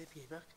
فيه باك.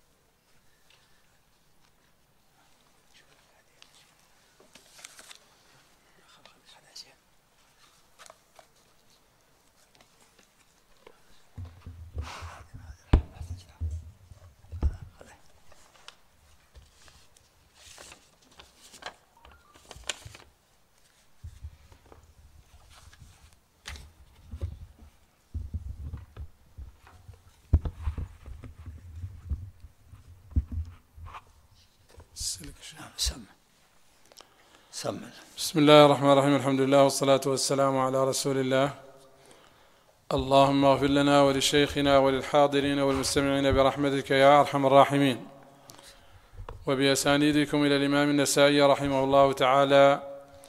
بسم الله الرحمن الرحيم. الحمد لله والصلاة والسلام على رسول الله. اللهم اغفر لنا ولشيخنا وللحاضرين والمستمعين برحمتك يا أرحم الراحمين. وبأسانيدكم إلى الإمام النسائي رحمه الله تعالى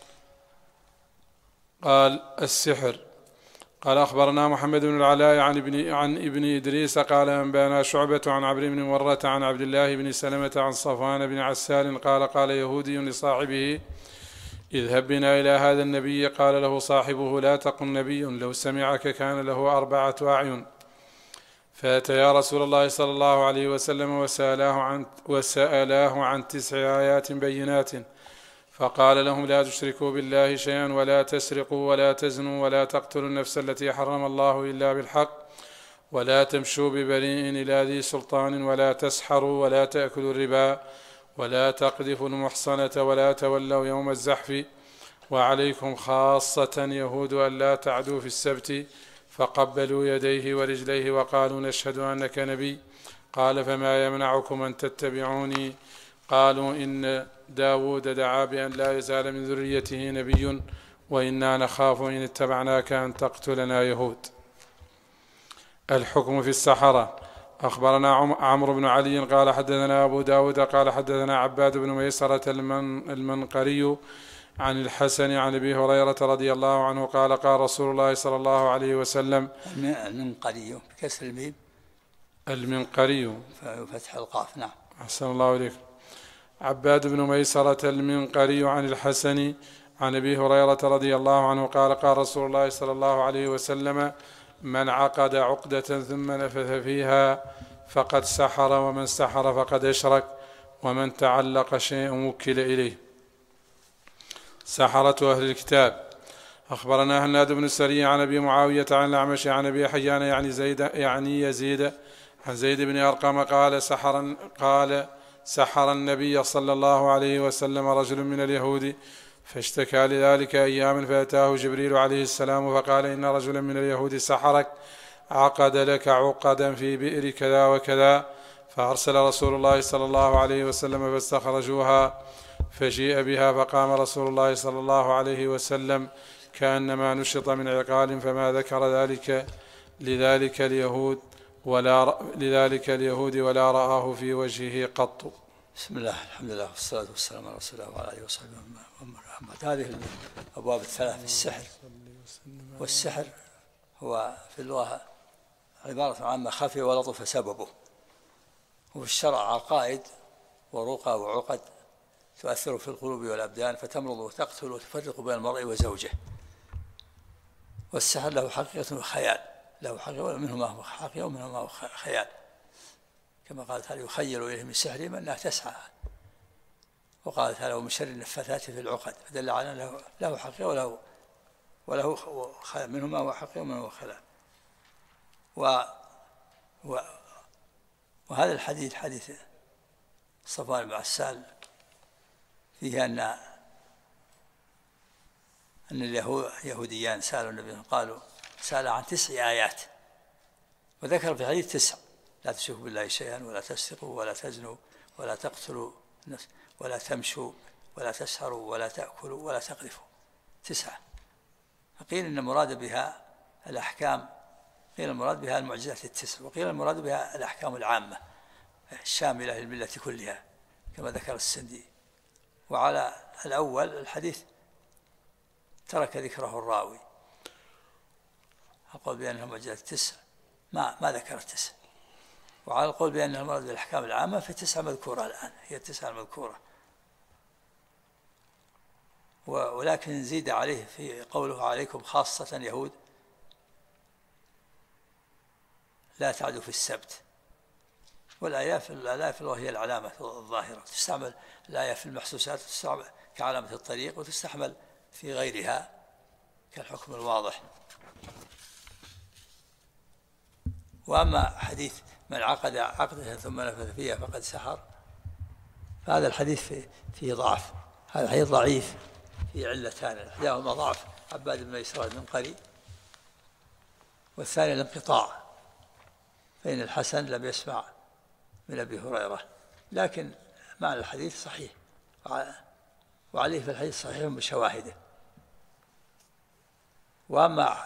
قال: السحر. قال: أخبرنا محمد بن العلاء عن ابن إدريس قال: أنبانا شعبة عن عمرو بن مرة عن عبد الله بن سلمة عن صفوان بن عسال قال: قال يهودي لصاحبه: اذهب بنا إلى هذا النبي. قال له صاحبه: لا تقل نبي، لو سمعك كان له 4 أعين. فأتيا رسول الله صلى الله عليه وسلم وسألاه عن 9 آيات بينات، فقال لهم: لا تشركوا بالله شيئا، ولا تسرقوا، ولا تزنوا، ولا تقتلوا النفس التي حرم الله إلا بالحق، ولا تمشوا ببريء إلى ذي سلطان، ولا تسحروا، ولا تأكلوا الربا، ولا تقذفوا المحصنة، ولا تولوا يوم الزحف، وعليكم خاصة يهود ألا تعدوا في السبت. فقبلوا يديه ورجليه وقالوا: نشهد أنك نبي. قال: فما يمنعكم أن تتبعوني؟ قالوا: إن داود دعا بأن لا يزال من ذريته نبي، وإنا نخاف إن اتبعناك أن تقتلنا يهود. الحكم في السحرة. أخبرنا عمرو بن علي قال: حدثنا أبو داود قال: حدثنا عباد بن ميسرة المنقري عن الحسن عن أبي هريرة رضي الله عنه قال: قال رسول الله صلى الله عليه وسلم. المنقري بكسر الميم، المنقري فتح القاف. نعم. أحسن الله إليك. عباد بن ميسرة المنقري عن الحسن عن أبي هريرة رضي الله عنه قال: قال رسول الله صلى الله عليه وسلم: من عقد عقدة ثم نفث فيها فقد سحر، ومن سحر فقد أشرك، ومن تعلق شيء وكل إليه. سحرة أهل الكتاب. أخبرنا هناد بن السري عن أبي معاوية عن الأعمش عن أبي حيان يعني يزيد عن زيد بن أرقم قال: سحر النبي صلى الله عليه وسلم رجل من اليهود، فاشتكى لذلك أيام، فأتاه جبريل عليه السلام فقال: إن رجلا من اليهود سحرك، عقد لك عقدا في بئر كذا وكذا. فأرسل رسول الله صلى الله عليه وسلم فاستخرجوها، فجيء بها، فقام رسول الله صلى الله عليه وسلم كأنما نشط من عقال، فما ذكر ذلك لذلك اليهود ولا رآه في وجهه قط. بسم الله، الحمد لله، والصلاة والسلام على رسول الله وعلى آله وصحبه ومن. هذه الأبواب الثلاث في السحر. والسحر هو في اللغة عبارة عن ما خفي ولطف سببه، وفي الشرع عقائد ورقى وعقد تؤثر في القلوب والأبدان، فتمرض وتقتل وتفرق بين المرء وزوجه. والسحر له حقيقة وخيال، له حقيقة منه ما هو حقيقة ومنه ما هو خيال، كما قال تعالى: يخيل إليه من سحرهم أنها تسعى. وقال تعالى: ومن شر النفاثات في العقد، فدل على له حقيقة وله خيال، منه ما هو حقيقة ومنه هو خيال. وهذا الحديث حديث صفوان بن عسال فيه أن اليهوديان سألوا النبي، قالوا سأل عن 9 آيات، وذكر في الحديث 9: لا تشركوا بالله شيئا، ولا تسرقوا، ولا تزنوا، ولا تقتلوا النفس، ولا تمشوا، ولا تسهروا، ولا تأكلوا، ولا تقذفوا. 9. فقيل إن المراد بها الأحكام، قيل المراد بها المعجزات 9، وقيل المراد بها الأحكام العامة الشاملة للملة كلها كما ذكر السندي. وعلى الأول الحديث ترك ذكره الراوي، القول بأنها معجزات 9 ما ذكر 9. وعلى القول بأنها المراد بالأحكام العامة في 9 مذكورة الآن، هي 9 المذكورة. ولكن زيد عليه في قوله: عليكم خاصة يهود لا تعدوا في السبت. والآية في اللغة هي العلامة الظاهرة، تستعمل الآية في المحسوسات تستعمل كعلامة الطريق، وتستعمل في غيرها كالحكم الواضح. وأما حديث من عقد عقدة ثم نفث فيها فقد سحر، فهذا الحديث فيه ضعف. هذا الحديث ضعيف في علتان، إحداهما ضعف عباد بن ميسرة المنقري، والثاني الانقطاع، فإن الحسن لم يسمع من أبي هريرة، لكن معنى الحديث صحيح، وعليه في الحديث صحيح بشواهده. وأما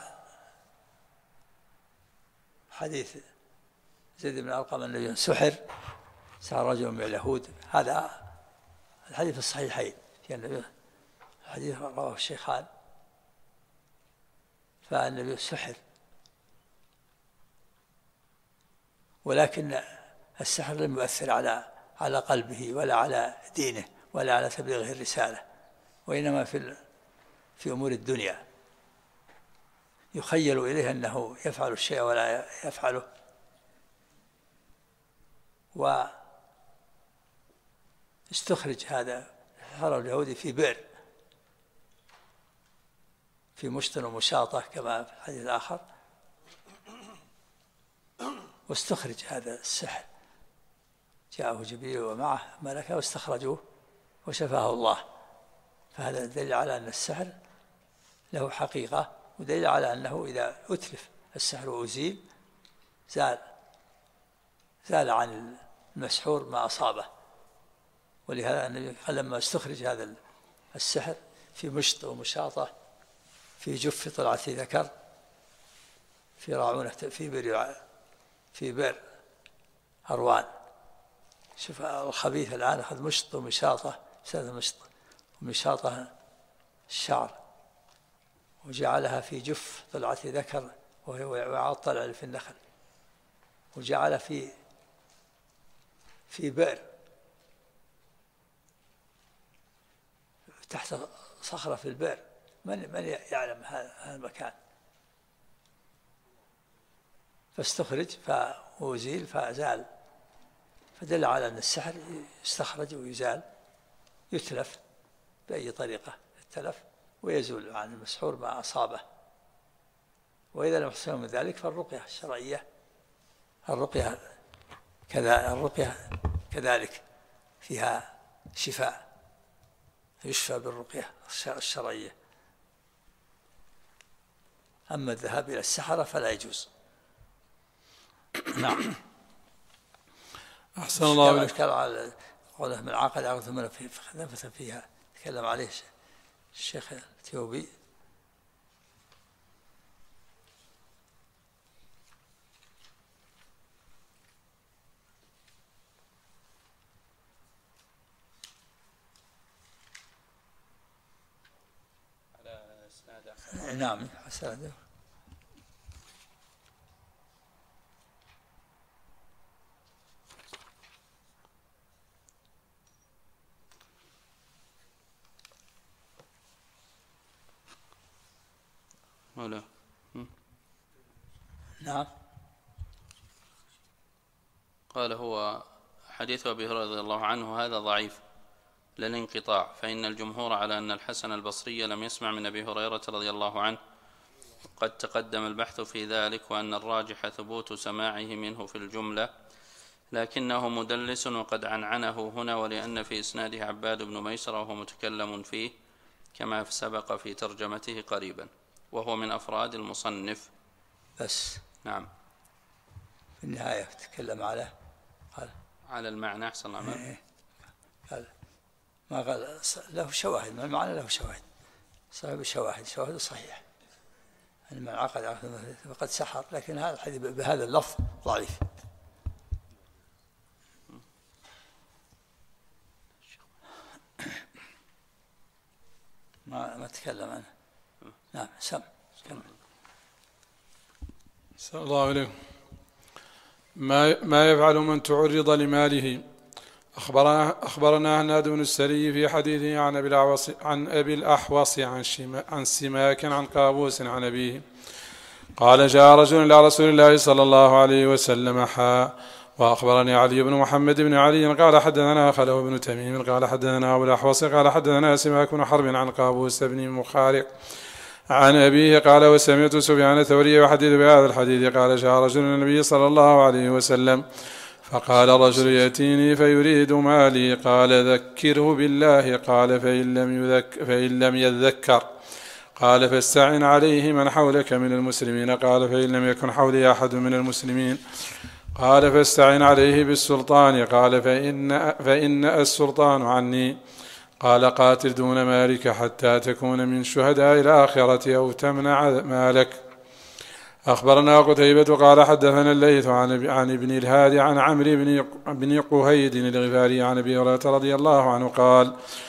حديث زيد بن أرقم أنه سحر رجل من اليهود، هذا الحديث في الصحيحين، يعني الحديث رواه الشيخان، فالنبي سحر، ولكن السحر لم يؤثر على قلبه ولا على دينه ولا على تبليغه الرسالة، وإنما في أمور الدنيا يخيل إليه أنه يفعل الشيء ولا يفعله. واستخرج هذا الحرر اليهودي في بئر في مشط ومشاطة كما في الحديث الآخر، واستخرج هذا السحر، جاءه جبريل ومعه ملكة واستخرجوه وشفاه الله. فهذا دليل على أن السحر له حقيقة، ودليل على أنه إذا أتلف السحر وأزيل زال عن المسحور ما أصابه. ولهذا النبي لما استخرج هذا السحر في مشط ومشاطة في جف طلعة ذكر في راعونة في بئر أروان. شوف الخبيث الآن أخذ مشط ومشاطة، سد مشط ومشاطة الشعر، وجعلها في جف طلعة ذكر وهي وعاء طلع في النخل، وجعل في بئر تحت صخرة في البئر، من يعلم هذا المكان، فاستخرج فأزيل فزال، فدل على أن السحر يستخرج ويزال، يتلف بأي طريقة يتلف ويزول عن المسحور ما أصابه. وإذا لم يحصل من ذلك فالرقية الشرعية، الرقية كذلك فيها شفاء، يشفى بالرقية الشرعية. أما الذهاب إلى السحرة فلا يجوز. نعم. أحسن الله إليك. كما على قوله من عقد عقد ثم نفث فيها، تكلم عليه الشيخ الثيوبي. نعم حسنا. ولا نعم. قال هو حديث أبي هريرة رضي الله عنه هذا ضعيف للانقطاع، فإن الجمهور على أن الحسن البصري لم يسمع من أبي هريرة رضي الله عنه، قد تقدم البحث في ذلك، وأن الراجح ثبوت سماعه منه في الجملة، لكنه مدلس وقد عنعنه هنا، ولأن في إسناده عباد بن ميسرة وهو متكلم فيه كما سبق في ترجمته قريبا، وهو من أفراد المصنف بس. نعم. في النهاية تكلم على المعنى. أحسن الله. قال ما قال له شواهد، ما المعنى له شواهد، صاحب شواهد صحيح، من عقد فقد سحر، لكن هذا الحديث بهذا اللفظ ضعيف. ما تكلم عنه. نعم سم. صلى الله عليه. ما يفعل من تعرض لماله. أخبرنا هناد بن السري في حديثه عن أبي الأحوص عن سماك عن قابوس عن أبيه قال جاء رجل إلى رسول الله صلى الله عليه وسلم وأخبرني علي بن محمد بن علي قال حدثنا خلف بن تميم قال حدثنا أبو الأحوص قال حدثنا سماك بن حرب عن قابوس بن مخارق عن أبيه قال وسمعت سفيان الثوري يحدث بهذا الحديث قال جاء رجل النبي صلى الله عليه وسلم فقال الرجل يأتيني فيريد مالي قال ذكره بالله قال فإن لم يذكر قال فاستعن عليه من حولك من المسلمين قال فإن لم يكن حولي أحد من المسلمين قال فاستعن عليه بالسلطان قال فإن السلطان عني قال قاتل دون مالك حتى تكون من شهداء الآخرة أو تمنع مالك. أخبرنا قتيبة قال حدثنا الليث عن ابن الهادي عن عمرو بن قهيد الغفاري عن أبي هريرة رضي الله عنه قال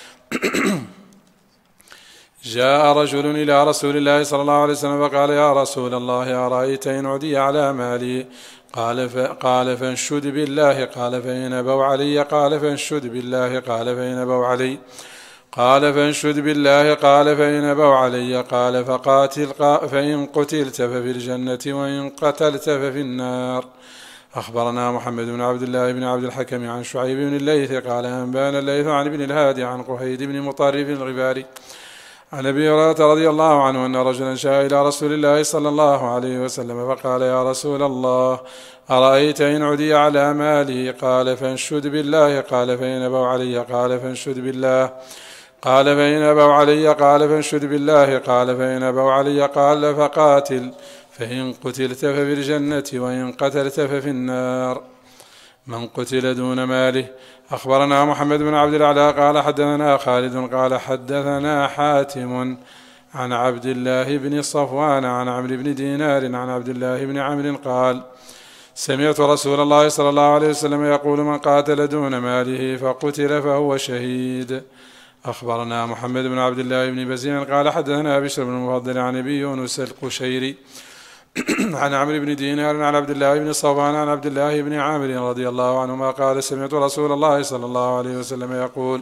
جاء رجل إلى رسول الله صلى الله عليه وسلم فقال يا رسول الله أرأيت إن عدي على مالي قال فانشد بالله قال فإن أبوا علي قال فانشد بالله قال فإن أبوا علي قال فانشد بالله قال فإن أبوا علي قال فقاتل فإن قتلت ففي الجنة وإن قتلت ففي النار. أخبرنا محمد بن عبد الله بن عبد الحكم عن شعيب بن الليث قال أنبانا الليث عن ابن الهادي عن قهيد بن مطرف الغفاري عن أبي هريرة رضي الله عنه أن رجلا جاء إلى رسول الله صلى الله عليه وسلم فقال يا رسول الله أرأيت إن عدي على مالي قال فانشد بالله قال فإن أبوا علي قال فانشد بالله قال فإن أبوا علي قال فانشد بالله قال فإن أبوا علي قال فقاتل فإن قتلت ففي الجنة وإن قتلت ففي النار. من قتل دون ماله. أخبرنا محمد بن عبد الأعلى قال حدثنا خالد قال حدثنا حاتم عن عبد الله بن صفوان عن عمرو بن دينار عن عبد الله بن عمرو قال سمعت رسول الله صلى الله عليه وسلم يقول من قاتل دون ماله فقتل فهو شهيد. أخبرنا محمد بن عبد الله بن بزيع قال حدثنا بشر بن المفضل عن أبي يونس القشيري عن عمرو بن دينار عن عبد الله بن صفوان عن عبد الله بن عامر رضي الله عنهما قال سمعت رسول الله صلى الله عليه وسلم يقول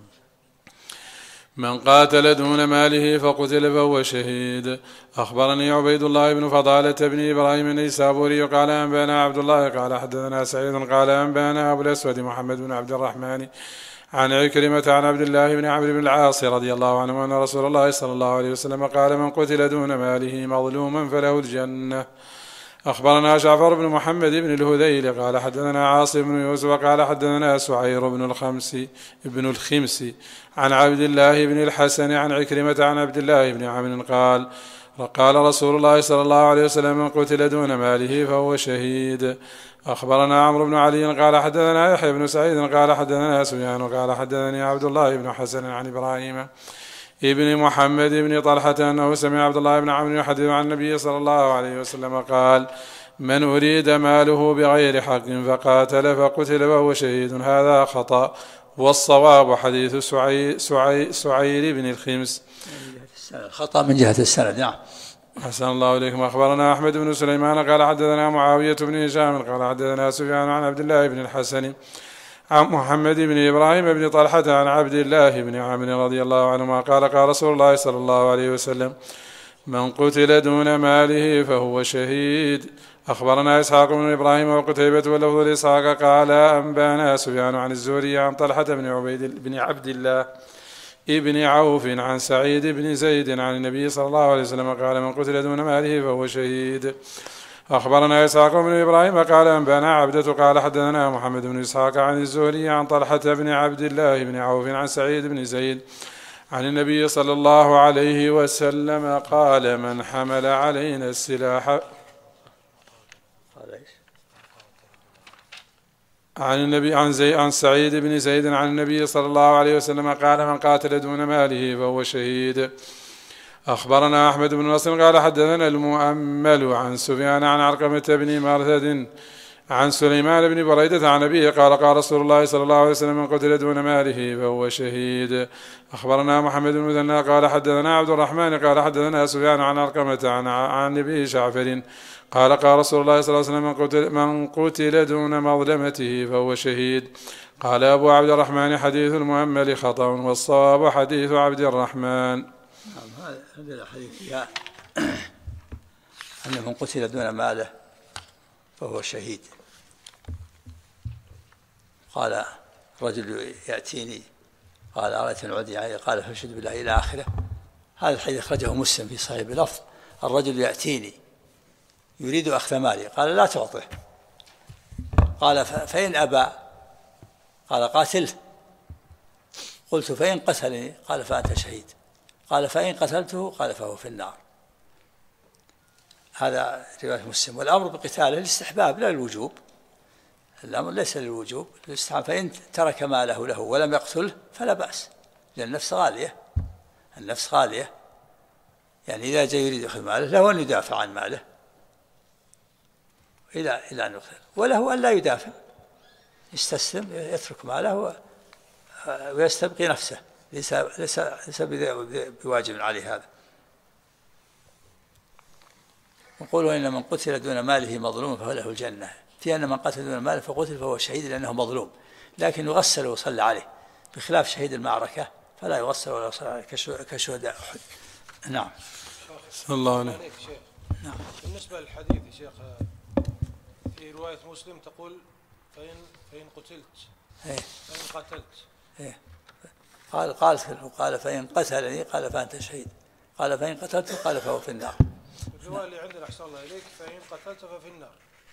من قاتل دون ماله فقتل فهو شهيد. أخبرني عبيد الله بن فضالة بن إبراهيم النيسابوري قال أنبانا عبد الله قال حدثنا سعيد قال أنبانا أبو الأسود محمد بن عبد الرحمن عن عكرمة عن عبد الله بن عمرو بن العاص رضي الله عنه أن رسول الله صلى الله عليه وسلم قال من قتل دون ماله مظلوما فله الجنة. أخبرنا جعفر بن محمد بن الهذيل قال حدثنا عاصم بن يوسف قال حدثنا سعير بن الخمس عن عبد الله بن الحسن عن عكرمة عن عبد الله بن عمرو قال رسول الله صلى الله عليه وسلم من قتل دون ماله فهو شهيد. أخبرنا عمرو بن علي قال حدثنا يحيى بن سعيد قال حدثنا سفيان قال حدثني عبد الله بن حسن عن إبراهيم ابن محمد بن طلحة أنه سمع عبد الله بن عمرو يحدث عن النبي صلى الله عليه وسلم قال من أريد ماله بغير حق فقاتل فقتل فهو شهيد. هذا خطأ والصواب حديث سعير بن الخمس. خطأ من جهة السند. نعم. أحسن الله إليكم. أخبرنا أحمد بن سليمان قال حدثنا معاوية بن هشام قال حدثنا سفيان عن عبد الله بن الحسن عن محمد بن إبراهيم بن طلحة عن عبد الله بن عامر رضي الله عنهما قال قال رسول الله صلى الله عليه وسلم من قتل دون ماله فهو شهيد. أخبرنا إسحاق بن إبراهيم وقتيبة واللفظ لإسحاق قال أنبانا سفيان عن الزهري عن طلحة بن عبد الله ابن عوف عن سعيد بن زيد عن النبي صلى الله عليه وسلم قال من قتل دون ماله فهو شهيد. أخبرنا إسحاق بن إبراهيم قال أنبانا عبدة قال حدثنا محمد بن إسحاق عن الزهري عن طلحة بن عبد الله بن عوف عن سعيد بن زيد عن النبي صلى الله عليه وسلم قال من حمل علينا السلاح عن سعيد بن زيد عن النبي صلى الله عليه وسلم قال من قاتل دون ماله فهو شهيد. أخبرنا أحمد بن نصر قال حدثنا المؤمل عن سفيان عن علقمة بن مرثد عن سليمان بن بريدة عن أبيه قال قال رسول الله صلى الله عليه وسلم من قتل دون ماله فهو شهيد. أخبرنا محمد بن مثنى قال حدثنا عبد الرحمن قال حدثنا سفيان عن علقمة عن أبي جعفر قال قال رسول الله صلى الله عليه وسلم من قتل دون مظلمته فهو شهيد. قال أبو عبد الرحمن حديث المؤمل خطأ والصواب حديث عبد الرحمن. هذا الحديث فيها أن من قتل دون ماله فهو شهيد. قال رجل يأتيني قال أريت أن أعدي عليه قال فاشهد بالله إلى آخره. هذا الحديث أخرجه مسلم في صحيح بلفظ الرجل يأتيني يريد أخذ مالي قال لا تعطه. قال فإن أبى قال قاتله. قلت فإن قتلني قال فأنت شهيد. قال فإن قتلته قال فهو في النار. هذا رواية مسلم. والأمر بقتاله للاستحباب لا للوجوب. الأمر ليس للوجوب للاستحباب. فإن ترك ماله له ولم يقتله فلا بأس لأن النفس غالية. النفس غالية يعني إذا جاء يريد يأخذ ماله له أن يدافع عن ماله إلى أن يقتل وله أن لا يدافع يستسلم يترك ماله ويستبقي نفسه ليس بواجب عليه هذا. يقولوا إن من قتل دون ماله مظلوم فله الجنة. في أن من قتل دون ماله فقتل فهو شهيد لأنه مظلوم لكن يغسل ويصلى عليه بخلاف شهيد المعركة فلا يغسل ولا يصلى عليه كشهداء أحد. نعم. صلى الله عليه. نعم. بالنسبة للحديث يا شيخ في رواية مسلم تقول فإن قتلت فإن قتلت قال فإن قتلني قال فأنت شهيد. قال فإن قتلته قال فهو في النار. الرواية اللي عندنا أحسن الله إليك فإن قتلت ففي النار.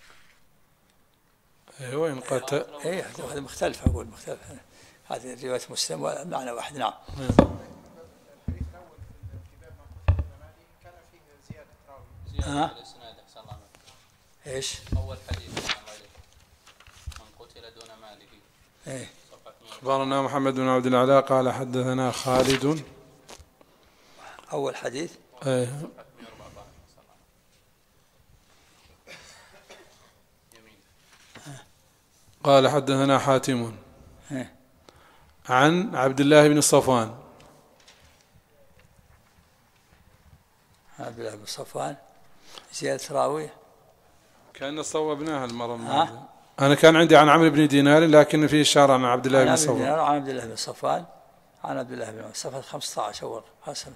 أيوة إن قتل هذا مختلف أقول مختلف. هذه رواية مسلم ومعنى واحد. نعم. الحديث الأول في باب ما قتل دون ماله كان فيه زيادة راوي. زيادة الإسناد أحسن الله. إيش؟ أول حديث أحسن الله إليك من قتل دون ماله. أخبرنا محمد بن عبد الأعلى قال حدثنا خالد. أول حديث. قال حدثنا حاتم عن عبد الله بن صفوان. عبد الله بن صفوان زيادة راوي كأن صوبناها المرة الماضية. أنا كان عندي عن عمرو بن دينار لكن فيه إشارة عن عبد الله بن صفوان. عن عبد الله بن صفوان عن عبد الله بن صفوان 15 أول حسن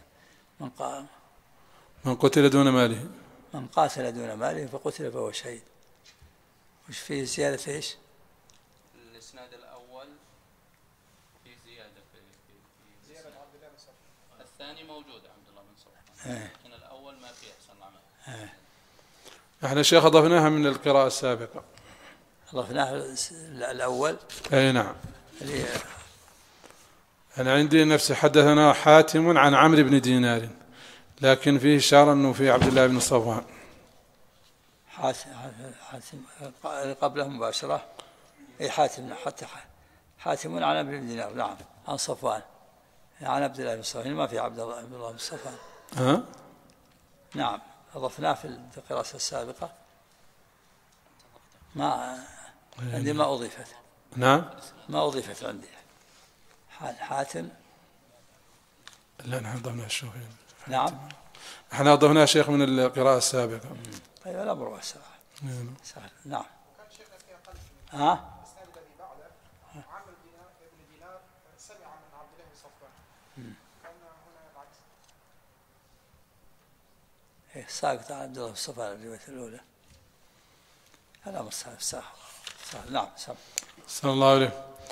من قتل دون ماله. من قاتل دون ماله فقتل فهو شهيد. وش فيه زيادة إيش؟ الإسناد الأول فيه زيادة في زيادة عبد الله بن صفوان. الثاني موجود عبد الله بن صفوان لكن الأول ما فيه أحسن الله. احنا شيخ أضفناها من القراءة السابقة. أضفناها الأول. أي نعم. أنا عندي نفسي حدثنا حاتم عن عمرو بن دينار لكن فيه إشارة أنه في عبد الله بن صفوان. حاتم قبله مباشرة. أي حاتم حتى حاتم عن عمرو بن دينار. نعم. عن صفوان عن عبد الله بن صفوان ما في عبد الله بن صفوان. نعم أضفناه في القراءة السابقة ما عندي ما أضيفت. نعم ما أضيفت عندي حاتم. لا نحن ضفنا الشوفين. نعم احنا ضفنا شيخ من القراءة السابقة. طيب الأمر واسع. سهل. نعم. كان شيخنا فيها قلب الإسناد الذي بعده عمرو بن دينار سمع من عبد الله بن صفوان كان هنا العكس. ساقط عن عبد الله بن صفوان الرواية الأولى. الأمر سهل. نعم سهل. صلى الله عليه.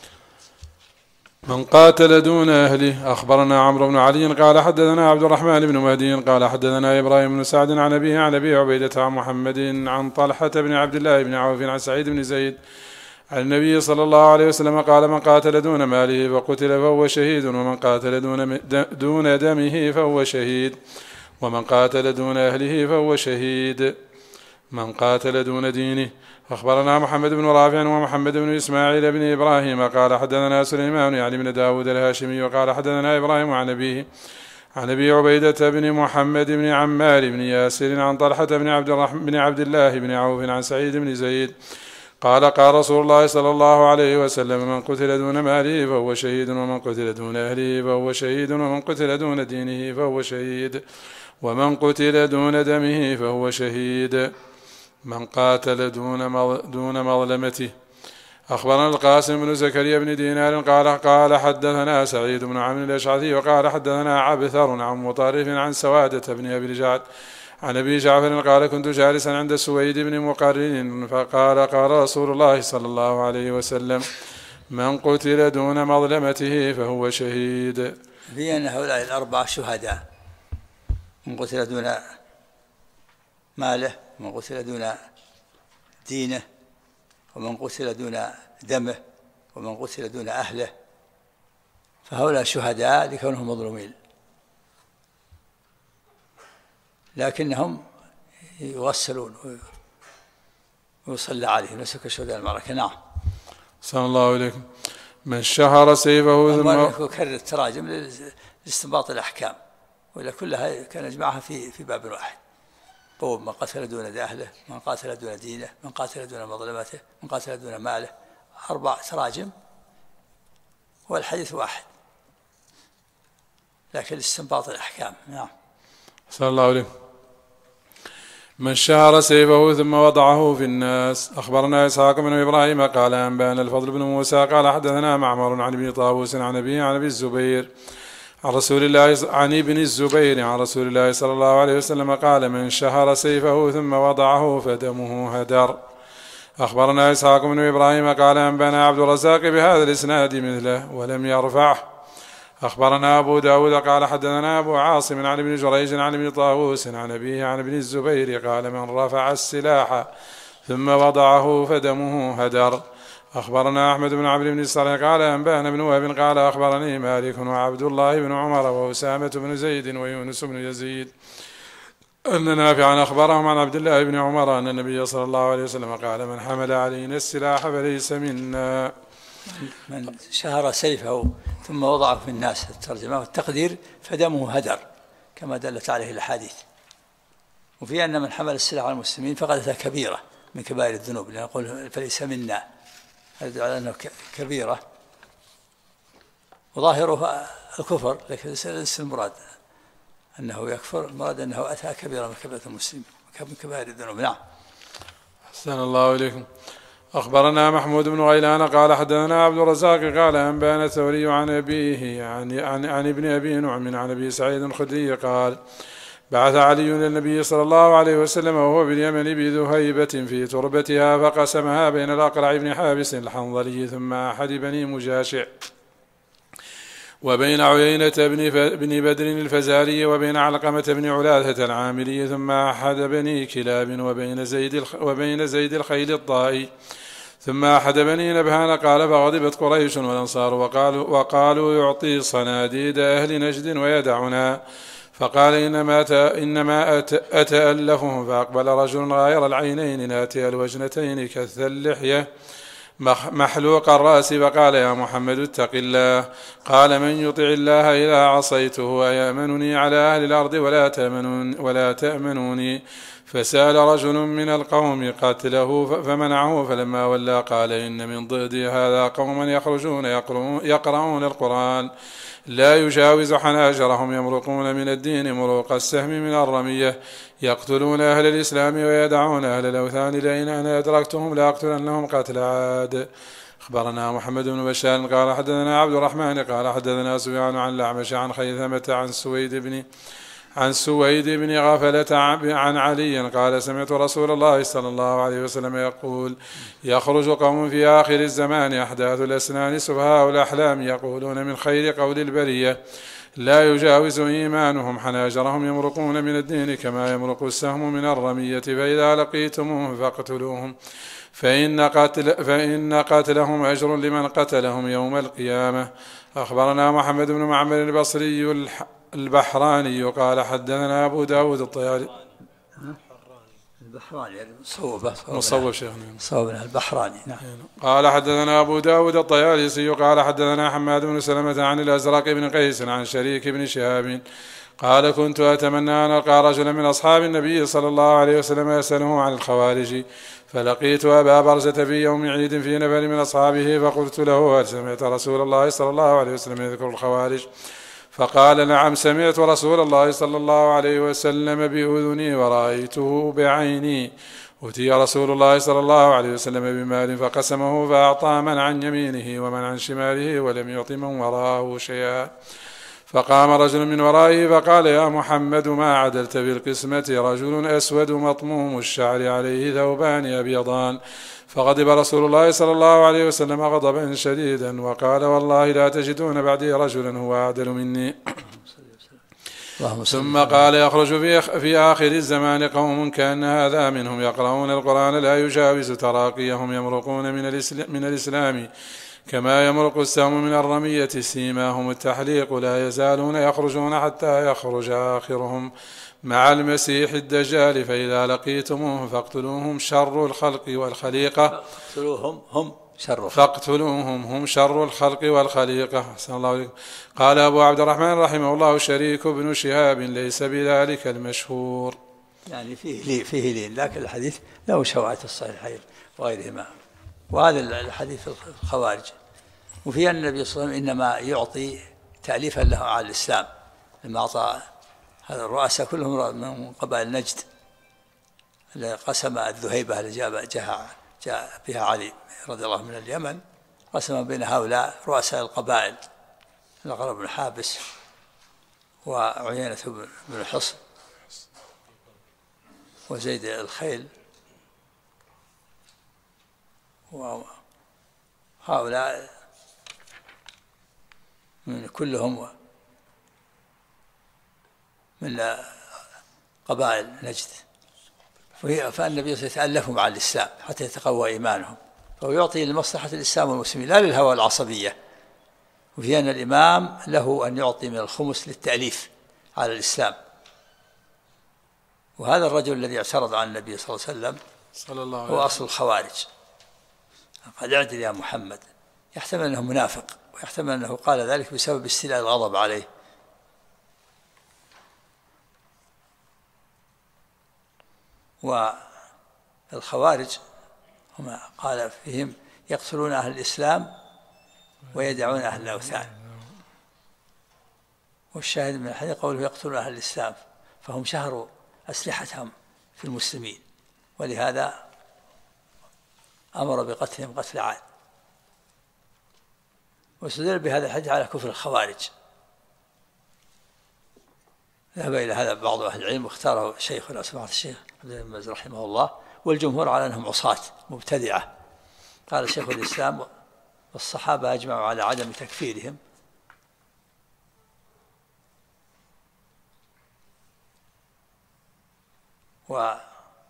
من قاتل دون أهله. أخبرنا عمرو بن علي قال حدثنا عبد الرحمن بن مهدي قال حدثنا إبراهيم بن سعد عن أبيه عن أبي عبيدة عن محمد عن طلحة بن عبد الله بن عوف عن سعيد بن زيد عن النبي صلى الله عليه وسلم قال من قاتل دون ماله فقتل فهو شهيد ومن قاتل دون دمه فهو شهيد ومن قاتل دون أهله فهو شهيد. من قاتل دون دينه. أخبرنا محمد بن رافع ومحمد بن إسماعيل بن إبراهيم قال حدثنا سليمان يعني بن داود الهاشمي وقال حدثنا إبراهيم عن أبيه عن أبي عبيدة بن محمد بن عمار بن ياسر عن طلحة بن عبد الله بن عوف عن سعيد بن زيد قال قال رسول الله صلى الله عليه وسلم من قتل دون ماله فهو شهيد ومن قتل دون أهله فهو شهيد ومن قتل دون دينه فهو شهيد ومن قتل دون دمه فهو شهيد. من قاتل دون مظلمته. أخبرنا القاسم بن زكريا بن دينار قال حدثنا سعيد بن عمرو الأشعثي وقال حدثنا عبثر عن مطرف عن سوادة بن أبي الجعد عن أبي جعفر قال كنت جالسا عند سويد بن مقرن فقال قال رسول الله صلى الله عليه وسلم من قتل دون مظلمته فهو شهيد. في أن هؤلاء الأربعة شهداء، من قتل دون ماله، ومن قتل دون دينه، ومن قتل دون دمه، ومن قتل دون أهله، فهؤلاء شهداء لكونهم مظلومين، لكنهم يغسلون ويصلى عليهم ليس كشهداء المعركة. نعم. صلى الله عليكم. من شهر سيفه ثم يكرر التراجم لاستنباط الأحكام، وإلا كلها كان يجمعها في باب واحد. قوم من قتل دون أهله، من قاتل دون دينه، من قاتل دون مظلمته، من قاتل دون ماله، 4 تراجم والحديث واحد، لكن استنباط الأحكام. نعم. صلى الله عليه. من شهر سيفه ثم وضعه في الناس. أخبرنا إسحاق بن إبراهيم قال أنبأنا الفضل بن موسى قال حدثنا معمر عن ابن طاووس عن أبيه عن أبي الزبير عن رسول الله عن ابن الزبير عن رسول الله صلى الله عليه وسلم قال: من شهر سيفه ثم وضعه فدمه هدر. أخبرنا إسحاق بن إبراهيم قال أنبأنا عبد الرزاق بهذا الإسناد مثله ولم يرفعه. أخبرنا أبو داود قال حدثنا أبو عاصم عن ابن جريج عن ابن طاووس عن أبيه عن ابن الزبير قال: من رفع السلاح ثم وضعه فدمه هدر. أخبرنا أحمد بن عمرو بن الصالح قال أنبأنا ابن وهب قال أخبرني مالك وعبد الله بن عمر وأسامة بن زيد ويونس بن يزيد أن نافعا أخبرهم عن عبد الله بن عمر أن النبي صلى الله عليه وسلم قال: من حمل علينا السلاح فليس منا. من شهر سيفه ثم وضعه في الناس، الترجمة والتقدير فدمه هدر كما دلت عليه الأحاديث. وفي أن من حمل السلاح على المسلمين فقد أتى كبيرة من كبائر الذنوب، لأن يقول فليس منا، هذا على أنه كبيرة وظاهره الكفر، لكن ليس المراد أنه يكفر، المراد أنه أتى كبيرة من كبائر المسلمين من كبائر الذنوب. نعم. أحسن الله إليكم. أخبرنا محمود بن غيلان قال حدثنا عبد الرزاق قال أنبأنا الثوري عن أبيه عن ابن أبي نعم عن أبي سعيد الخدري قال: بعث علي للنبي صلى الله عليه وسلم وهو باليمن بذهيبة في تربتها فقسمها بين الأقرع بن حابس الحنظلي ثم أحد بني مجاشع وبين عيينة بن بدر الفزاري وبين علقمة بن علاثة العامري ثم أحد بني كلاب وبين زيد الخيل الطائي ثم أحد بني نبهان. قال: فغضبت قريش والأنصار وقالوا يعطي صناديد أهل نجد ويدعنا، فقال: إنما أتألفهم. فأقبل رجل غاير العينين ناتي الوجنتين كث اللحية محلوق الرأس فقال: يا محمد اتق الله. قال: من يطع الله إذا عصيته أيأمنني على أهل الأرض ولا تأمنوني. فسأل رجل من القوم قتله فمنعه، فلما ولى قال: إن من ضدي هذا قوما يخرجون يقرؤون القرآن لا يجاوز حناجرهم، يمرقون من الدين مروق السهم من الرمية، يقتلون أهل الإسلام ويدعون أهل الأوثان، لئن أنا أدركتهم لأقتلنهم قتل عاد. أخبرنا محمد بن بشار قال حدثنا عبد الرحمن قال حدثنا سفيان عن الأعمش عن خيثمة عن سويد بن غفلة عن علي قال: سمعت رسول الله صلى الله عليه وسلم يقول: يخرج قوم في آخر الزمان أحداث الأسنان سفهاء الأحلام يقولون من خير قول البرية لا يجاوز إيمانهم حناجرهم، يمرقون من الدين كما يمرق السهم من الرمية، فإذا لقيتموهم فاقتلوهم فإن قتلهم أجر لمن قتلهم يوم القيامة. أخبرنا محمد بن معمر البصري البحراني قال حدثنا أبو داود الطيالسي البحراني مصوب شيخنا صوبنا البحراني. نعم. قال حدثنا أبو داود الطيالسي قال حدثنا حماد بن سلمة عن الأزرق بن قيس عن شريك بن شهاب قال: كنت أتمنى أن ألقى رجلا من أصحاب النبي صلى الله عليه وسلم يسأله عن الخوارج، فلقيت أبا برزة في يوم عيد في نفر من أصحابه، فقلت له: هل سمعت رسول الله صلى الله عليه وسلم يذكر الخوارج؟ فقال: نعم، سمعت رسول الله صلى الله عليه وسلم بأذني ورأيته بعيني. أتي رسول الله صلى الله عليه وسلم بمال فقسمه فأعطى من عن يمينه ومن عن شماله ولم يعط من وراءه شيئا، فقام رجل من ورائه فقال يا محمد ما عدلت بالقسمة؟ رجل أسود مطموم الشعر عليه ثوبان أبيضان. فغضب رسول الله صلى الله عليه وسلم غضبا شديدا وقال والله لا تجدون بعدي رجلا هو أعدل مني. ثم قال يخرج في آخر الزمان قوم كان هذا منهم يقرؤون القرآن لا يجاوز تراقيهم يمرقون من الإسلام كما يمرق السهم من الرمية سيماهم التحليق لا يزالون يخرجون حتى يخرج آخرهم مع المسيح الدجال فإذا لقيتموهم فاقتلوهم شر الخلق والخليقة فاقتلوهم هم شر الخلق والخليقة. أحسن الله عليكم. قال أبو عبد الرحمن رحمه الله شريك بن شهاب ليس بذلك المشهور. يعني فيه لين لكن الحديث له شواهد في الصحيحين وغيرهما. وهذا الحديث الخوارج وفي أن النبي صلى الله عليه وسلم إنما يعطي تأليفا له على الإسلام لما أعطى هذا الرؤساء كلهم من قبائل نجد اللي قسم الذهيبة اللي جاء بها علي رضي الله من اليمن قسم بين هؤلاء رؤساء القبائل الأغرب بن حابس وعيينة بن حصن وزيد الخيل وهؤلاء من كلهم من قبائل نجد فالنبي يتألفهم على الإسلام حتى يتقوى إيمانهم فهو يعطي لمصلحة الإسلام والمسلمين لا للهوى والعصبية. وفي أن الإمام له أن يعطي من الخمس للتأليف على الإسلام. وهذا الرجل الذي اعترض على النبي صلى الله عليه وسلم هو أصل الخوارج. قال اعدل يا محمد. يحتمل أنه منافق ويحتمل أنه قال ذلك بسبب استيلاء الغضب عليه. والخوارج هم قال فيهم يقتلون أهل الإسلام ويدعون أهل الأوثان. والشاهد من الحديث قوله يقتلون أهل الإسلام فهم شهروا أسلحتهم في المسلمين ولهذا أمر بقتلهم قتل عاد. واستدل بهذا الحديث على كفر الخوارج. ذهب إلى هذا بعض أهل العلم واختاره شيخنا سماحة الشيخ عبد الله بن باز رحمه الله والجمهور على أنهم عصاة مبتدعة. قال شيخ الإسلام والصحابة أجمعوا على عدم تكفيرهم وقال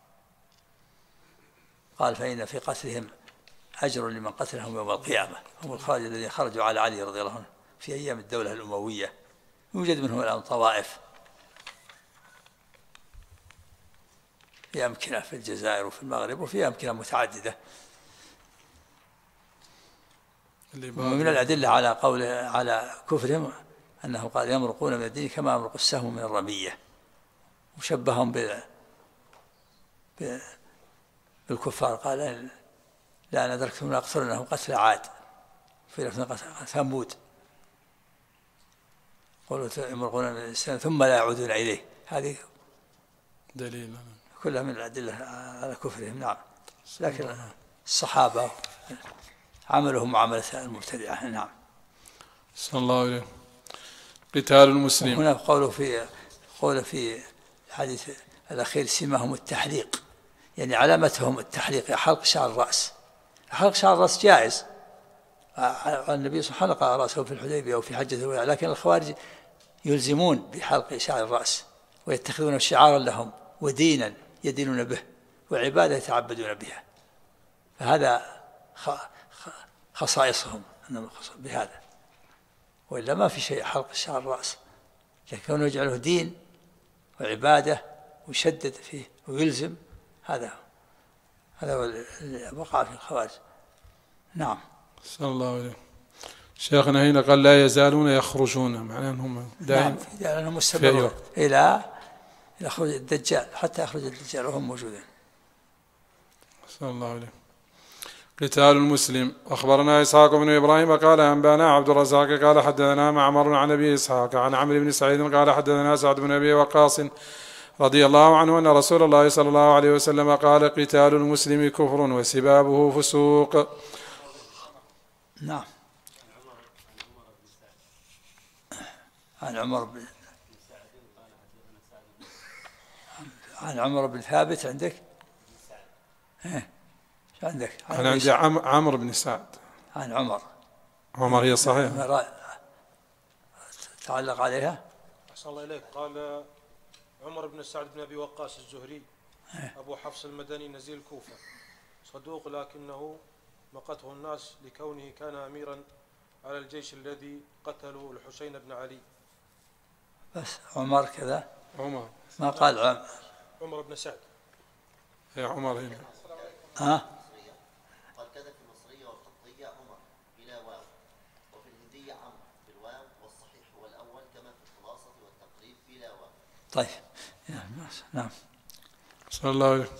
فإن في قتلهم أجر لمن قتلهم يوم القيامة. هم الخوارج الذين خرجوا على علي رضي الله عنه في أيام الدولة الأموية. يوجد منهم الآن طوائف في أمكنة في الجزائر وفي المغرب وفي أمكنة متعددة. ومن الأدلة على قول على كفرهم أنه قال يمرقون من الدين كما يمرق السهم من الرمية وشبههم بالكفار. قال لا أدركتم لأقتلنهم قتل عاد في لفظ ثمود قولوا يمرقون من الإسلام ثم لا يعودون إليه. هذه دليل كلها من الأدلة على كفرهم. نعم. لكن الصحابة عملهم معاملة المبتدعة. نعم. صلى الله عليه. قتال المسلم. هنا قوله في الحديث الأخير سماهم التحليق يعني علامتهم التحليق حلق شعر الرأس. حلق شعر الرأس جائز. النبي صلى الله عليه وسلم حلق رأسه في الحديبية وفي حجة الوداع لكن الخوارج يلزمون بحلق شعر الرأس ويتخذون شعارا لهم ودينا يدينون به وعبادة يتعبدون بها. فهذا خصائصهم أنهم بهذا وإلا ما في شيء حلق شعر الرأس لكن يجعله دين وعبادة ويشدد فيه ويلزم. هذا هو الوقع في الخوارج. نعم. صلى الله عليه. شيخنا هنا قال لا يزالون يخرجون معناه أنهم دائما لأنهم مستمرون إلى خروج الدجال حتى يخرج الدجال وهم موجودين. صلى الله عليه. قتال المسلم. أخبرنا إسحاق بن إبراهيم قال أنبانا عبد الرزاق قال حدثنا معمر عن أبي إسحاق عن عمرو بن سعيد قال حدثنا سعد بن أبي وقاص رضي الله عنه أن رسول الله صلى الله عليه وسلم قال قتال المسلم كفر وسبابه فسوق. نعم. عن عمر بن ثابت عندك؟ ايش عندك؟ أنا عندي عمرو بن سعد. عن عمر هي صحيح. تعلق عليها. أحسن الله إليك. قال عمر بن سعد بن أبي وقاص الزهري أبو حفص المدني نزيل الكوفة، صدوق لكنه مقته الناس لكونه كان أميرا على الجيش الذي قتلوا الحسين بن علي. بس عمر كذا، عمر ما قال عمر بن سعد. هي عمر هنا. قال كذا في المصرية والقبطية عمر بلا واو، وفي الهندية عمرو بالواو، والصحيح هو الأول كما في الخلاصة والتقريب بلا واو. طيب نعم. صلى الله عليه.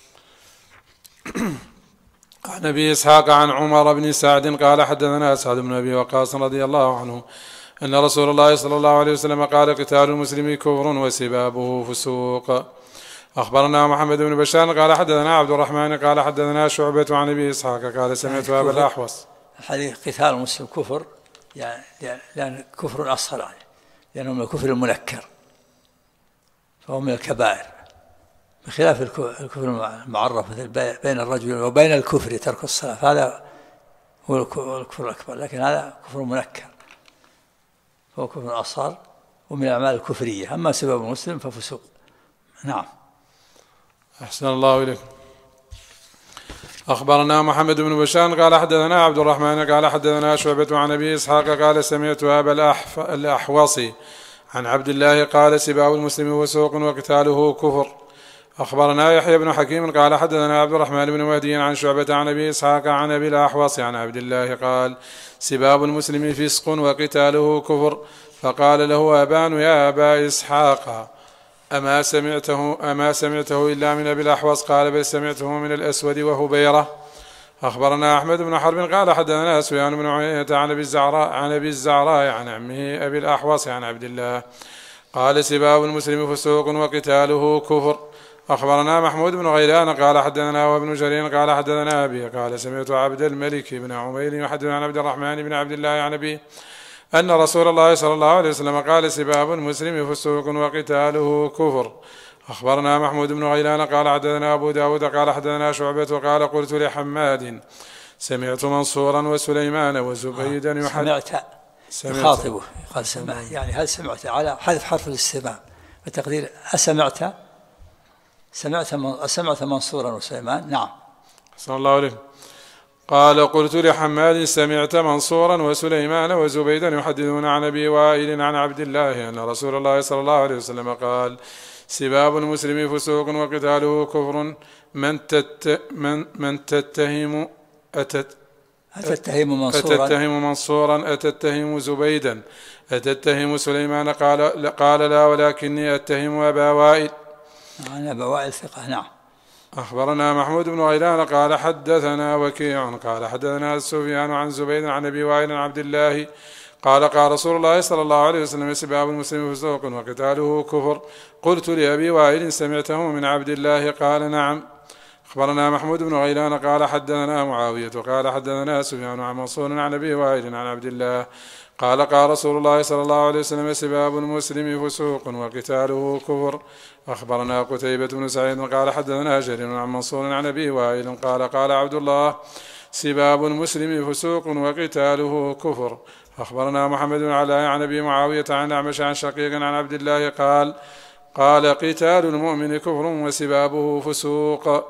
عن أبي إسحاق عن عمر بن سعد قال حدثنا سعد بن أبي وقاص رضي الله عنه أن رسول الله صلى الله عليه وسلم قال قتال المسلم كفر وسبابه فسوق. أخبرنا محمد بن بشار قال حدثنا عبد الرحمن قال حدثنا شعبة عن أبي إسحاق قال سمعت أبا الأحوص. حديث قتال المسلم كفر يعني لأن كفر أصغر، لأنه من الكفر المنكر، فهو من الكبائر، بخلاف الكفر المعرف مثل بين الرجل وبين الكفر ترك الصلاة، فهذا هو الكفر الأكبر، لكن هذا كفر منكر فهو كفر أصغر ومن الأعمال الكفرية. أما سبب المسلم ففسوق. نعم. أحسن الله إليك. أخبرنا محمد بن بشار قال حدثنا عبد الرحمن قال حدثنا شعبة عن أبي إسحاق قال سمعت أبا الأحوص عن عبد الله قال سباب المسلم فسوق وقتاله كفر. أخبرنا يحيى بن حكيم قال حدثنا عبد الرحمن بن مهدي عن شعبة عن أبي إسحاق عن أبي الأحوص عن عبد الله قال سباب المسلم فسق وقتاله كفر. فقال له أبان يا أبا إسحاق أما سمعته إلا من أبي الأحوص؟ قال بل سمعته من الأسود وهبيرة. أخبرنا أحمد بن حرب قال حدثنا سفيان بن عيينة عن أبي الزعراء عن عمه أبي الأحوص عن عبد الله قال سباب المسلم فسوق وقتاله كفر. أخبرنا محمود بن غيلان قال حدثنا وابن جرير قال حدثنا أبي قال سمعت عبد الملك بن عمير يحدث عن عبد الرحمن بن عبد الله عن أبيه أن رسول الله صلى الله عليه وسلم قال سباب المسلم فسوق وقتاله كفر. أخبرنا محمود بن غيلان قال حدثنا أبو داود قال حدثنا شعبة قال قلت لحماد سمعت منصورا وسليمان وزبيدا يخاطبه قال سمع، يعني هل سمعت على حذف حرف الاستفهام بتقدير أسمعت؟ سمعت منصورا وسليمان؟ نعم. صلى الله عليه. قال قلت لحماد سمعت منصورا وسليمان وزبيدا يحدثون عن أبي وائل عن عبد الله أن رسول الله صلى الله عليه وسلم قال سباب المسلم فسوق وقتاله كفر. من تتهم أتتهم منصورا أتتهم زبيدا أتتهم سليمان؟ قال لا ولكني أتهم أبا وائل. أنا أبا وائل ثقة. نعم. أخبرنا محمود بن غيلان قال حدثنا وكيع قال حدثنا سفيان عن زبيد عن أبي وائل عن عبد الله قال قال رسول الله صلى الله عليه وسلم سباب المسلم فسوق وقتاله كفر. قلت لأبي وائل سمعته من عبد الله؟ قال نعم. أخبرنا محمود بن غيلان قال حدثنا معاوية قال حدثنا سفيان عن منصور عن أبي وائل عن عبد الله قال قال رسول الله صلى الله عليه وسلم سباب المسلم فسوق وقتاله كفر. أخبرنا قتيبة بن سعيد قال حدثنا جرير عن منصور عن أبي وائل قال قال عبد الله سباب المسلم فسوق وقتاله كفر. أخبرنا محمد بن علاء عن أبي معاوية عن أعمش عن شقيق عن عبد الله قال قتال المؤمن كفر وسبابه فسوق.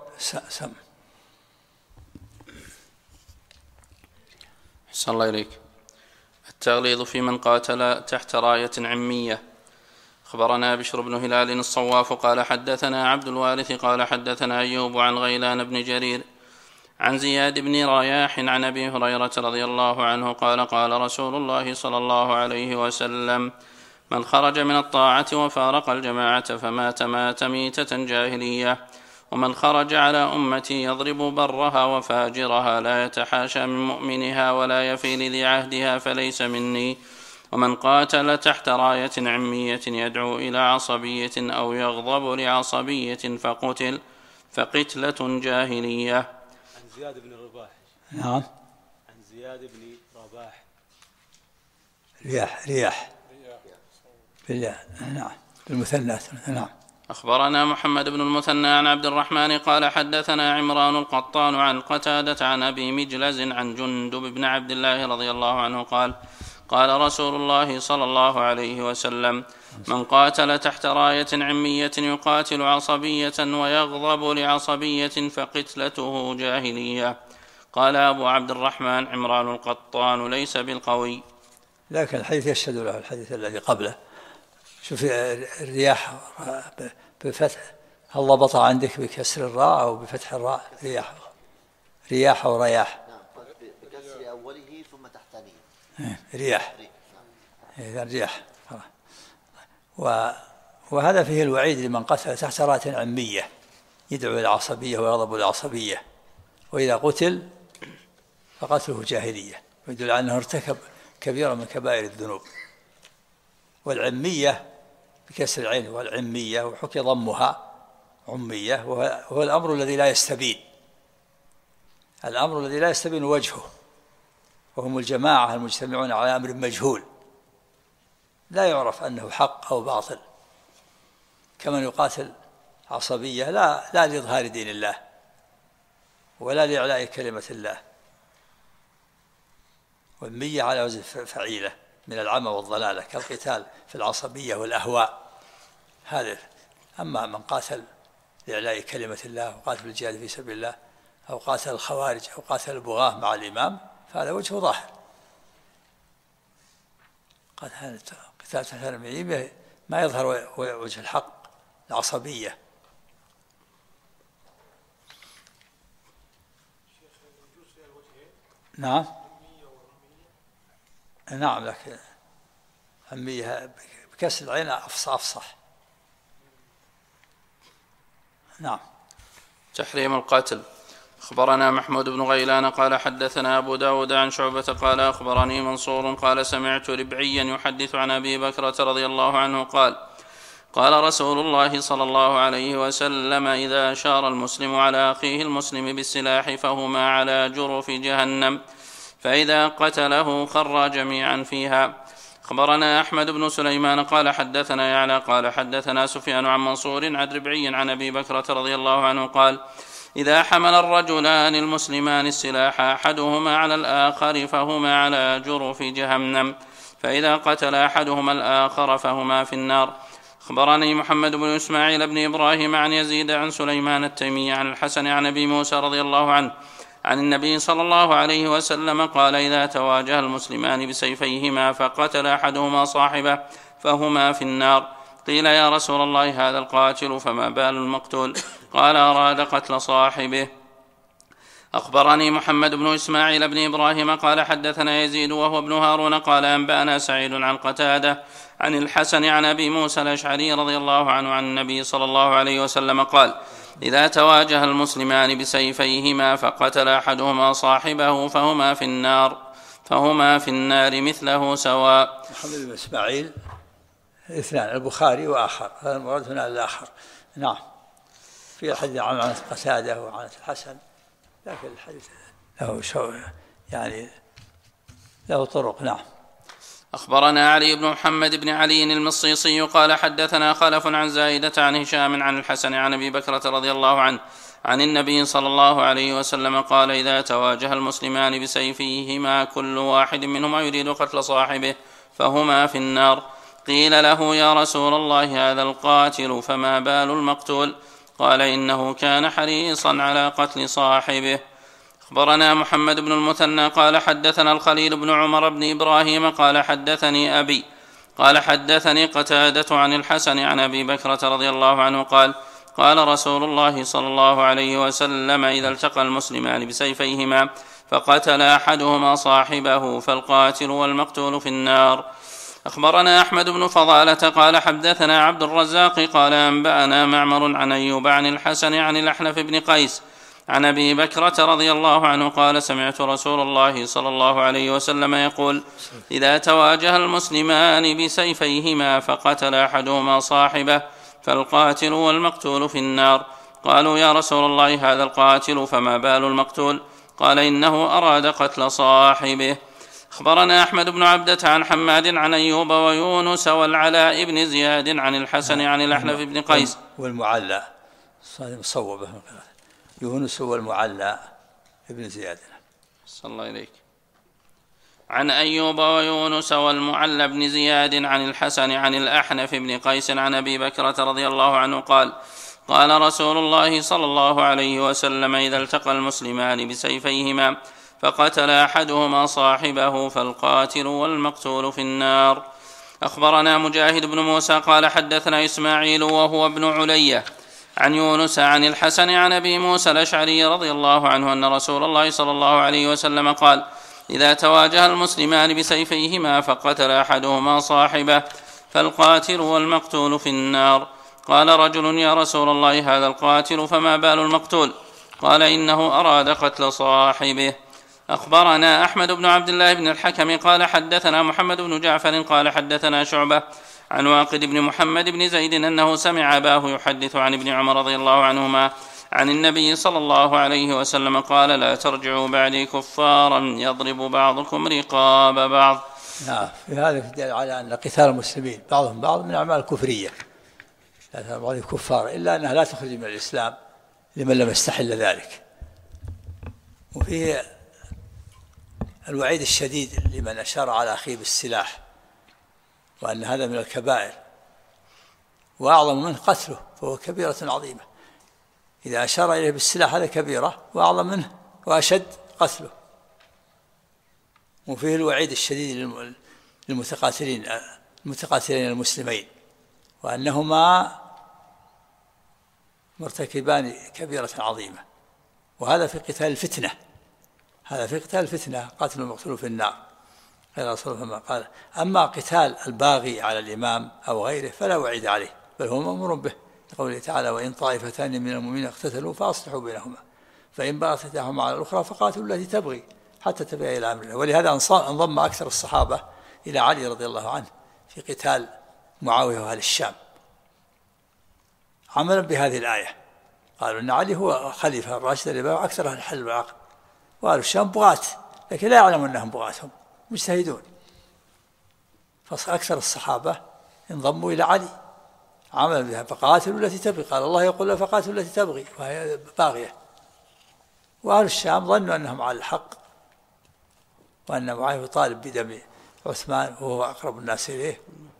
أحسن الله إليك. التغليظ في من قاتل تحت راية عمية. أخبرنا بشر بن هلال الصواف قال حدثنا عبد الوارث قال حدثنا أيوب عن غيلان بن جرير عن زياد بن رياح عن أبي هريرة رضي الله عنه قال قال رسول الله صلى الله عليه وسلم من خرج من الطاعة وفارق الجماعة فمات ميتة جاهلية ومن خرج على أمتي يضرب برها وفاجرها لا يتحاشى من مؤمنها ولا يفي لذي عهدها فليس مني ومن قاتل تحت راية عمية يدعو إلى عصبية أو يغضب لعصبية فقتل فقتلة جاهلية. عن زياد بن رباح. نعم. عن زياد بن رباح. رياح نعم المثنى. نعم. أخبرنا محمد بن المثنى عن عبد الرحمن قال حدثنا عمران القطان عن قتادة عن أبي مجلز عن جندب بن عبد الله رضي الله عنه قال قال رسول الله صلى الله عليه وسلم من قاتل تحت راية عمية يقاتل عصبية ويغضب لعصبية فقتلته جاهلية. قال أبو عبد الرحمن عمران القطان ليس بالقوي، لكن الحديث يشهد له الحديث الذي قبله. شوف الرياح بفتح، هل ضبط عندك بكسر الراء أو بفتح الراء؟ رياح أو رياح؟ نعم بكسر أوله ثم تحتانيه رياح. إذا رياح. وهذا فيه الوعيد لمن قتل تحت راية عمية يدعو إلى العصبية ويغضب للعصبية، وإذا قتل فقتله جاهلية، ويدل على أنه ارتكب كبيرة من كبائر الذنوب. والعمية بكسر العين والعمية، وحكي ضمها عمية، وهو الأمر الذي لا يستبين، الأمر الذي لا يستبين وجهه، وهم الجماعة المجتمعون على أمر مجهول لا يعرف أنه حق أو باطل، كمن يقاتل عصبية لا لإظهار دين الله ولا لإعلاء كلمة الله، والمية على وزن فعيلة من العمى والضلالة كالقتال في العصبية والأهواء هذا. أما من قاتل لإعلاء كلمة الله وقاتل الجهاد في سبيل الله أو قاتل الخوارج أو قاتل البغاة مع الإمام فهذا وجهه ظاهر. قتال تحت العمية ما يظهر وجه الحق، العصبية. نعم نعم، لكن عمية بكسر العين أفصح. نعم. تحريم القتل. أخبرنا محمود بن غيلان قال حدثنا أبو داود عن شعبة قال أخبرني منصور قال سمعت ربعيا يحدث عن أبي بكرة رضي الله عنه قال قال رسول الله صلى الله عليه وسلم إذا أشار المسلم على أخيه المسلم بالسلاح فهما على جرف جهنم، فإذا قتله خر جميعا فيها. أخبرنا أحمد بن سليمان قال حدثنا يعلى قال حدثنا سفيان عن منصور عن ربعي عن أبي بكرة رضي الله عنه قال إذا حمل الرجلان المسلمان السلاح أحدهما على الآخر فهما على جرف جهنم، فإذا قتل أحدهما الآخر فهما في النار. أخبرني محمد بن إسماعيل بن إبراهيم عن يزيد عن سليمان التيمي عن الحسن عن أبي موسى رضي الله عنه عن النبي صلى الله عليه وسلم قال إذا تواجه المسلمان بسيفيهما فقتل أحدهما صاحبه فهما في النار. قيل يا رسول الله هذا القاتل فما بال المقتول؟ قال أراد قتل صاحبه. أخبرني محمد بن إسماعيل بن إبراهيم قال حدثنا يزيد وهو ابن هارون قال أنبأنا سعيد عن قتادة عن الحسن عن أبي موسى الأشعري رضي الله عنه عن النبي صلى الله عليه وسلم قال إذا تواجه المسلمان بسيفيهما فقتل أحدهما صاحبه فهما في النار مثله سواء. محمد بن إسماعيل اثنان، البخاري وآخر، هذا المراد هنا الآخر. نعم، في حديث عن قتادة وعن الحسن، لكن الحديث له طرق. نعم. أخبرنا علي بن محمد بن علي المصيصي قال حدثنا خلف عن زائدة عن هشام عن الحسن عن أبي بكرة رضي الله عنه عن النبي صلى الله عليه وسلم قال إذا تواجه المسلمان بسيفيهما كل واحد منهما يريد قتل صاحبه فهما في النار. قيل له يا رسول الله هذا القاتل فما بال المقتول؟ قال إنه كان حريصا على قتل صاحبه. أخبرنا محمد بن المثنى قال حدثنا الخليل بن عمر بن إبراهيم قال حدثني أبي قال حدثني قتادة عن الحسن عن أبي بكرة رضي الله عنه قال قال رسول الله صلى الله عليه وسلم إذا التقى المسلمان بسيفيهما فقتل أحدهما صاحبه فالقاتل والمقتول في النار. أخبرنا أحمد بن فضالة قال حدثنا عبد الرزاق قال أنبأنا معمر عن أيوب عن الحسن عن الأحنف بن قيس عن أبي بكرة رضي الله عنه قال سمعت رسول الله صلى الله عليه وسلم يقول إذا تواجه المسلمان بسيفيهما فقتل أحدهما صاحبه فالقاتل والمقتول في النار. قالوا يا رسول الله هذا القاتل فما بال المقتول؟ قال إنه أراد قتل صاحبه. أخبرنا أحمد بن عبدة عن حماد عن أيوب ويونس والعلاء بن زياد عن الحسن عن الأحنف بن قيس. والمعلى مصوبة يونس والمعلى ابن زياد. صلى الله إليك. عن أيوب ويونس والمعلى بن زياد عن الحسن عن الأحنف بن قيس عن أبي بكرة رضي الله عنه قال قال رسول الله صلى الله عليه وسلم إذا التقى المسلمان بسيفيهما فقتل أحدهما صاحبه فالقاتل والمقتول في النار. أخبرنا مجاهد بن موسى قال حدثنا إسماعيل وهو ابن علية عن يونس عن الحسن عن أبي موسى الأشعري رضي الله عنه أن رسول الله صلى الله عليه وسلم قال إذا تواجه المسلمان بسيفيهما فقتل أحدهما صاحبه فالقاتل والمقتول في النار. قال رجل يا رسول الله هذا القاتل فما بال المقتول؟ قال إنه أراد قتل صاحبه. أخبرنا أحمد بن عبد الله بن الحكم قال حدثنا محمد بن جعفر قال حدثنا شعبة عن واقد بن محمد بن زيد أنه سمع أباه يحدث عن ابن عمر رضي الله عنهما عن النبي صلى الله عليه وسلم قال لا ترجعوا بعدي كفارا يضرب بعضكم رقاب بعض. نعم، في هذا يدل على أن قتال المسلمين بعضهم بعض من الأعمال الكفرية، لا ترجعوا بعدي كفار، إلا أنها لا تخرج من الإسلام لمن لم يستحل ذلك. وفيه الوعيد الشديد لمن أشار على أخيه بالسلاح، وأن هذا من الكبائر، وأعظم منه قتله فهو كبيرة عظيمة. إذا أشار إليه بالسلاح هذا كبيرة، وأعظم منه وأشد قتله. وفيه الوعيد الشديد للمتقاتلين المسلمين، وأنهما مرتكبان كبيرة عظيمة. وهذا في قتال الفتنة، هذا في قتال الفتنة قاتل المقتول في النار. قال رسول الله قال أما قتال الباغي على الإمام أو غيره فلا وعيد عليه، بل هو مأمور به، لقوله تعالى وإن طائفتان من المؤمنين اقتتلوا فأصلحوا بينهما فإن بغت إحداهما على الأخرى فقاتلوا التي تبغي حتى تبيع إلى أمر الله. ولهذا انضم أكثر الصحابة إلى علي رضي الله عنه في قتال معاوية وأهل الشام عملا بهذه الآية. قالوا أن علي هو خليفة الراشد الذي باع أكثر أهل الحل والعقد، وأهل الشام بغاة لكن لا يعلمون أنهم بغاتهم مجتهدون. فأكثر الصحابة انضموا إلى علي عملا بها فقاتلوا التي تبغي، قال الله يقول فقاتلوا التي تبغي وهي باغية. وأهل الشام ظنوا أنهم على الحق، وأن معاوية طالب بدم عثمان وهو أقرب الناس إليه،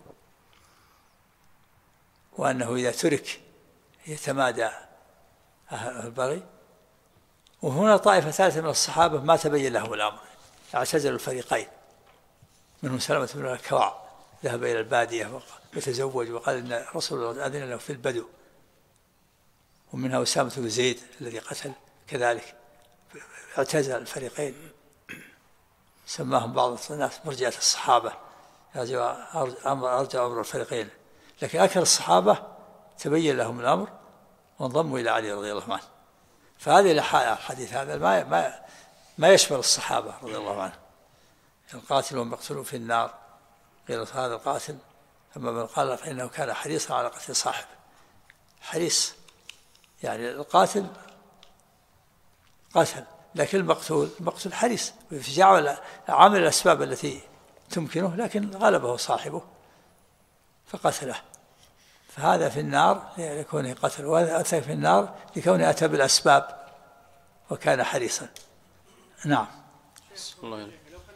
وأنه إذا ترك يتمادى أهل البغي. وهنا طائفة ثالثة من الصحابة ما تبين لهم الأمر، اعتزلوا الفريقين، منهم سلمة بن الأكوع ذهب إلى البادية وتزوج وقال إن رسول الله أذن له في البدو. ومنها أسامة بن زيد الذي قتل كذلك، اعتزل الفريقين، سماهم بعض الناس مرجئة الصحابة، أرجع أمر الفريقين. لكن أكثر الصحابة تبين لهم الأمر وانضموا إلى علي رضي الله عنه. فهذه الحديث هذا ما يشمل الصحابة رضي الله عنه. القاتل والمقتول في النار، قيل هذا القاتل، أما من قال فإنه كان حريصا على قتل صاحبه. حريص يعني القاتل قتل، لكن المقتول حريص في عمل الأسباب التي تمكنه، لكن غلبه صاحبه فقتله، فهذا في النار لكونه قتل، وهذا أتى في النار لكونه أتى بالأسباب وكان حريصا. نعم. الله لو كان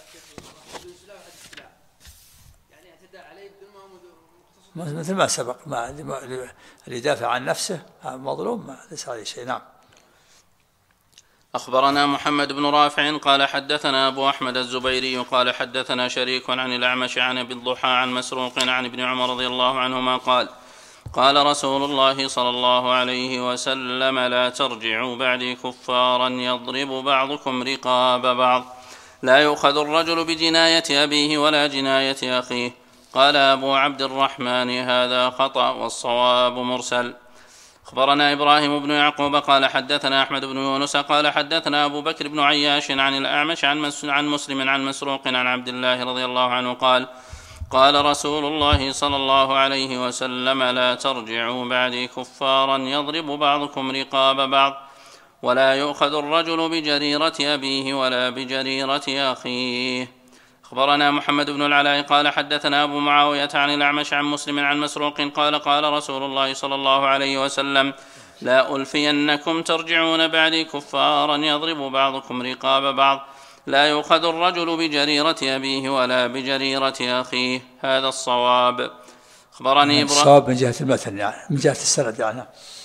يعني اعتدى عليه بدون مثل ما سبق، اللي يدافع عن نفسه مظلوم ليس عليه شيء. نعم. أخبرنا محمد بن رافع قال حدثنا أبو أحمد الزبيري قال حدثنا شريك عن الأعمش عن أبي الضحى عن مسروق عن ابن عمر رضي الله عنهما قال قال رسول الله صلى الله عليه وسلم لا ترجعوا بعدي كفارا يضرب بعضكم رقاب بعض، لا يؤخذ الرجل بجناية أبيه ولا جناية أخيه. قال أبو عبد الرحمن هذا خطأ والصواب مرسل. أخبرنا إبراهيم بن يعقوب قال حدثنا أحمد بن يونس قال حدثنا أبو بكر بن عياش عن الأعمش عن مسلم عن مسروق عن عبد الله رضي الله عنه قال قال رسول الله صلى الله عليه وسلم لا ترجعوا بعدي كفارا يضرب بعضكم رقاب بعض، ولا يؤخذ الرجل بجريرة أبيه ولا بجريرة أخيه. أخبرنا محمد بن العلاء قال حدثنا أبو معاوية عن الأعمش عن مسلم عن مسروق قال قال رسول الله صلى الله عليه وسلم لا ألفينكم ترجعون بعدي كفارا يضرب بعضكم رقاب بعض لا يؤخذ الرجل بجريرة أبيه ولا بجريرة أخيه. هذا الصواب. أخبرني الصواب من جهة المتن يعني من جهة السند يعني.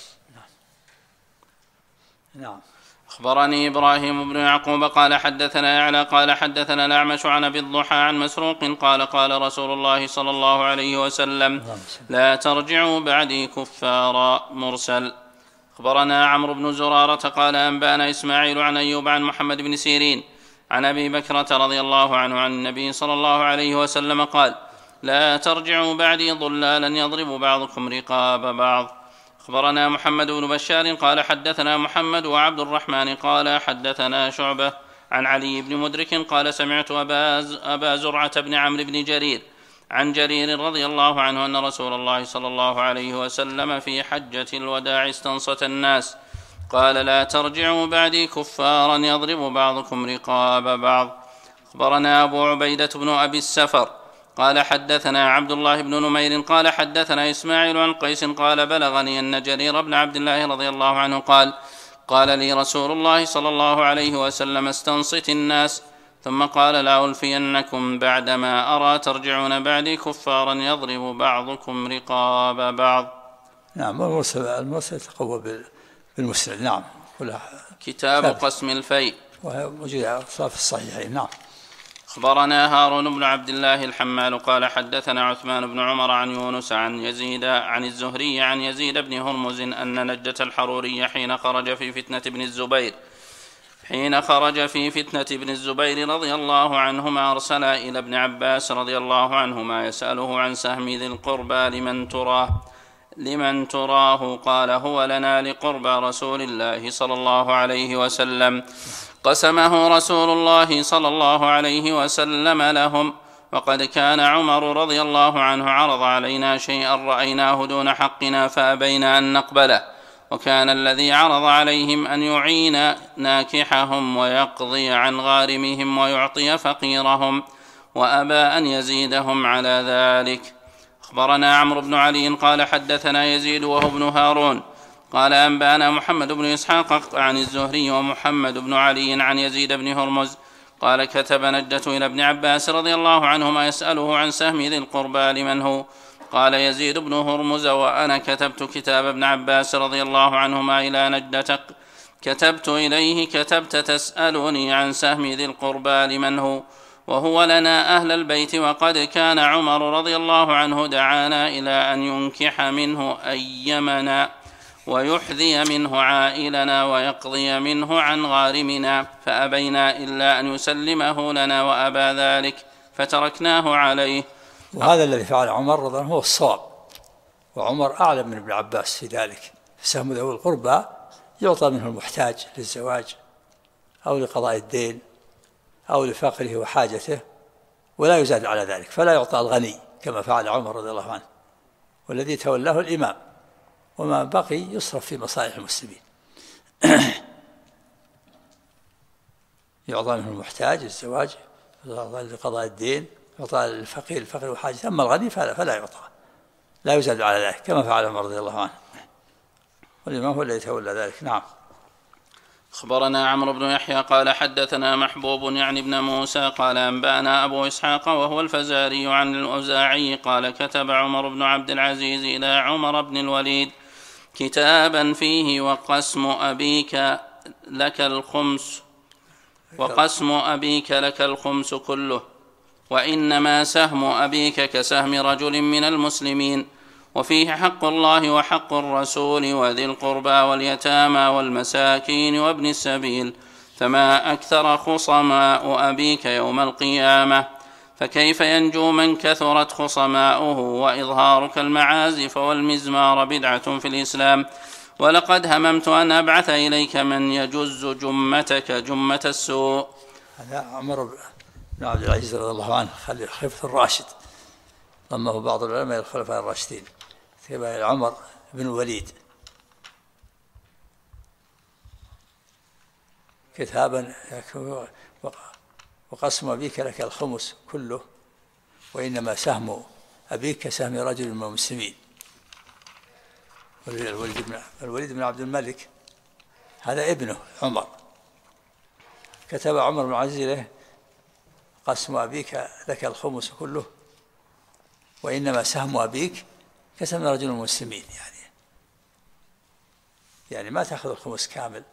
نعم. أخبرني إبراهيم بن يعقوب قال حدثنا يعلى قال حدثنا الأعمش عن أبي الضحى عن مسروق قال قال رسول الله صلى الله عليه وسلم لا ترجعوا بعدي كفارا. مرسل. أخبرنا عمرو بن زرارة قال أنبأنا إسماعيل عن أيوب عن محمد بن سيرين عن أبي بكرة رضي الله عنه عن النبي صلى الله عليه وسلم قال لا ترجعوا بعدي ضلالا يضرب بعضكم رقاب بعض. أخبرنا محمد بن بشار قال حدثنا محمد وعبد الرحمن قال حدثنا شعبة عن علي بن مدرك قال سمعت أبا زرعة بن عمرو بن جرير عن جرير رضي الله عنه أن رسول الله صلى الله عليه وسلم في حجة الوداع استنصت الناس قال لا ترجعوا بعدي كفارا يضرب بعضكم رقاب بعض. أخبرنا أبو عبيدة بن أبي السفر قال حدثنا عبد الله بن نمير قال حدثنا إسماعيل عن قيس قال بلغني أن جرير بن عبد الله رضي الله عنه قال لي رسول الله صلى الله عليه وسلم استنصت الناس ثم قال لا ألفينكم بعدما أرى ترجعون بعدي كفارا يضرب بعضكم رقاب بعض. نعم. المرسل يتقوى بالمسند. نعم. كتاب قسم الفيء وجد في الصحيحين. نعم. أخبرنا هارون بن عبد الله الحمال قال حدثنا عثمان بن عمر عن يونس عن يزيد عن الزهري عن يزيد بن هرمز أن نجة الحروري حين خرج في فتنة ابن الزبير رضي الله عنهما أرسل إلى ابن عباس رضي الله عنهما يسأله عن سهم ذي القربى لمن تراه قال هو لنا لقربى رسول الله صلى الله عليه وسلم قسمه رسول الله صلى الله عليه وسلم لهم وقد كان عمر رضي الله عنه عرض علينا شيئا رأيناه دون حقنا فأبينا أن نقبله وكان الذي عرض عليهم أن يعين ناكحهم ويقضي عن غارمهم ويعطي فقيرهم وأبى أن يزيدهم على ذلك. أخبرنا عمرو بن علي قال حدثنا يزيد وهو ابن هارون قال أنبأنا محمد بن إسحاق عن الزهري ومحمد بن علي عن يزيد بن هرمز قال كتب نجة إلى ابن عباس رضي الله عنهما يسأله عن سهم ذي القربى لمن هو قال يزيد بن هرمز وأنا كتبت كتاب ابن عباس رضي الله عنهما إلى نجدة كتبت إليه كتبت تسألني عن سهم ذي القربى لمن هو وهو لنا أهل البيت وقد كان عمر رضي الله عنه دعانا إلى أن ينكح منه أيمنا ويحذي منه عائلنا ويقضي منه عن غارمنا فأبينا إلا أن يسلمه لنا وأبى ذلك فتركناه عليه. وهذا الذي فعل عمر رضي الله عنه هو الصواب وعمر أعلم من ابن عباس في ذلك. سهم ذوي القربى يعطى منه المحتاج للزواج أو لقضاء الدين أو لفقره وحاجته ولا يزاد على ذلك فلا يعطى الغني كما فعل عمر رضي الله عنه والذي تولاه الإمام وما بقي يصرف في مصالح المسلمين. يعطى منه المحتاج الزواج لقضاء الدين يعطى الفقير وحاجته أما الغني فلا يعطى لا يزاد على ذلك كما فعل عمر رضي الله عنه والإمام هو الذي تولى ذلك. نعم. أخبرنا عمرو بن يحيى قال حدثنا محبوب يعني ابن موسى قال أنبأنا أبو إسحاق وهو الفزاري عن الأوزاعي قال كتب عمر بن عبد العزيز إلى عمر بن الوليد كتابا فيه وقسم أبيك لك الخمس كله وإنما سهم أبيك كسهم رجل من المسلمين وفيه حق الله وحق الرسول وذي القربى واليتامى والمساكين وابن السبيل فما أكثر خصماء أبيك يوم القيامة فكيف ينجو من كثرت خصماؤه وإظهارك المعازف والمزمار بدعة في الإسلام ولقد هممت أن أبعث إليك من يجز جمتك جمة السوء. هذا عمر بن عبد العزيز رضي الله عنه خليفة الراشد ضمه بعض العلماء الخلفاء الراشدين كما عمر بن الوليد كتابا وقسم أبيك لك الخمس كله، وإنما سهم أبيك كسهم رجل من المسلمين. الوليد بن عبد الملك هذا ابنه عمر، كتب عمر بن العزيز له قسم أبيك لك الخمس كله، وإنما سهم أبيك كسهم رجل من المسلمين، يعني ما تأخذ الخمس كامل.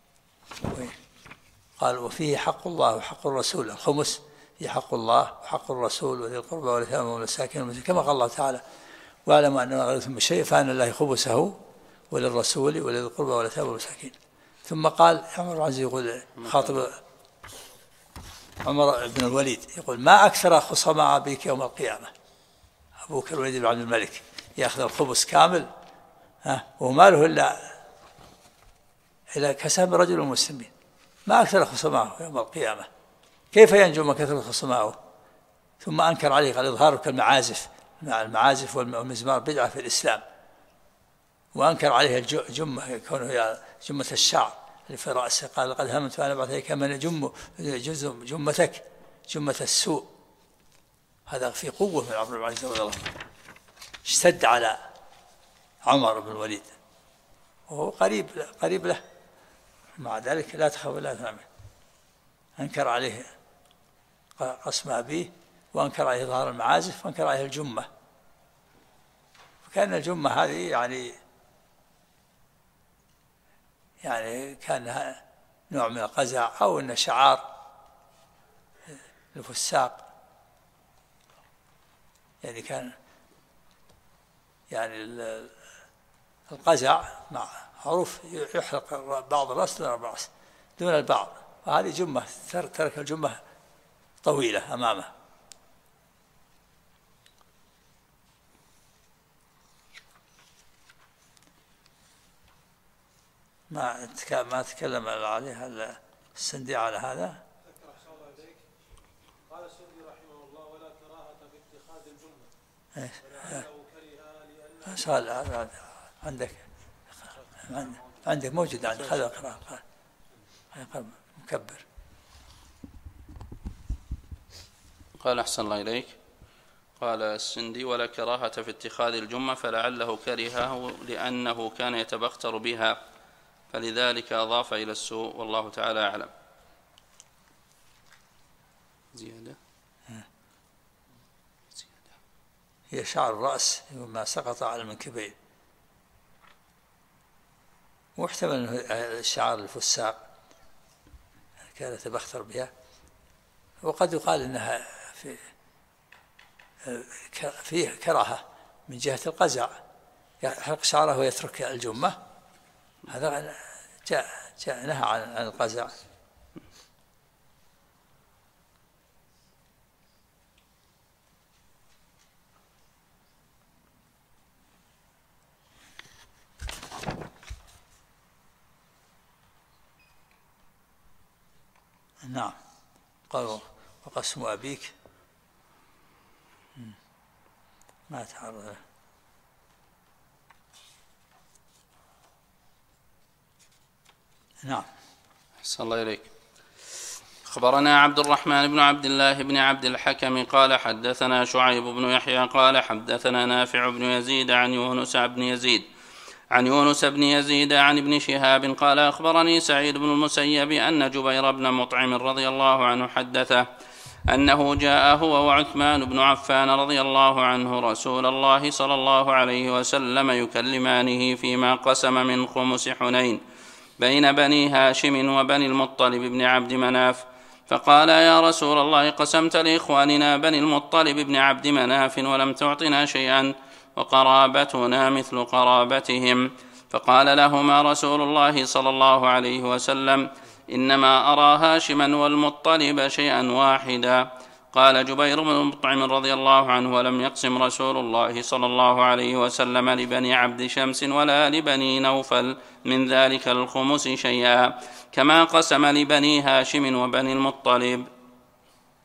قال وفيه حق الله وحق الرسول، الخمس هي حق الله وحق الرسول وذي القربى واليتامى والمساكين، كما قال الله تعالى واعلموا أنما غنمتم من شيء فأن الله خمسه وللرسول ولذي القربى واليتامى والمساكين. ثم قال عمر بن العزيز يقول خاطب عمر بن الوليد يقول ما أكثر خصماء أبيك يوم القيامة، أبوك الوليد بن عبد الملك يأخذ الخمس كامل وما له إلا كسب رجل مسلمين، ما أكثر خصماءه يوم القيامة، كيف ينجو من كثرة خصماءه؟ ثم أنكر عليه قال إظهاره كالمعازف، المعازف والمزمار بدعة في الإسلام، وأنكر عليه الجمة كونه جمة الشعر اللي في رأسه، قال لقد هممت أن أبعث إليك من جمتك جمة السوء. هذا في قوة من عمر بن العزيز رضي الله عنه، اشتد على عمر بن الوليد وهو قريب له، مع ذلك لا تخاف ولا تنام. أنكر عليه قسم أبيه، وأنكر عليه إظهار المعازف، وأنكر عليه الجمة. فكان الجمة هذه يعني كانها نوع من القزع، أو أن شعار الفساق، يعني كان القزع معروف يحلق بعض الرأس دون الرأس دون البعض، وهذه جمة ترك الجمة طويلة أمامه. ما تكلم عليه السندي على هذا. قال السندي رحمه الله ولا كراهة باتخاذ الجمة ولأنه كره لأن عندك موجود عندك هذا قراءة مكبر. قال أحسن الله إليك. قال السندي ولا كراهة في اتخاذ الجمة فلعله كرهه لأنه كان يتبختر بها فلذلك أضاف إلى السوء، والله تعالى أعلم. زيادة هي شعر الرأس ما سقط على المنكبين، واحتمل أنه شعر الفساق كان يتبختر بها، وقد يقال أنها فيه كراهة من جهة القزع، يحلق شعره ويترك الجمة، هذا جاء نهى عن القزع. نعم. قالوا وقسم أبيك ما تعرض له. نعم. أحسن الله إليك. أخبرنا عبد الرحمن بن عبد الله بن عبد الحكم قال حدثنا شعيب بن يحيى قال حدثنا نافع بن يزيد عن يونس بن يزيد عن ابن شهاب قال أخبرني سعيد بن المسيب أن جبير بن مطعم رضي الله عنه حدثه أنه جاء هو وعثمان بن عفان رضي الله عنه رسول الله صلى الله عليه وسلم يكلمانه فيما قسم من خمس حنين بين بني هاشم وبني المطلب بن عبد مناف، فقال يا رسول الله قسمت لإخواننا بني المطلب بن عبد مناف ولم تعطنا شيئا وقرابتنا مثل قرابتهم، فقال لهما رسول الله صلى الله عليه وسلم إنما أرى هاشما والمطلب شيئا واحدا. قال جبير بن مطعم رضي الله عنه ولم يقسم رسول الله صلى الله عليه وسلم لبني عبد شمس ولا لبني نوفل من ذلك الخمس شيئا كما قسم لبني هاشم وبني المطلب.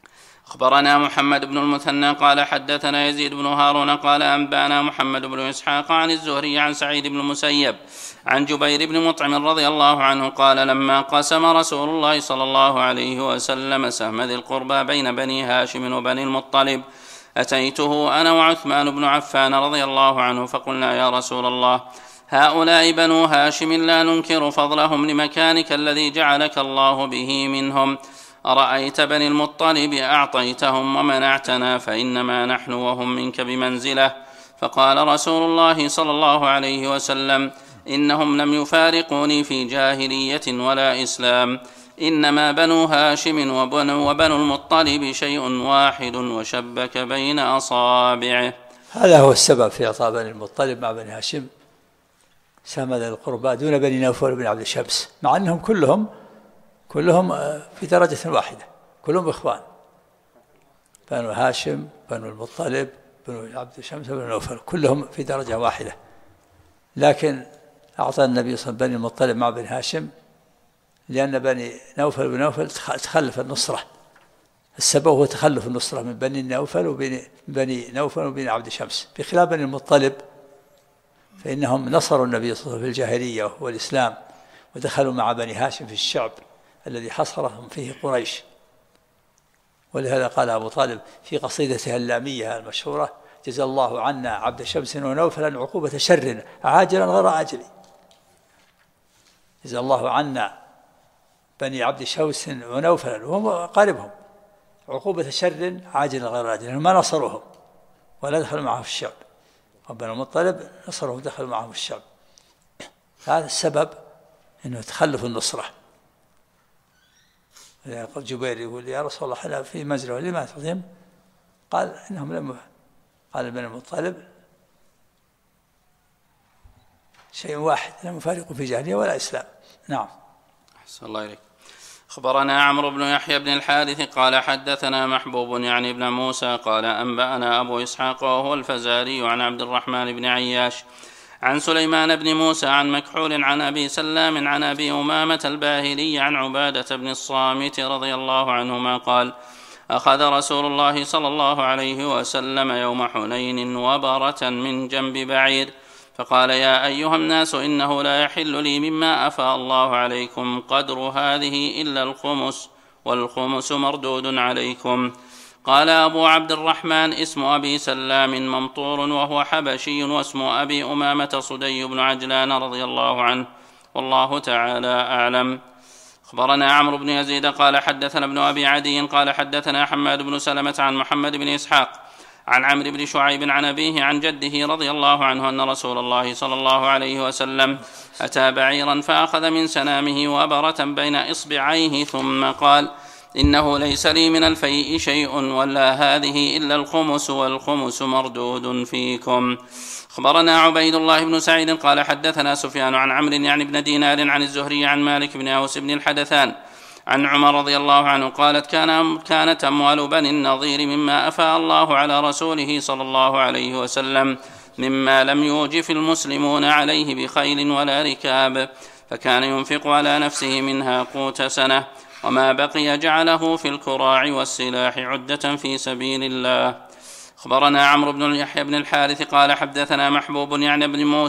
أخبرنا محمد بن المثنى قال حدثنا يزيد بن هارون قال أنبأنا محمد بن إسحاق عن الزهري عن سعيد بن المسيب عن جبير بن مطعم رضي الله عنه قال لما قسم رسول الله صلى الله عليه وسلم سهم ذي القربى بين بني هاشم وبني المطلب أتيته أنا وعثمان بن عفان رضي الله عنه فقلنا يا رسول الله هؤلاء بنو هاشم لا ننكر فضلهم لمكانك الذي جعلك الله به منهم أرأيت بني المطلب أعطيتهم ومنعتنا فإنما نحن وهم منك بمنزلة. فقال رسول الله صلى الله عليه وسلم إنهم لم يفارقوني في جاهلية ولا إسلام إنما بنو هاشم وبنو المطلب شيء واحد وشبك بين أصابعه. هذا هو السبب في إعطاء بني المطلب مع بني هاشم سهم ذي القربى دون بني نوفل بن عبد شمس، مع أنهم كلهم في درجة واحدة، كلهم إخوان، بنو هاشم بنو المطلب بنو عبد شمس بنو نوفل كلهم في درجة واحدة، لكن أعطى النبي صلى الله عليه وسلم بني المطلب مع بني هاشم لأن بني نوفل بن نوفل تخلف النصرة، السبب هو تخلف النصرة من بني نوفل وبني عبد شمس، بخلاف بني المطلب فإنهم نصروا النبي صلى الله عليه وسلم في الجاهلية والإسلام ودخلوا مع بني هاشم في الشعب الذي حصرهم فيه قريش. ولهذا قال أبو طالب في قصيدته اللامية المشهورة جزى الله عنا عبد شمس ونوفلا عقوبة شر عاجلا غير آجل. جزى الله عنا بني عبد شمس ونوفلا وهم قاربهم عقوبة شر عاجلا غير آجل، ما نصروهم ولا دخلوا معهم في الشعب، وبنو المطلب نصرهم دخلوا معهم في الشعب. هذا السبب أنه تخلف النصرة. جبير يقول يا رسول الله حنا في منزله لما تعطيهم؟ قال إنهم لم قال بني المطلب شيء واحد لم يفارقوا في جاهلية ولا إسلام. نعم. أحسن الله إليك. أخبرنا عمرو بن يحيى بن الحارث قال حدثنا محبوب يعني ابن موسى قال أنبأنا أبو إسحاق وهو الفزاري عن عبد الرحمن بن عياش عن سليمان بن موسى عن مكحول عن أبي سلام عن أبي أمامة الباهلي عن عبادة بن الصامت رضي الله عنهما قال أخذ رسول الله صلى الله عليه وسلم يوم حنين وبرة من جنب بعير فقال يا أيها الناس إنه لا يحل لي مما أفاء الله عليكم قدر هذه إلا الخمس والخمس مردود عليكم. قال أبو عبد الرحمن اسم أبي سلام ممطور وهو حبشي واسم أبي أمامة صدي بن عجلان رضي الله عنه والله تعالى أعلم. أخبرنا عمرو بن يزيد قال حدثنا ابن أبي عدي قال حدثنا حماد بن سلمة عن محمد بن إسحاق عن عمرو بن شعيب عن أبيه عن جده رضي الله عنه أن رسول الله صلى الله عليه وسلم أتى بعيرا فأخذ من سنامه وبرة بين إصبعيه ثم قال إنه ليس لي من الفيء شيء ولا هذه إلا الخمس والخمس مردود فيكم. أخبرنا عبيد الله بن سعيد قال حدثنا سفيان عن عمرو يعني بن دينار عن الزهري عن مالك بن أوس بن الحدثان عن عمر رضي الله عنه قالت كانت أموال بني النضير مما أفاء الله على رسوله صلى الله عليه وسلم مما لم يوجف المسلمون عليه بخيل ولا ركاب، فكان ينفق على نفسه منها قوت سنة وما بقي جعله في الكراع والسلاح عدة في سبيل الله. أخبرنا عمرو بن يحيى بن الحارث قال حدثنا محبوب يعني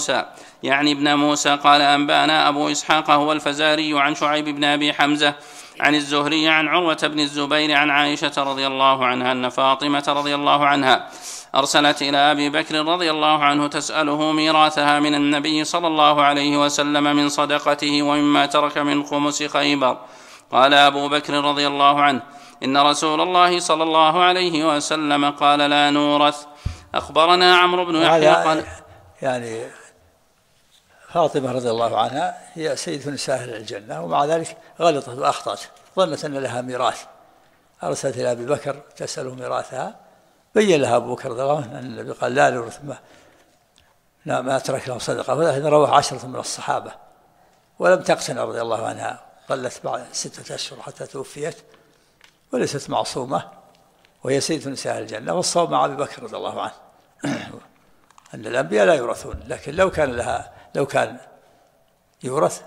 ابن موسى قال أنبأنا أبو إسحاق هو الفزاري عن شعيب بن أبي حمزة عن الزهري عن عروة بن الزبير عن عائشة رضي الله عنها أن فاطمة رضي الله عنها أرسلت إلى أبي بكر رضي الله عنه تسأله ميراثها من النبي صلى الله عليه وسلم من صدقته ومما ترك من خمس خيبر. قال أبو بكر رضي الله عنه إن رسول الله صلى الله عليه وسلم قال لا نورث. أخبرنا عمرو بن يحيى قال يعني فاطمة رضي الله عنها هي سيدة نساء أهل الجنة، ومع ذلك غلطت وأخطأت، ظنت أن لها ميراث، أرسلت إلى أبي بكر تسأله ميراثها، بين لها أبو بكر رضي الله عنه أن النبي قال لا نورث ما ترك له صدقة، ولكن رواه 10 من الصحابة ولم تقتنع رضي الله عنها، ظلت بعد 6 أشهر حتى توفيت وليست معصومة وهي سيدة نساء الجنة. والصواب مع أبي بكر رضي الله عنه أن الأنبياء لا يورثون، لكن لو كان يورث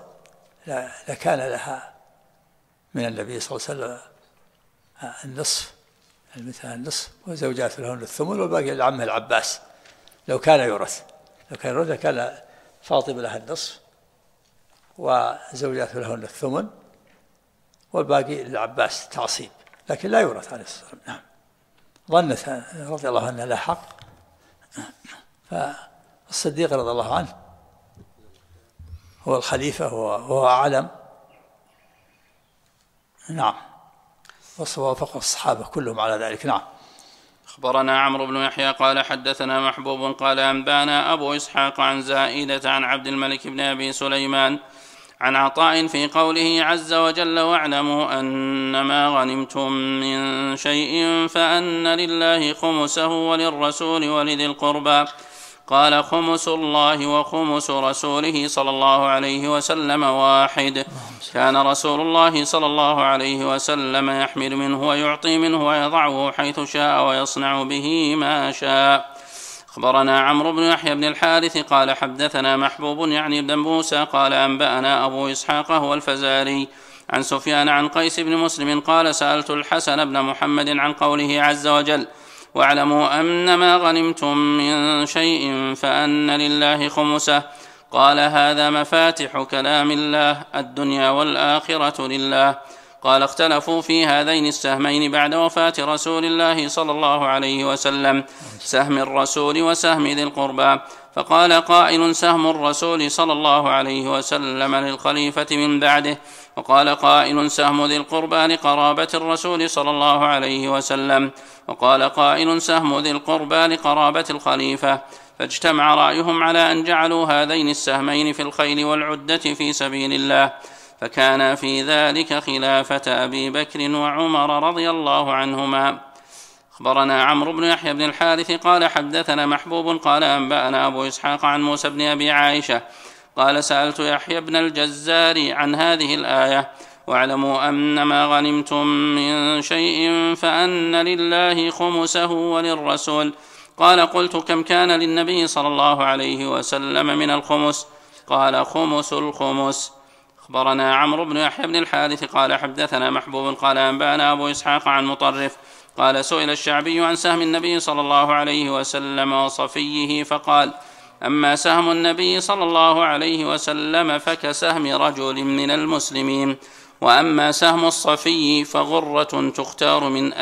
لكان لها من النبي صلى الله عليه وسلم النصف المثال النصف وزوجات لهن الثمن والباقي لعمه العباس لو كان يورث كان فاطمة لها النصف وزوجات لهن الثمن والباقي للعباس تعصيب، لكن لا يورث عليه الصلاة والسلام. نعم، ظنت رضي الله عنه لا حق، فالصديق رضي الله عنه هو الخليفة وهو أعلم. نعم، ووافق الصحابة كلهم على ذلك. نعم. أخبرنا عمرو بن يحيى قال حدثنا محبوب قال أنبانا أبو إسحاق عن زائدة عن عبد الملك بن أبي سليمان عن عطاء في قوله عز وجل واعلموا أنما غنمتم من شيء فأن لله خمسه وللرسول ولذي القربى قال خمس الله وخمس رسوله صلى الله عليه وسلم واحد. كان رسول الله صلى الله عليه وسلم يحمل منه ويعطي منه ويضعه حيث شاء ويصنع به ما شاء. أخبرنا عمرو بن يحيى بن الحارث قال حدثنا محبوب يعني بن موسى قال أنبأنا أبو إسحاق هو الفزاري عن سفيان عن قيس بن مسلم قال سألت الحسن بن محمد عن قوله عز وجل واعلموا أنما غنمتم من شيء فأن لله خمسه قال هذا مفاتح كلام الله الدنيا والآخرة لله. قال اختلفوا في هذين السهمين بعد وفاة رسول الله صلى الله عليه وسلم سهم الرسول وسهم ذي القربى فقال قائل سهم الرسول صلى الله عليه وسلم للخليفة من بعده وقال قائل سهم ذي القربى لقرابة الرسول صلى الله عليه وسلم وقال قائل سهم ذي القربى لقرابة الخليفة فاجتمع رأيهم على أن جعلوا هذين السهمين في الخيل والعدة في سبيل الله فكان في ذلك خلافة أبي بكر وعمر رضي الله عنهما. أخبرنا عمرو بن يحيى بن الحارث قال حدثنا محبوب قال أنبأنا أبو إسحاق عن موسى بن أبي عائشة قال سألت يحيى بن الجزار عن هذه الآية واعلموا أنما غنمتم من شيء فأن لله خمسه وللرسول قال قلت كم كان للنبي صلى الله عليه وسلم من الخمس قال خمس الخمس. أخبرنا عمرو بن يحيى بن الحارث قال حدثنا محبوب قال أنبأنا أبو إسحاق عن مطرف قال سئل الشعبي عن سهم النبي صلى الله عليه وسلم وصفيه فقال أما سهم النبي صلى الله عليه وسلم فكسهم رجل من المسلمين وأما سهم الصفي فغرة تختار من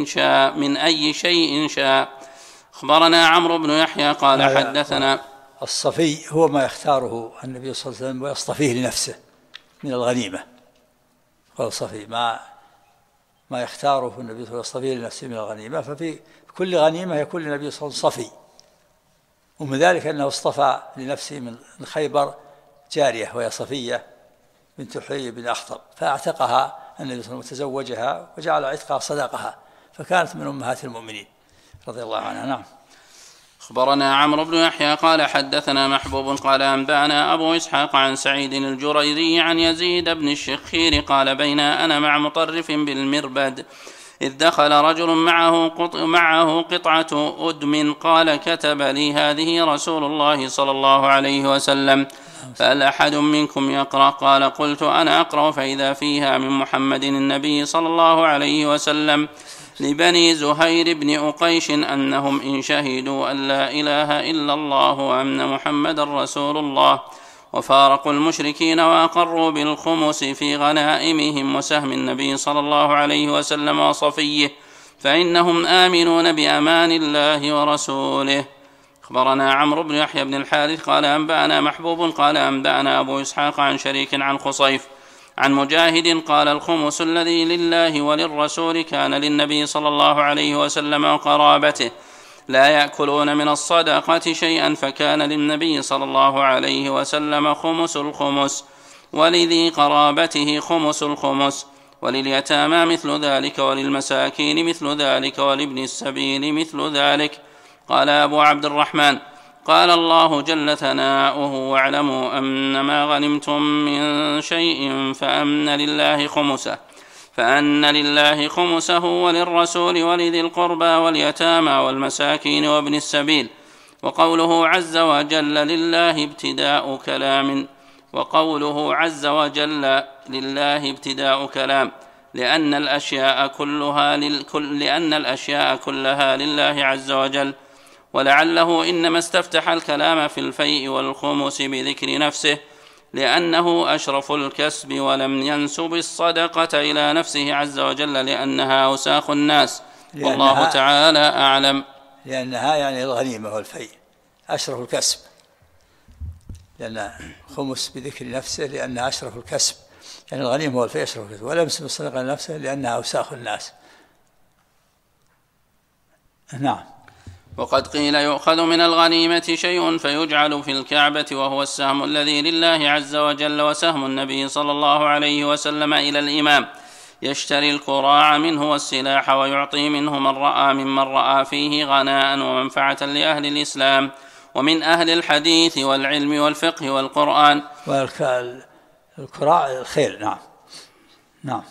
أي شيء شاء. أخبرنا عمرو بن يحيى قال حدثنا الصفي هو ما يختاره النبي صلى الله عليه وسلم ويصطفيه لنفسه من الغنيمة، والصفي ما يختاره النبي صلى الله عليه وسلم ويصطفيه لنفسه من الغنيمة، ففي كل غنيمة يكون للنبي صلى الله عليه وسلم صفي، ومن ذلك أنه اصطفى لنفسه من خيبر جارية وهي صفية بنت حيي بن أخطب فاعتقها النبي صلى الله عليه وسلم وتزوجها وجعل عتقها صداقها فكانت من أمهات المؤمنين رضي الله عنها. نعم. أخبرنا عمرو بن يحيى قال حدثنا محبوب قال أنبأنا أبو إسحاق عن سعيد الجريري عن يزيد بن الشخير قال بين أنا مع مطرف بالمربد إذ دخل رجل معه قطعة أدم قال كتب لي هذه رسول الله صلى الله عليه وسلم فهل أحد منكم يقرأ قال قلت أنا أقرأ فإذا فيها من محمد النبي صلى الله عليه وسلم لبني زهير بن أقيش أنهم إن شهدوا أن لا إله إلا الله وأن محمد رسول الله وفارقوا المشركين وأقروا بالخمس في غنائمهم وسهم النبي صلى الله عليه وسلم وصفيه فإنهم آمنون بأمان الله ورسوله. أخبرنا عمرو بن يحيى بن الحارث قال أنبأنا محبوب قال أنبأنا أبو إسحاق عن شريك عن خصيف عن مجاهد قال الخمس الذي لله وللرسول كان للنبي صلى الله عليه وسلم وقرابته لا يأكلون من الصدقة شيئا فكان للنبي صلى الله عليه وسلم خمس الخمس ولذي قرابته خمس الخمس ولليتامى مثل ذلك وللمساكين مثل ذلك ولابن السبيل مثل ذلك. قال أبو عبد الرحمن قال الله جل ثناؤه واعلموا أنما غنمتم من شيء فأن لله خمسه وللرسول ولذي القربى واليتامى والمساكين وابن السبيل. وقوله عز وجل لله ابتداء كلام لأن الأشياء كلها لله عز وجل. ولعله إنما استفتح الكلام في الفيء والخمس بذكر نفسه لأنه أشرف الكسب، ولم ينسب الصدقة إلى نفسه عز وجل لأنها أوساخ الناس، والله تعالى أعلم. لأنها يعني الغنيمة والفيء أشرف الكسب، لأن خمس بذكر نفسه لأنها أشرف الكسب، يعني الغنيمة والفيء أشرف الكسب، ولم ينسب الصدقة لنفسه لأنها أوساخ الناس. نعم. وقد قيل يؤخذ من الغنيمة شيء فيجعل في الكعبة، وهو السهم الذي لله عز وجل، وسهم النبي صلى الله عليه وسلم إلى الإمام يشتري الكراع منه والسلاح، ويعطي منه ممن رأى فيه غناء ومنفعة لأهل الإسلام ومن أهل الحديث والعلم والفقه والقرآن. والكراع الخيل. نعم. نعم.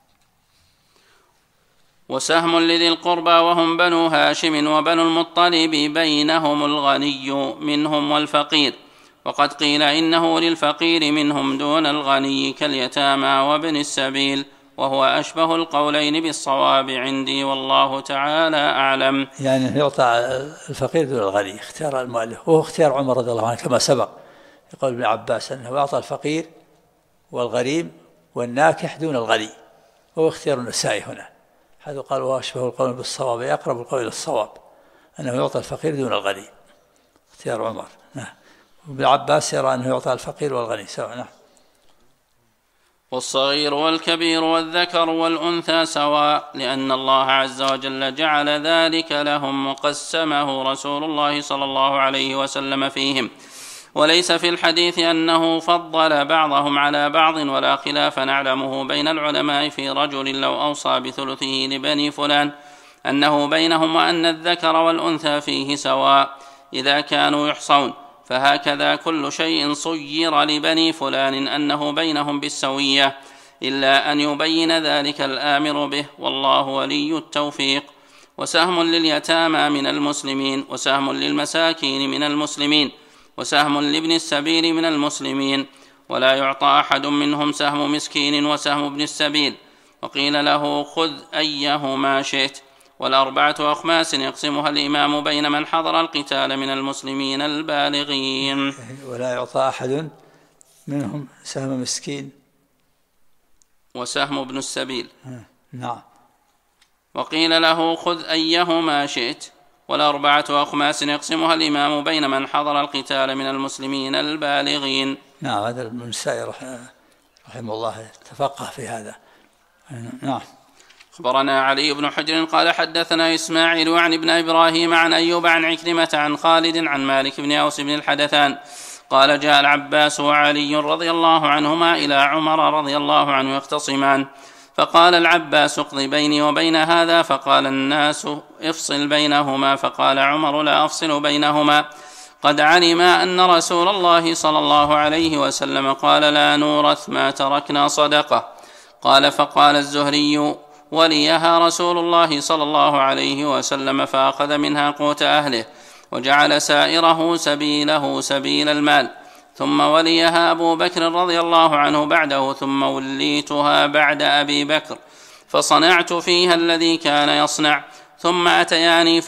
وسهم لذي القربى وهم بنو هاشم وبنو المطلب، بينهم الغني منهم والفقير. وقد قيل إنه للفقير منهم دون الغني كاليتامى وابن السبيل، وهو أشبه القولين بالصواب عندي، والله تعالى أعلم. يعني يعطى الفقير دون الغني، اختيار المؤلف، وهو اختيار عمر رضي الله عنه كما سبق. يقول ابن عباس أنه يعطى الفقير والغريم والناكح دون الغني، وهو اختيار النسائي هنا. هذا قال وأشبه القول بالصواب، أقرب القول للصواب أنه يعطى الفقير دون الغني، اختيار عمر. وابن عباس يرى أنه يعطى الفقير والغني سواء. والصغير والكبير والذكر والأنثى سواء، لأن الله عز وجل جعل ذلك لهم وقسمه رسول الله صلى الله عليه وسلم فيهم، وليس في الحديث أنه فضل بعضهم على بعض، ولا خلاف نعلمه بين العلماء في رجل لو أوصى بثلثه لبني فلان أنه بينهم، وأن الذكر والأنثى فيه سواء إذا كانوا يحصون. فهكذا كل شيء صير لبني فلان أنه بينهم بالسوية، إلا أن يبين ذلك الآمر به، والله ولي التوفيق. وسهم لليتامى من المسلمين، وسهم للمساكين من المسلمين، وسهم لابن السبيل من المسلمين، ولا يعطى أحد منهم سهم مسكين وسهم ابن السبيل. وقيل له خذ أيهما شئت. والأربعة أخماس يقسمها الإمام بين من حضر القتال من المسلمين البالغين. ولا يعطى أحد منهم سهم مسكين وسهم ابن السبيل. نعم. وقيل له خذ أيهما شئت. والأربعة أخماس يقسمها الإمام بين من حضر القتال من المسلمين البالغين. نعم. هذا النسائي رحمه الله تفقه في هذا. نعم. أخبرنا علي بن حجر قال حدثنا إسماعيل عن ابن إبراهيم عن أيوب عن عكرمة عن خالد عن مالك بن أوس بن الحدثان قال جاء العباس وعلي رضي الله عنهما إلى عمر رضي الله عنه يختصمان، فقال العباس اقض بيني وبين هذا، فقال الناس افصل بينهما، فقال عمر لا أفصل بينهما، قد علم أن رسول الله صلى الله عليه وسلم قال لا نورث ما تركنا صدقة. قال فقال الزهري وليها رسول الله صلى الله عليه وسلم، فأخذ منها قوت أهله وجعل سائره سبيله سبيل المال، ثم وليها أبو بكر رضي الله عنه بعده، ثم وليتها بعد أبي بكر، فصنعت فيها الذي كان يصنع، ثم أتياني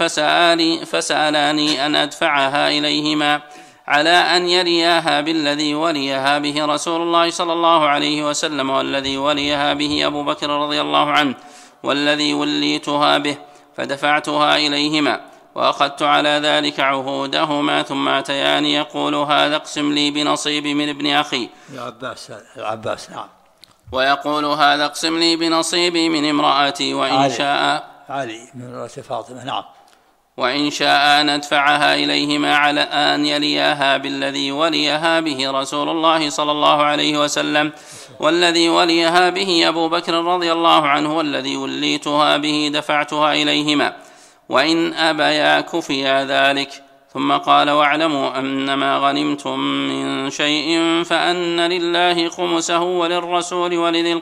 فسألاني أن أدفعها إليهما على أن يلياها بالذي وليها به رسول الله صلى الله عليه وسلم، والذي وليها به أبو بكر رضي الله عنه، والذي وليتها به، فدفعتها إليهما وأخذت على ذلك عهودهما، ثم أتياني يقول هذا اقسم لي بنصيبي من ابن أخي العباس. نعم. ويقول هذا اقسم لي بنصيبي من امرأتي، وإن شاء علي من امرأة فاطمة. نعم. وإن شاء أن أدفعها إليهما على أن يلياها بالذي وليها به رسول الله صلى الله عليه وسلم، والذي وليها به أبو بكر رضي الله عنه، والذي وليتها به دفعتها إليهما، وإن أبيا كفيا ذلك. ثم قال واعلموا أن ما غنمتم من شيء فأن لله خمسه وللرسول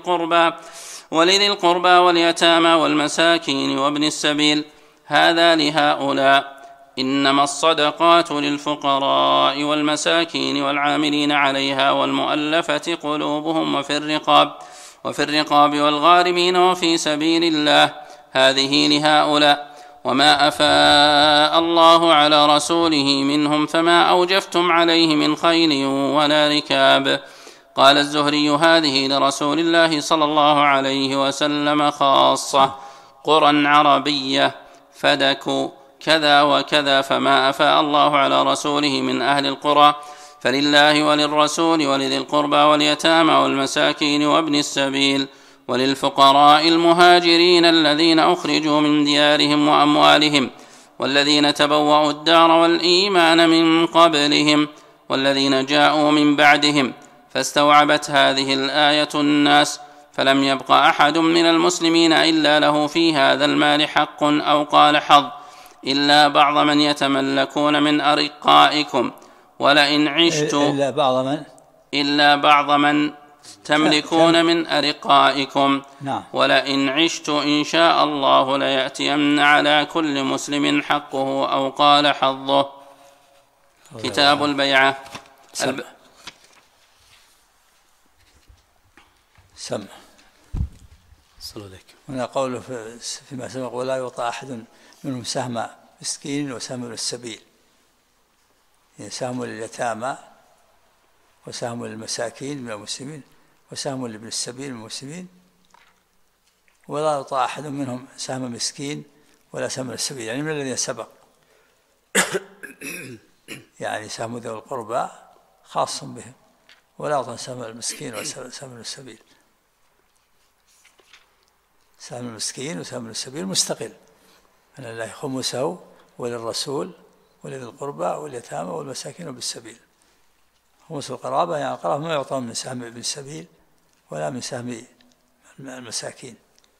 ولذي القربى واليتامى والمساكين وابن السبيل، هذا لهؤلاء، إنما الصدقات للفقراء والمساكين والعاملين عليها والمؤلفة قلوبهم وفي الرقاب وفي الرقاب والغارمين وفي سبيل الله، هذه لهؤلاء. وما أفاء الله على رسوله منهم فما أوجفتم عليه من خيل ولا ركاب. قال الزهري: هذه لرسول الله صلى الله عليه وسلم خاصة، قرى عربية، فدك كذا وكذا. فما أفاء الله على رسوله من أهل القرى فلله وللرسول ولذي القربى واليتامى والمساكين وابن السبيل وللفقراء المهاجرين الذين أخرجوا من ديارهم وأموالهم والذين تبوأوا الدار والإيمان من قبلهم والذين جاءوا من بعدهم. فاستوعبت هذه الآية الناس، فلم يبق أحد من المسلمين إلا له في هذا المال حق أو قال حظ، إلا بعض من يتملكون من أرقائكم، ولئن عشت إلا بعض من تملكون من أرقائكم. نعم. ولئن عشت إن شاء الله ليأتين على كل مسلم حقه أو قال حظه. كتاب البيعة. سمع. هنا قوله فيما سبق: ولا يعطى أحد منهم سهم مسكين وسهم للسبيل، يعني سهم لليتامى وسهم للمساكين من المسلمين وسهم لابن السبيل من المسلمين، ولا يعطى أحد منهم سهم مسكين ولا سهم للسبيل، يعني من الذين سبق. يعني سهم ذوي القربى خاص بهم، ولا يعطى سهم المسكين ولا سهم للسبيل. سهم المسكين وسهم السبيل مستقل، أن الله خمسه وللرسول ولذي القربى واليتامى والمساكين وبالسبيل. خمس القرابة، يعني القرابة ما يعطون من سهم ابن السبيل ولا من سهم المساكين.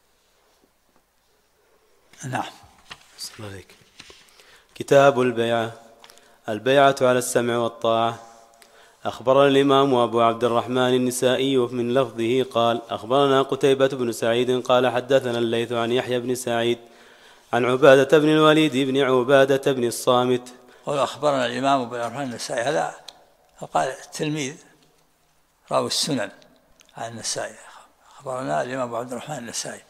نعم. صلى الله عليك. كتاب البيعة. البيعة على السمع والطاعة. أخبرنا الإمام أبو عبد الرحمن النسائي من لفظه قال: أخبرنا قتيبة بن سعيد قال: حدثنا الليث عن يحيى بن سعيد عن عبادة بن الوليد بن عبادة بن الصامت. قال: أخبرنا الإمام أبو عبد الرحمن النسائي، هذا قال التلميذ راوي السنن عن النسائي. أخبرنا الإمام أبو عبد الرحمن النسائي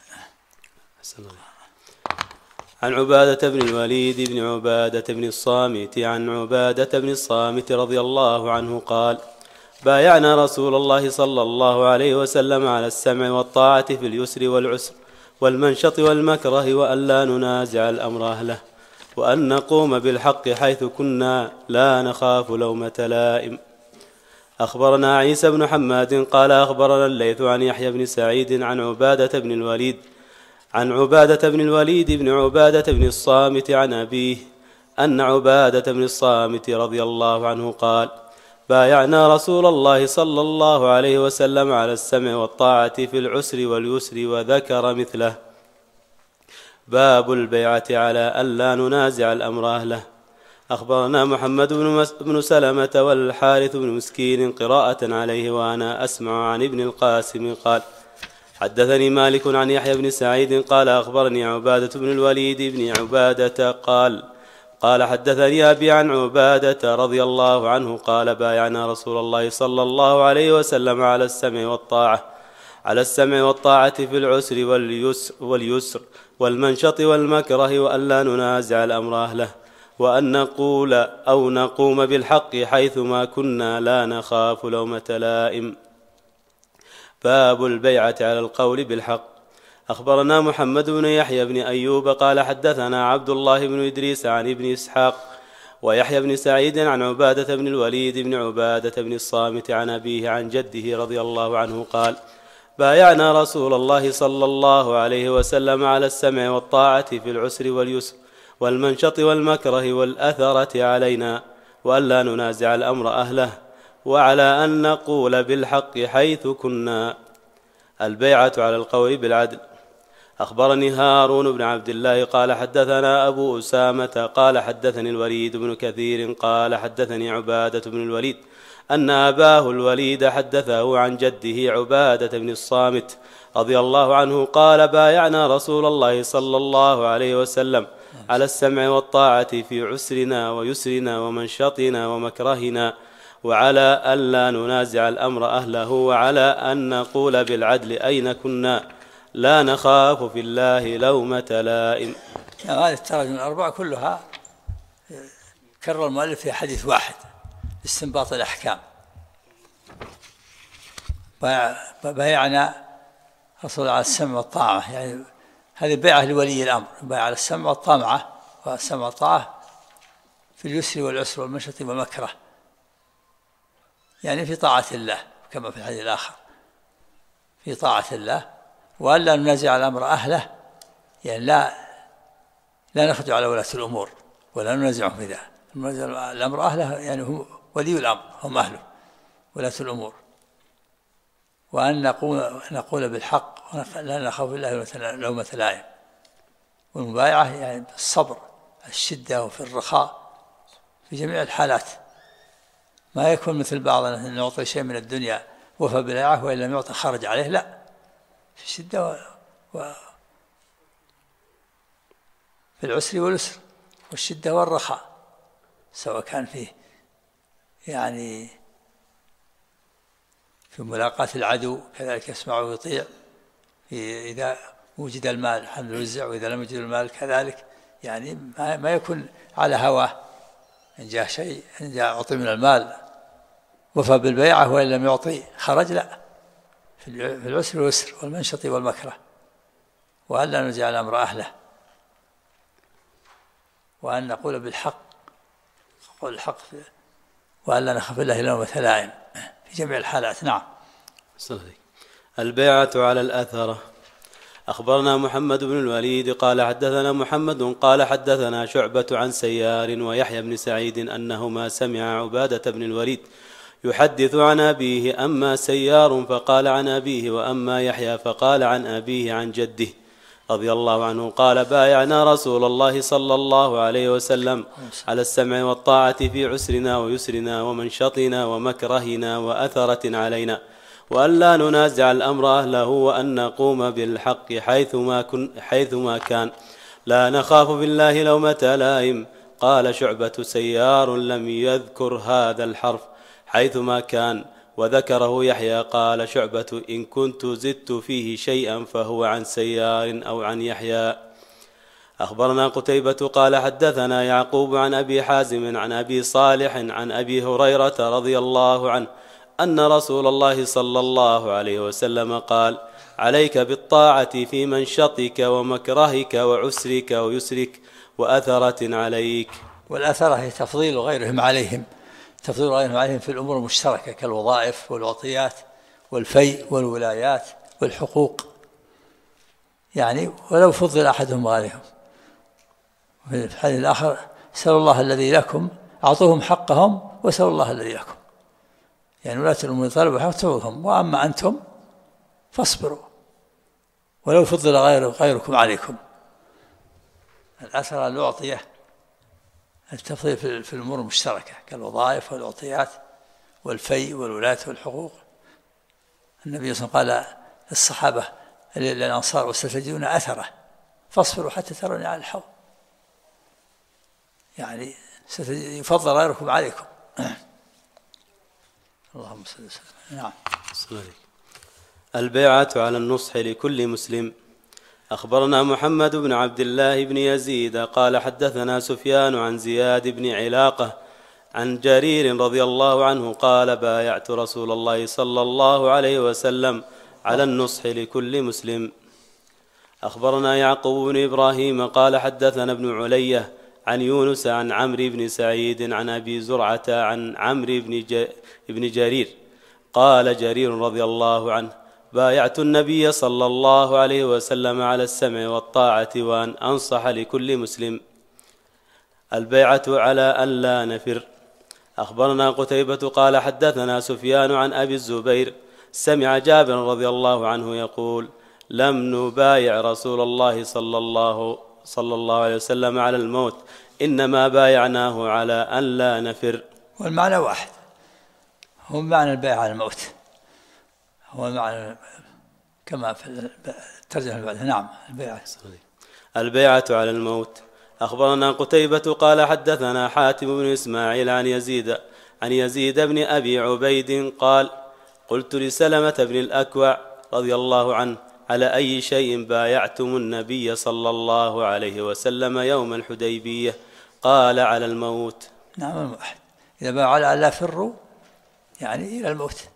عن عبادة بن الوليد بن عبادة بن الصامت عن عبادة بن الصامت رضي الله عنه قال: بايعنا رسول الله صلى الله عليه وسلم على السمع والطاعة في اليسر والعسر والمنشط والمكره، وأن لا ننازع الأمر أهله، وأن نقوم بالحق حيث كنا لا نخاف لومة لائم. أخبرنا عيسى بن حماد قال: أخبرنا الليث عن يحيى بن سعيد عن عبادة بن الوليد بن عبادة بن الصامت عن أبيه أن عبادة بن الصامت رضي الله عنه قال: بايعنا رسول الله صلى الله عليه وسلم على السمع والطاعة في العسر واليسر، وذكر مثله. باب البيعة على أن لا ننازع الأمر أهله. أخبرنا محمد بن سلمة والحارث بن مسكين قراءة عليه، وأنا أسمع عن ابن القاسم قال: حدثني مالك عن يحيى بن سعيد قال: أخبرني عبادة بن الوليد بن عبادة قال حدثني أبي عن عبادة رضي الله عنه قال: بايعنا رسول الله صلى الله عليه وسلم على السمع والطاعة في العسر واليسر والمنشط والمكره، وأن لا ننازع الأمر أهله، وأن نقول أو نقوم بالحق حيثما كنا لا نخاف لومة لائم. باب البيعة على القول بالحق. أخبرنا محمد بن يحيى بن أيوب قال: حدثنا عبد الله بن إدريس عن ابن إسحاق ويحيى بن سعيد عن عبادة بن الوليد بن عبادة بن الصامت عن أبيه عن جده رضي الله عنه قال: بايعنا رسول الله صلى الله عليه وسلم على السمع والطاعة في العسر واليسر والمنشط والمكره والأثرة علينا، وأن لا ننازع الأمر أهله، وعلى أن نقول بالحق حيث كنا. البيعة على القول بالعدل. أخبرني هارون بن عبد الله قال: حدثنا أبو أسامة قال: حدثني الوليد بن كثير قال: حدثني عبادة بن الوليد أن أباه الوليد حدثه عن جده عبادة بن الصامت رضي الله عنه قال: بايعنا رسول الله صلى الله عليه وسلم على السمع والطاعة في عسرنا ويسرنا ومنشطنا ومكرهنا، وعلى ألا ننازع الأمر أهله وعلى أن نقول بالعدل أين كنا لا نخاف في الله لومة لائم. هذه التراجم الأربعة كلها كرر المؤلف في حديث واحد استنباط الأحكام. بايعنا رسول على السمع والطاعة، يعني هذه بيعة لولي الأمر، بايع على السمع والطاعة والسمع والطاعة في اليسر والعسر والمنشط والمكره، يعني في طاعة الله كما في الحديث الآخر في طاعة الله، وألا ننازع الأمر أهله، يعني لا نخرج على ولاة الأمور ولا ننازعهم في ذلك. الأمر أهله يعني هم ولي الأمر، هم أهله ولاة الأمور. وأن نقول بالحق لا نخاف الله لومة لائم. والمبايعة يعني الصبر، الشدة وفي الرخاء في جميع الحالات، ما يكون مثل بعضنا نعطي شيء من الدنيا وفى بالبيعة وإن لم يعطى خرج عليه، لا، في الشدة في العسر واليسر والشدة والرخاء، سواء كان فيه يعني في ملاقاة العدو كذلك يسمع ويطيع، إذا وجد المال حمل يوزع، وإذا لم يوجد المال كذلك، يعني ما يكون على هواه، إن جاء شيء إن جاء أعطي من المال وفى بالبيعة وإن لم يعطي خرج، لا، في العسر واليسر والمنشط والمكره. وألا ننازع الأمر أهله، وأن نقول بالحق قول الحق، وألا نخاف الله لومة لائم في جميع الحالات. نعم. البيعة على الأثرة. أخبرنا محمد بن الوليد قال حدثنا محمد قال حدثنا شعبة عن سيار ويحيى بن سعيد أنهما سمع عبادة بن الوليد يحدث عن أبيه، أما سيار فقال عن أبيه، وأما يحيى فقال عن أبيه عن جده رضي الله عنه قال بايعنا رسول الله صلى الله عليه وسلم على السمع والطاعة في عسرنا ويسرنا ومنشطنا ومكرهنا وأثرة علينا، وألا ننازع الأمر أهله، وأن نقوم بالحق حيثما كان لا نخاف بالله لومة لائم. قال شعبة سيار لم يذكر هذا الحرف حيثما كان، وذكره يحيى. قال شعبة إن كنت زدت فيه شيئا فهو عن سيار أو عن يحيى. أخبرنا قتيبة قال حدثنا يعقوب عن أبي حازم عن أبي صالح عن أبي هريرة رضي الله عنه أن رسول الله صلى الله عليه وسلم قال عليك بالطاعة في منشطك ومكرهك وعسرك ويسرك وأثرة عليك. والأثرة هي تفضيل غيرهم عليهم، تفضيل غيرهم عليهم في الأمور المشتركة كالوظائف والعطيات والفيء والولايات والحقوق، يعني ولو فضل أحدهم عليهم. في الحديث الآخر سأل الله الذي لكم أعطوهم حقهم وسأل الله الذي لكم، يعني ولاة الأمور طلبوا حق تعوضهم، وأما أنتم فاصبروا ولو فضل غيركم عليكم. الأثر الأعطية التفضيل في الأمور المشتركة كالوظائف والعطيات والفيء والولاة والحقوق. النبي صلى الله عليه وسلم قال للصحابة للأنصار وستجدون أثره فاصبروا حتى تروني على الحوض، يعني يفضل غيركم عليكم. اللهم صل وسلم. نعم. البيعة على النصح لكل مسلم. أخبرنا محمد بن عبد الله بن يزيد قال حدثنا سفيان عن زياد بن علاقة عن جرير رضي الله عنه قال بايعت رسول الله صلى الله عليه وسلم على النصح لكل مسلم. أخبرنا يعقوب بن إبراهيم قال حدثنا ابن علية عن يونس عن عمرو بن سعيد عن أبي زرعة عن عمرو بن جرير قال جرير رضي الله عنه بايعت النبي صلى الله عليه وسلم على السمع والطاعة وأن أنصح لكل مسلم. البيعة على أن لا نفر. أخبرنا قتيبة قال حدثنا سفيان عن أبي الزبير سمع جابر رضي الله عنه يقول لم نبايع رسول الله صلى الله عليه وسلم على الموت، إنما بايعناه على أن لا نفر. والمعنى واحد، هو معنى البيع على الموت، هو معنى كما في الترجمة بعدها. نعم. البيعة على الموت. أخبرنا قتيبة قال حدثنا حاتم بن إسماعيل عن يزيد عن يزيد بن أبي عبيد قال قلت لسلمة بن الأكوع رضي الله عنه على أي شيء بايعتم النبي صلى الله عليه وسلم يوم الحديبية؟ قال على الموت. نعم الواحد إذا بايعوا على ألا فروا يعني إلى الموت،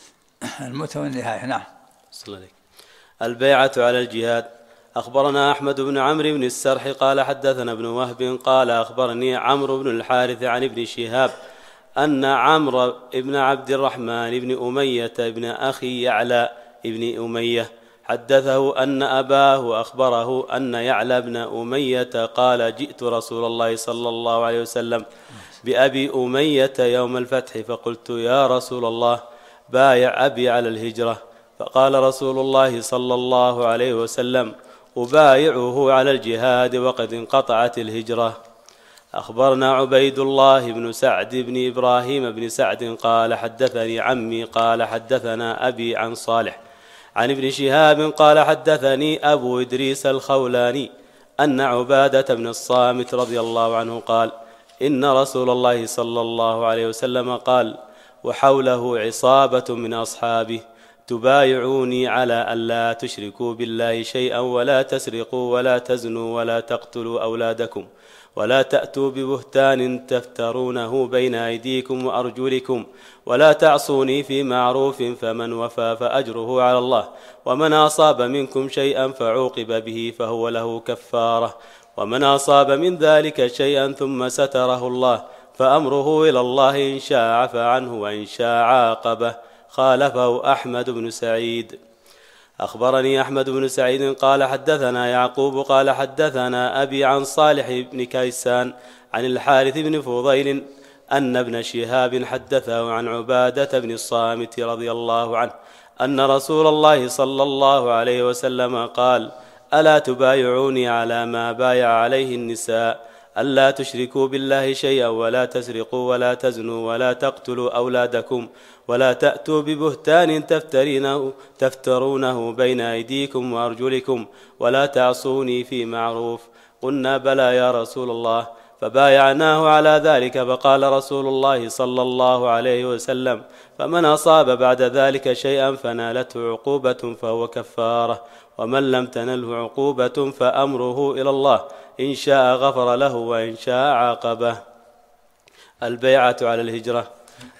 الموت والنهاية. نعم. صلى الله عليه. البيعة على الجهاد. أخبرنا أحمد بن عمرو بن السرح قال حدثنا ابن وهب قال أخبرني عمرو بن الحارث عن ابن شهاب أن عمرو بن عبد الرحمن بن أمية بن أخي يعلى بن أمية حدثه أن أباه أخبره أن يعلى بن أمية قال جئت رسول الله صلى الله عليه وسلم بأبي أمية يوم الفتح فقلت يا رسول الله بايع أبي على الهجرة، فقال رسول الله صلى الله عليه وسلم أبايعه على الجهاد وقد انقطعت الهجرة. أخبرنا عبيد الله بن سعد بن إبراهيم بن سعد قال حدثني عمي قال حدثنا أبي عن صالح عن ابن شهاب قال حدثني أبو إدريس الخولاني أن عبادة بن الصامت رضي الله عنه قال إن رسول الله صلى الله عليه وسلم قال وحوله عصابة من أصحابه تبايعوني على ألا تشركوا بالله شيئا ولا تسرقوا ولا تزنوا ولا تقتلوا أولادكم ولا تأتوا ببهتان تفترونه بين أيديكم وأرجلكم ولا تعصوني في معروف فمن وفى فأجره على الله ومن أصاب منكم شيئا فعوقب به فهو له كفارة ومن أصاب من ذلك شيئا ثم ستره الله فأمره إلى الله إن شاء عفى عنه وإن شاء عاقبه. خالفه أحمد بن سعيد. أخبرني أحمد بن سعيد قال حدثنا يعقوب قال حدثنا أبي عن صالح بن كيسان عن الحارث بن فضيل أن ابن شهاب حدثه عن عبادة بن الصامت رضي الله عنه أن رسول الله صلى الله عليه وسلم قال ألا تبايعوني على ما بايع عليه النساء ألا تشركوا بالله شيئا ولا تسرقوا ولا تزنوا ولا تقتلوا أولادكم ولا تأتوا ببهتان تفترونه بين أيديكم وأرجلكم ولا تعصوني في معروف. قلنا بلى يا رسول الله، فبايعناه على ذلك فقال رسول الله صلى الله عليه وسلم فمن أصاب بعد ذلك شيئا فنالته عقوبة فهو كفارة ومن لم تنله عقوبة فأمره إلى الله إن شاء غفر له وإن شاء عاقبه. البيعة على الهجرة.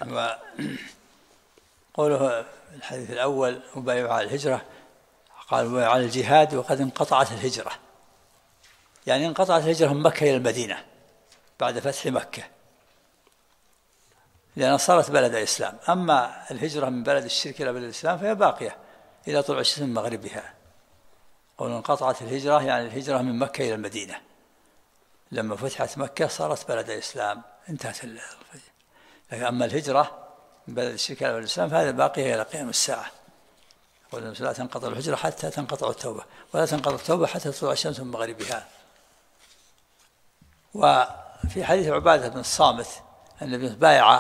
قوله الحديث الأول مبايع على الهجرة قال مبايع على الجهاد وقد انقطعت الهجرة، يعني انقطعت الهجرة من مكة إلى المدينة بعد فتح مكة لأنها صارت بلد إسلام. أما الهجرة من بلد الشرك إلى بلد الإسلام فهي باقية إلى طلوع الشمس من مغربها. قوله انقطعت الهجرة يعني الهجرة من مكة إلى المدينة، لما فتحت مكة صارت بلد إسلام انتهت لكن أما الهجرة من بلد الشرك إلى بلد الإسلام فهذا باقية إلى قيام الساعة. قوله لا تنقطع الهجرة حتى تنقطع التوبة ولا تنقطع التوبة حتى تطلع الشمس من مغربها. وفي حديث عبادة بن الصامت النبي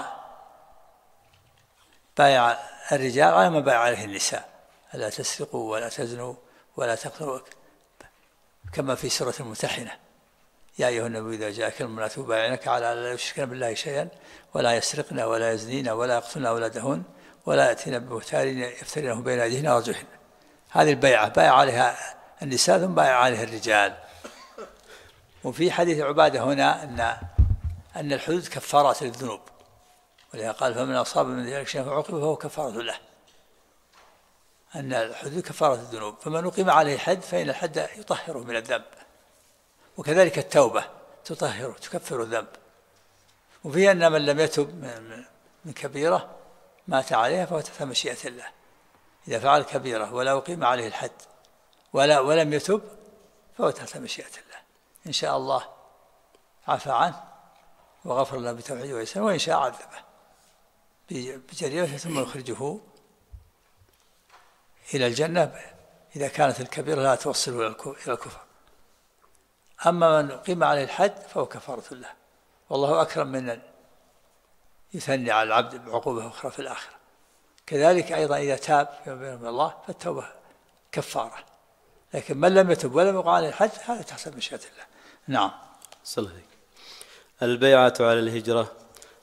بايع الرجال على ما بايع عليه النساء ألا تسرقوا ولا تزنوا ولا تقتلوا كما في سورة الممتحنة يا أيها النبي إذا جاءك المؤمنات يبايعنك على ألا يشركن بالله شيئا ولا يسرقن ولا يزنين ولا يقتلن أولادهن ولا يأتين ببهتان يفترينه بين أيديهن وأرجلهن. هذه البيعة بايع عليها النساء ثم بايع عليها الرجال. وفي حديث عبادة هنا أن الحدود كفارات للذنوب، ولذا قال فمن أصاب من ذلك شيئا فعوقب فهو كفارة له، أن الحدود كفارة الذنوب، فمن أقيم عليه حد فإن الحد يطهره من الذنب، وكذلك التوبة تطهره تكفر الذنب. وفي أن من لم يتب من كبيرة مات عليها فهو تحت مشيئة الله. إذا فعل كبيرة ولا أقيم عليه الحد ولم يتب فهو تحت مشيئة الله، إن شاء الله عفى عنه وغفر له بتوحيده وإحسانه، وإن شاء عذبه بجريمة ثم يخرجه إلى الجنة إذا كانت الكبيرة لا توصل إلى الكفر. أما من قيم عليه الحد فهو كفارة له، والله أكرم من أن يثني على العبد بعقوبة أخرى في الآخرة. كذلك أيضا إذا تاب من الله فالتوبة كفارة، لكن من لم يتب ولم يقع عليه الحد هذا تحت مشيئة الله. نعم. صلى الله عليه. البيعة على الهجرة.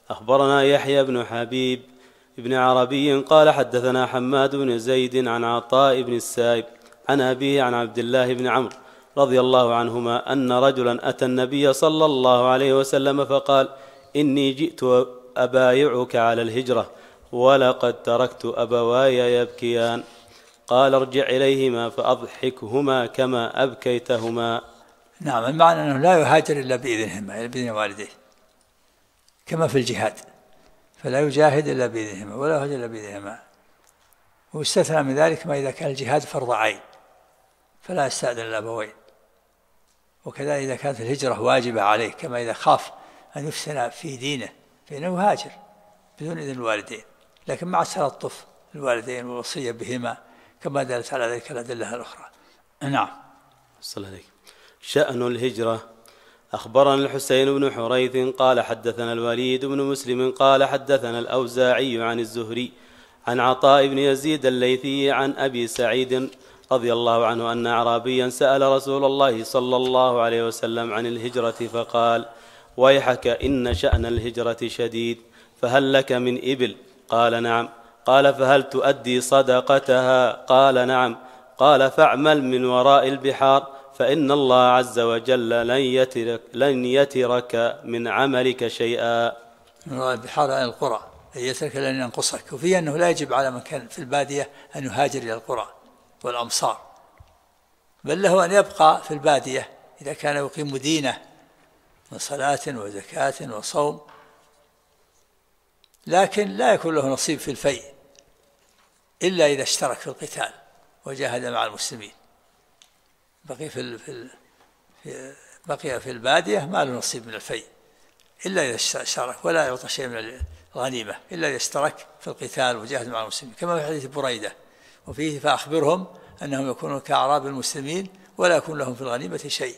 أخبرنا يحيى بن حبيب بن عربي قال حدثنا حماد بن زيد عن عطاء بن السائب عن أبيه عن عبد الله بن عمرو رضي الله عنهما أن رجلا أتى النبي صلى الله عليه وسلم فقال: إني جئت أبايعك على الهجرة ولقد تركت أبواي يبكيان. قال: ارجع إليهما فأضحكهما كما أبكيتهما. نعم، المعنى أنه لا يهاجر إلا بإذنهما، إلا بإذن والديه، كما في الجهاد، فلا يجاهد إلا بإذنهما ولا يهاجر إلا بإذنهما. واستثنى من ذلك ما إذا كان الجهاد فرض عين فلا يستأذن الأبوين، وكذلك إذا كانت الهجرة واجبة عليه، كما إذا خاف أن يفتن في دينه فإنه يهاجر بدون إذن الوالدين، لكن مع تلطف الوالدين والوصية بهما كما دلت على ذلك الأدلة الأخرى. نعم. صلى الله. شأن الهجرة. أخبرنا الحسين بن حريث قال حدثنا الوليد بن مسلم قال حدثنا الأوزاعي عن الزهري عن عطاء بن يزيد الليثي عن أبي سعيد رضي الله عنه أن أعرابيا سأل رسول الله صلى الله عليه وسلم عن الهجرة فقال: ويحك إن شأن الهجرة شديد، فهل لك من إبل؟ قال: نعم. قال: فهل تؤدي صدقتها؟ قال: نعم. قال: فاعمل من وراء البحار فإن الله عز وجل لن يترك من عملك شيئا. من وراء البحار عن القرى لن يترك لن ينقصك. وفيه أنه لا يجب على من كان في البادية أن يهاجر إلى القرى والأمصار، بل له أن يبقى في البادية إذا كان يقيم دينه من صلاة وزكاة وصوم، لكن لا يكون له نصيب في الفيء إلا إذا اشترك في القتال وجاهد مع المسلمين. بقي في البادية ما له نصيب من الفيء إلا إذا اشترك، ولا يعطى شيء من الغنيمة إلا إذا اشترك في القتال وجاهد مع المسلمين، كما في حديث بريدة وفيه: فأخبرهم أنهم يكونون كأعراب المسلمين ولا يكون لهم في الغنيمة شيء.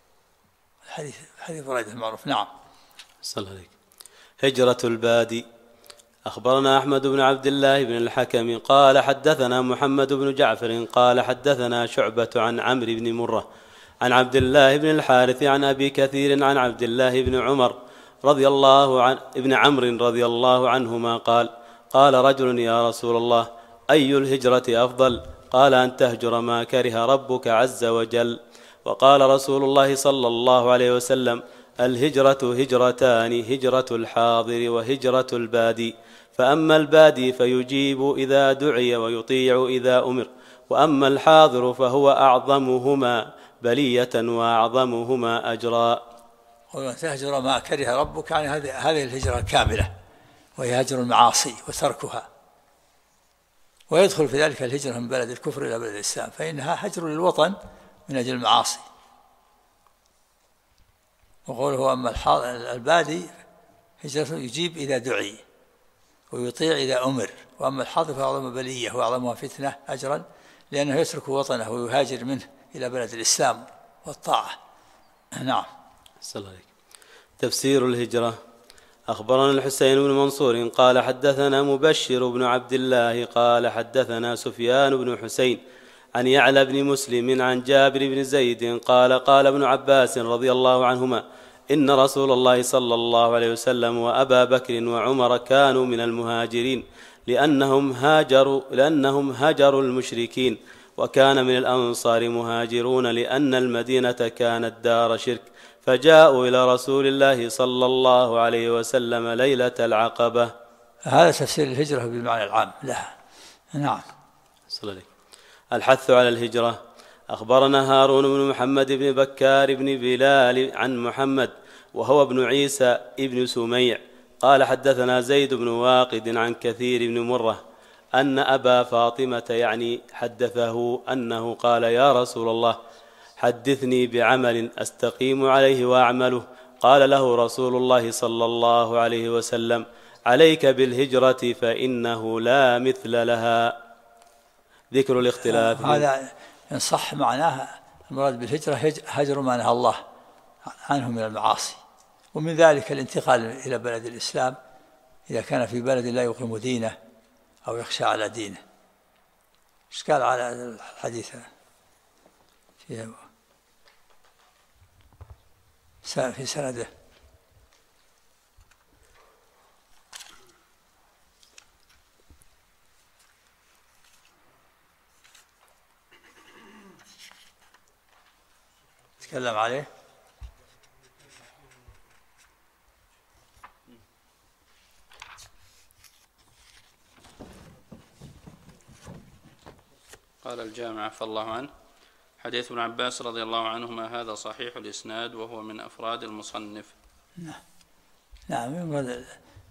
حديث بريدة المعروف. نعم. صلى الله عليه. هجرة البادي. أخبرنا أحمد بن عبد الله بن الحكم قال حدثنا محمد بن جعفر قال حدثنا شعبة عن عمرو بن مرة عن عبد الله بن الحارث عن أبي كثير عن عبد الله بن عمر ابن عمرو رضي الله عنهما قال: قال رجل: يا رسول الله، أي الهجرة أفضل؟ قال: أن تهجر ما كره ربك عز وجل. وقال رسول الله صلى الله عليه وسلم: الهجرة هجرتان، هجرة الحاضر وهجرة البادي، فأما البادي فيجيب إذا دعي ويطيع إذا أمر، وأما الحاضر فهو أعظمهما بلية وأعظمهما أجرا. وأن تهجر ما كره ربك، يعني هذه الهجرة الكاملة، وهي هجر المعاصي وتركها، ويدخل في ذلك الهجرة من بلد الكفر إلى بلد الإسلام، فإنها هجر للوطن من أجل المعاصي. وقوله: أما البادي هجرة يجيب إذا دعي ويطيع إذا أمر، وأما الحاضر فأعظم بلية وأعظمها فتنة أجرا، لأنه يترك وطنه ويهاجر منه إلى بلد الإسلام والطاعة. نعم. السلام عليكم. تفسير الهجرة. أخبرنا الحسين بن منصور قال حدثنا مبشر بن عبد الله قال حدثنا سفيان بن حسين عن يعلى بن مسلم عن جابر بن زيد قال: قال ابن عباس رضي الله عنهما: إن رسول الله صلى الله عليه وسلم وأبا بكر وعمر كانوا من المهاجرين لأنهم هاجروا المشركين، وكان من الأنصار مهاجرون لأن المدينة كانت دار شرك، فجاءوا إلى رسول الله صلى الله عليه وسلم ليلة العقبة. هذا تفسير الهجرة بالمعنى العام لها. نعم. صلى الله عليه. الحث على الهجرة. أخبرنا هارون بن محمد بن بكار بن بلال عن محمد وهو ابن عيسى ابن سميع قال حدثنا زيد بن واقد عن كثير بن مرة أن أبا فاطمة يعني حدثه أنه قال: يا رسول الله، حدثني بعمل أستقيم عليه وأعمله. قال له رسول الله صلى الله عليه وسلم: عليك بالهجرة فإنه لا مثل لها. ذكر الاختلاف. هذا إن صح معناه المراد بالهجرة هجر ما نهى الله عنه من المعاصي، ومن ذلك الانتقال إلى بلد الإسلام إذا كان في بلد لا يقيم دينه أو يخشى على دينه. إشكال على الحديث في سنده. تكلم عليه. قال الجامع عفى الله عنه: حديث ابن عباس رضي الله عنهما هذا صحيح الإسناد وهو من أفراد المصنف. نعم من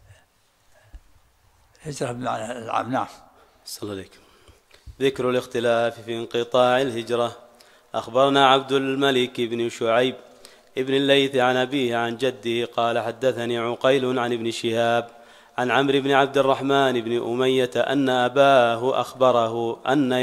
الهجرة بمعنى العام. نعم. صلى الله عليه وسلم. ذكر الاختلاف في انقطاع الهجرة. أخبرنا عبد الملك بن شعيب ابن الليث عن أبيه عن جده قال حدثني عقيل عن ابن شهاب عن عمرو بن عبد الرحمن بن أمية أن أباه أخبره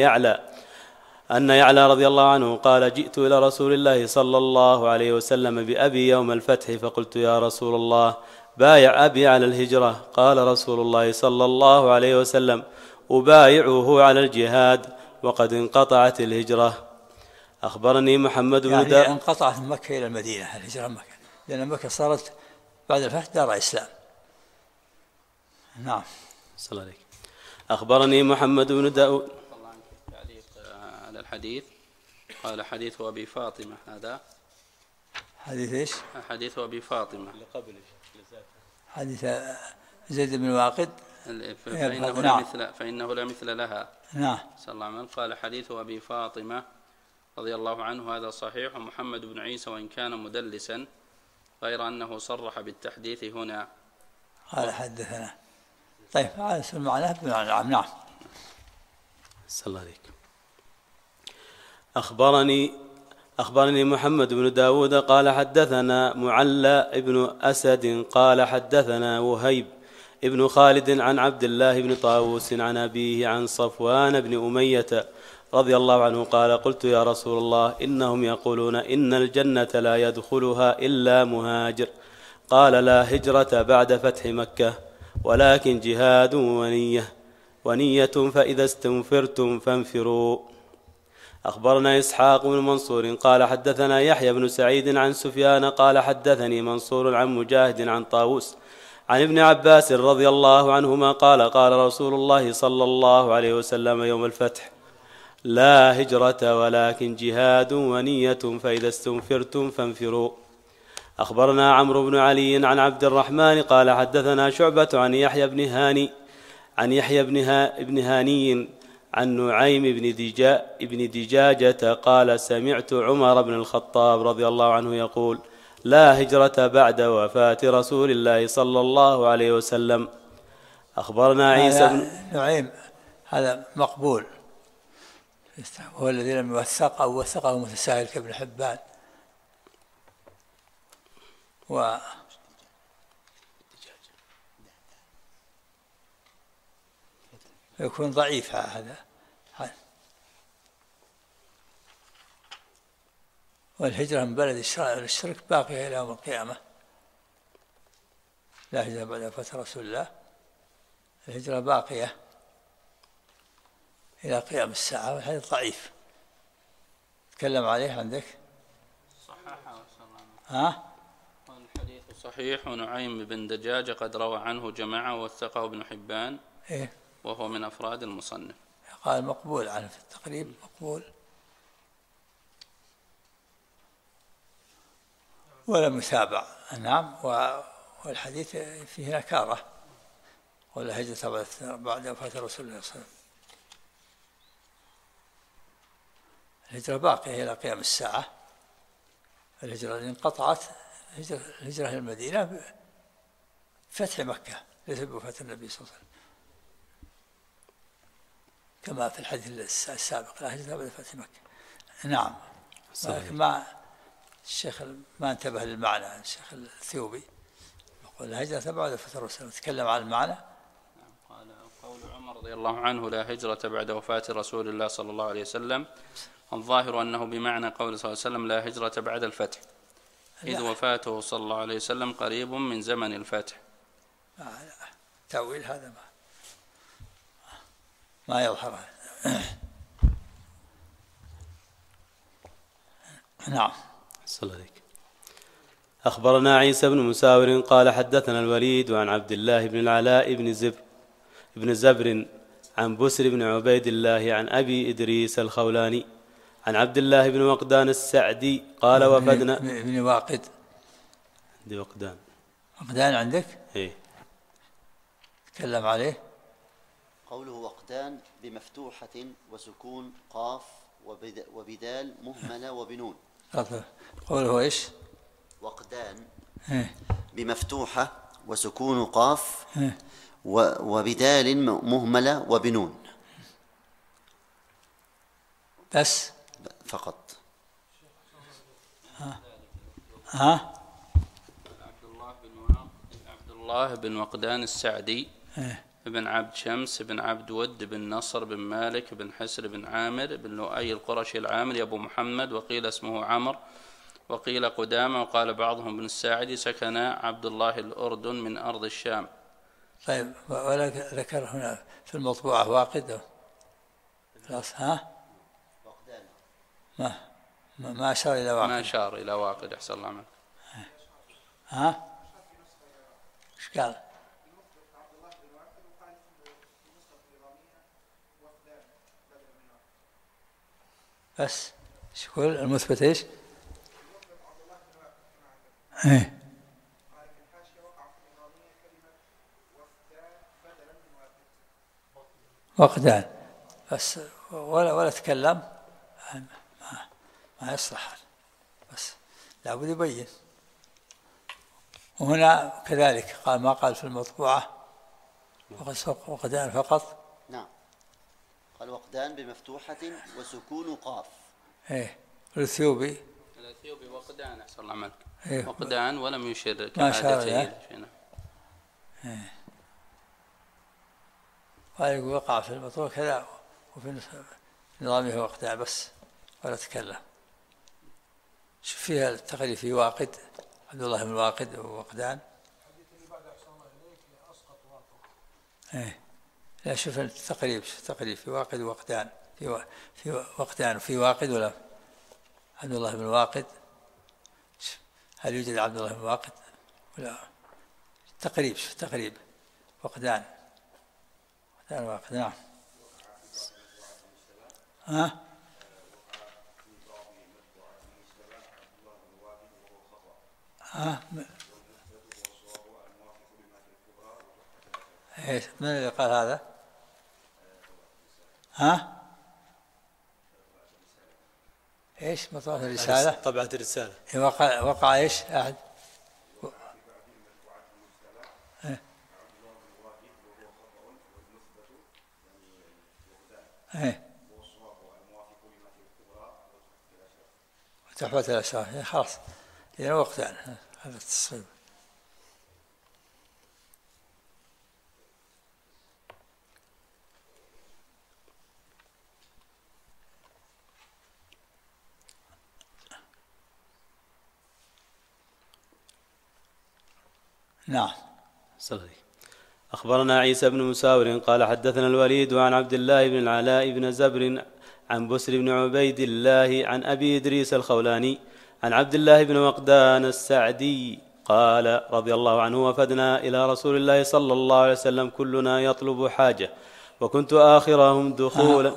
أن يعلى رضي الله عنه قال: جئت إلى رسول الله صلى الله عليه وسلم بأبي يوم الفتح فقلت: يا رسول الله، بايع أبي على الهجرة. قال رسول الله صلى الله عليه وسلم: أبايعه على الجهاد وقد انقطعت الهجرة. أخبرني محمد بن يعني انقطعت من مكة إلى المدينة، الهجرة من مكة، لأن مكة صارت بعد الفتح دار إسلام. نعم. صلى الله عليه. أخبرني محمد بن داود على الحديث قال: حديث أبي فاطمة. هذا حديث إيش؟ حديث أبي فاطمة حديث زيد بن واقد فإنه لا مثل لها. نعم. صلى الله عليه وسلم. قال: حديث أبي فاطمة رضي الله عنه هذا صحيح. ومحمد بن عيسى وإن كان مدلسا غير أنه صرح بالتحديث هنا. قال حدثنا. طيب هذا معناه بمعنى. نعم. صلى الله عليك. أخبرني محمد بن داود قال حدثنا معلى بن أسد قال حدثنا وهيب ابن خالد عن عبد الله بن طاووس عن أبيه عن صفوان بن أمية رضي الله عنه قال: قلت: يا رسول الله، إنهم يقولون إن الجنة لا يدخلها إلا مهاجر. قال: لا هجرة بعد فتح مكة، ولكن جهاد ونية فإذا استنفرتم فانفروا. أخبرنا إسحاق بن منصور قال حدثنا يحيى بن سعيد عن سفيان قال حدثني منصور عن مجاهد عن طاووس عن ابن عباس رضي الله عنهما قال: قال رسول الله صلى الله عليه وسلم يوم الفتح: لا هجرة ولكن جهاد ونية فإذا استنفرتم فانفروا. أخبرنا عمرو بن علي عن عبد الرحمن قال حدثنا شعبة عن يحيى بن هاني عن نعيم بن دجاجة قال: سمعت عمر بن الخطاب رضي الله عنه يقول: لا هجرة بعد وفاة رسول الله صلى الله عليه وسلم. أخبرنا عيسى بن نعيم هذا مقبول، هو الذي لم يوثق أو وثقه متساهل كابن حبان، يكون ضعيف هذا. والهجرة من بلد الشرك باقية إلى يوم القيامة. لا هجرة بعد وفاة رسول الله، الهجرة باقية إلى قيام الساعة، والحديث ضعيف. تكلم عليه عندك؟ صححه. الحديث صحيح. ونعيم بن دجاجة قد روى عنه جماعة ووثقه ابن حبان. إيه؟ وهو من أفراد المصنف. قال مقبول عنه في التقريب، مقبول ولا متابع. نعم. والحديث فيه نكارة، ولا هجرة بعد وفاة رسول الله صلى الله عليه وسلم. الهجرة باقية إلى قيام الساعة. الهجرة اللي انقطعت الهجرة إلى المدينة بفتح مكة، ليس بوفاة النبي صلى الله عليه وسلم، كما في الحديث السابق: لا هجرة بعد فتح مكة. نعم. لكن ما الشيخ ما انتبه للمعنى، الشيخ الثيوبي يقول: لا هجرة بعد وفاة الرسول، تكلم عن المعنى. قال: قول عمر رضي الله عنه: لا هجرة بعد وفاة رسول الله صلى الله عليه وسلم، الظاهر أنه بمعنى قول صلى الله عليه وسلم: لا هجرة بعد الفتح، إذ وفاته صلى الله عليه وسلم قريب من زمن الفتح. تأويل هذا ما يظهر. نعم. صلى الله عليه. أخبرنا عيسى بن مساور قال حدثنا الوليد عن عبد الله بن العلاء بن زبر عن بسر بن عبيد الله عن أبي إدريس الخولاني عن عبد الله بن وقدان السعدي قال وفدنا ابن واقد. عندي وقدان. وقدان عندك؟ إيه. تكلم عليه. قوله وقدان بمفتوحة وسكون قاف وبدال مهملة وبنون. قوله إيش؟ وقدان إيه. بمفتوحة وسكون قاف وبدال مهملة وبنون. بس فقط. ها؟ عبد الله بن وقدان السعدي ابن عبد شمس بن عبد ود بن نصر بن مالك بن حسر بن عامر بن لؤي القرشي العامري أبو محمد، وقيل اسمه عمر وقيل قدامة، وقال بعضهم بن الساعدي. سكن عبد الله الأردن من أرض الشام. طيب، ولا ذكر هنا في المطبوعة واقد؟ خلاص. ها؟ ما أشار إلى واقد. ما أشار إلى واقد. أحسن الله عنك. ها؟ إيش قال؟ بس شكول المثبت إيش؟ إيه. وقدان بس، ولا تكلم، ما يصلح، بس لابد يبين. وهنا كذلك قال ما قال في المطبوعة وقدان فقط. نعم، قال وقدان بمفتوحة وسكون قاف. ايه. الأثيوبي وقدان. أحسن الله عنك. إيه. وقدان ولم يشر كعادته. قال وقع في المطبوعة كذا وفي نظامه وقدان بس، ولا تكلم. شوف فيها التقريب في واقد، عبد الله بن واقد ووقدان. ايه. لا، شوف التقريب، في واقد ووقدان، في وقدان وفي واقد، ولا عبد الله بن واقد. هل يوجد عبد الله بن واقد ولا؟ تقريب، شوف التقريب. وقدان واقد. نعم. ها؟ ايش؟ من اللي قال هذا؟ ها؟ ايش مطبعة الرسالة؟ طبعة الرسالة. وقع ايش؟ أحد. تحفة الأشراف. خلاص، إذا وقتان هذا التصويب. نعم. أخبرنا عيسى بن مساور قال حدثنا الوليد عن عبد الله بن العلاء بن زبر عن بسر بن عبيد الله عن أبي إدريس الخولاني عن عبد الله بن وقدان السعدي قال رضي الله عنه وفدنا إلى رسول الله صلى الله عليه وسلم كلنا يطلب حاجة وكنت آخرهم دخولا.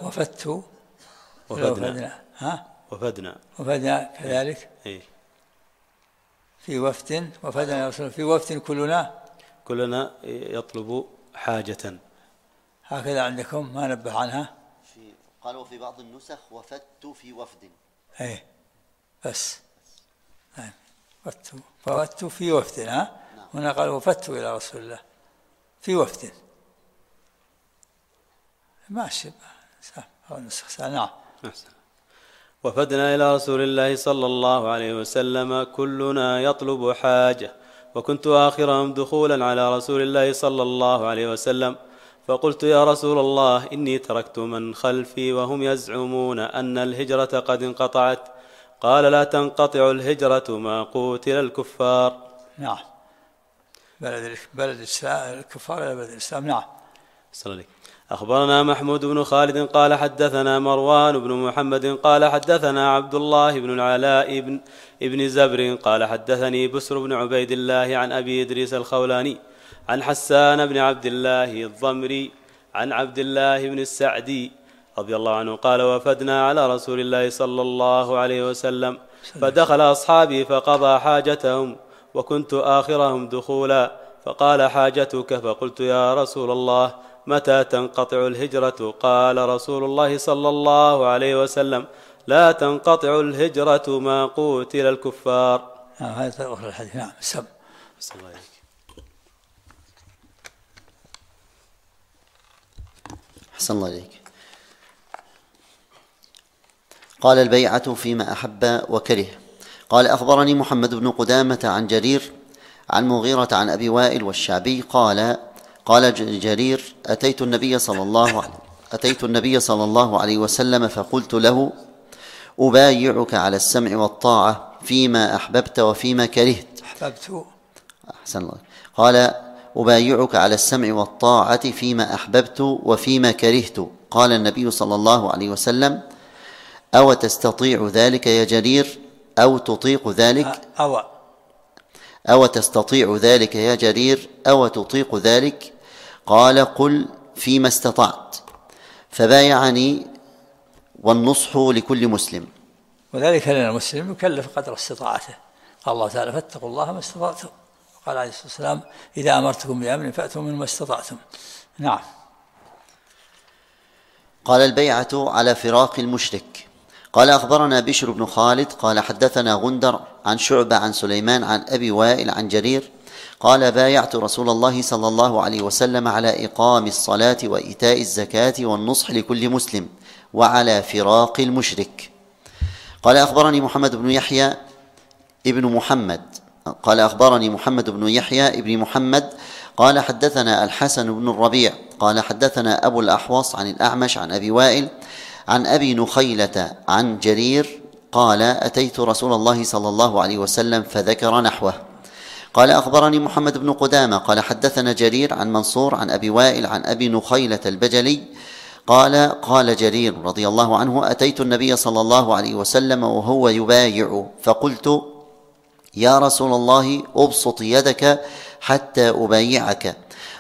وفدنا كذلك. في وفد وفدنا رسول في وفد كلنا يطلب حاجة. هكذا عندكم ما نبه عنها. قالوا في بعض النسخ وفدت في وفد. ايه بس. نعم. فوفدت في وفد. نعم. هنا قال وفدت إلى رسول الله في وفد. ماشي. نعم. وفدنا إلى رسول الله صلى الله عليه وسلم كلنا يطلب حاجة وكنت آخرهم دخولا على رسول الله صلى الله عليه وسلم فقلت يا رسول الله إني تركت من خلفي وهم يزعمون أن الهجرة قد انقطعت. قال لا تنقطع الهجرة ما قوتل الكفار. نعم. بلد الكفار إلى بلد الإسلام. نعم. أخبرنا محمود بن خالد قال حدثنا مروان بن محمد قال حدثنا عبد الله بن العلاء ابن زبر قال حدثني بسر بن عبيد الله عن أبي إدريس الخولاني عن حسان بن عبد الله الضمري عن عبد الله بن السعدي رضي الله عنه قال: وفدنا على رسول الله صلى الله عليه وسلم فدخل أصحابي فقضى حاجتهم وكنت آخرهم دخولا، فقال: حاجتك؟ فقلت: يا رسول الله متى تنقطع الهجرة؟ قال رسول الله صلى الله عليه وسلم: لا تنقطع الهجرة ما قوتل الكفار. هذا آخر الحديث. نعم. سب. أحسن الله إليك. قال: البيعة فيما أحب وكره. قال: أخبرني محمد بن قدامة عن جرير عن مغيرة عن أبي وائل والشعبي قال جرير: أتيت النبي صلى الله عليه وسلم فقلت له: أبايعك على السمع والطاعة فيما أحببت وفيما كرهت. أحببت. أحسن الله. قال: أبايعك على السمع والطاعة فيما أحببت وفيما كرهت. قال النبي صلى الله عليه وسلم: أو تستطيع ذلك يا جرير أو تطيق ذلك؟ أو تستطيع ذلك يا جرير أو تطيق ذلك؟ قال: قل فيما استطعت. فبايعني، والنصح لكل مسلم. وذلك لأن المسلم يكلف قدر استطاعته. قال الله تعالى: فاتقوا الله ما استطعتم. قال عليه الصلاة والسلام: إذا أمرتكم بأمر فأتوا منه ما استطعتم. نعم. قال: البيعة على فراق المشرك. قال: أخبرنا بشر بن خالد قال: حدثنا غندر عن شعبة عن سليمان عن أبي وائل عن جرير قال: بايعت رسول الله صلى الله عليه وسلم على إقام الصلاة وإيتاء الزكاة والنصح لكل مسلم وعلى فراق المشرك. قال: أخبرني محمد بن يحيى ابن محمد قال: أخبرني محمد بن يحيى ابن محمد قال: حدثنا الحسن بن الربيع قال: حدثنا أبو الأحوص عن الأعمش عن أبي وائل عن أبي نخيلة عن جرير قال: أتيت رسول الله صلى الله عليه وسلم فذكر نحوه. قال: أخبرني محمد بن قدامة قال: حدثنا جرير عن منصور عن أبي وائل عن أبي نخيلة البجلي قال جرير رضي الله عنه: أتيت النبي صلى الله عليه وسلم وهو يبايع فقلت: يا رسول الله أبسط يدك حتى أبايعك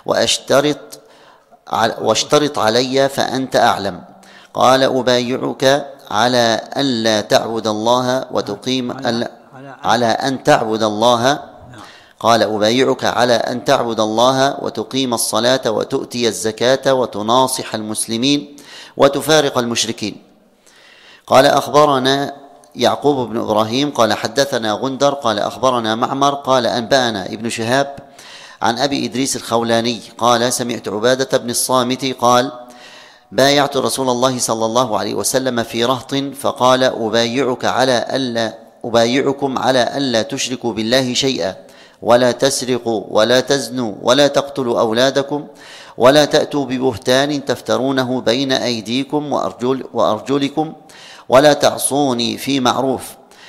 واشترط علي فأنت أعلم. قال: أبايعك على ألا تعبد الله وتقيم على أن تعبد الله. قال: أبايعك على أن تعبد الله وتقيم الصلاة وتؤتي الزكاة وتناصح المسلمين وتفارق المشركين. قال: أخبرنا يعقوب بن إبراهيم قال: حدثنا غندر قال: أخبرنا معمر قال: أنبأنا ابن شهاب عن أبي إدريس الخولاني قال: سمعت عبادة بن الصامت قال: بايعت رسول الله صلى الله عليه وسلم في رهط فقال: أبايعكم على ألا تشركوا بالله شيئا ولا تسرقوا ولا تزنوا ولا تقتلوا أولادكم ولا تأتوا ببهتان تفترونه بين أيديكم وأرجلكم ولا تعصوني في معروف.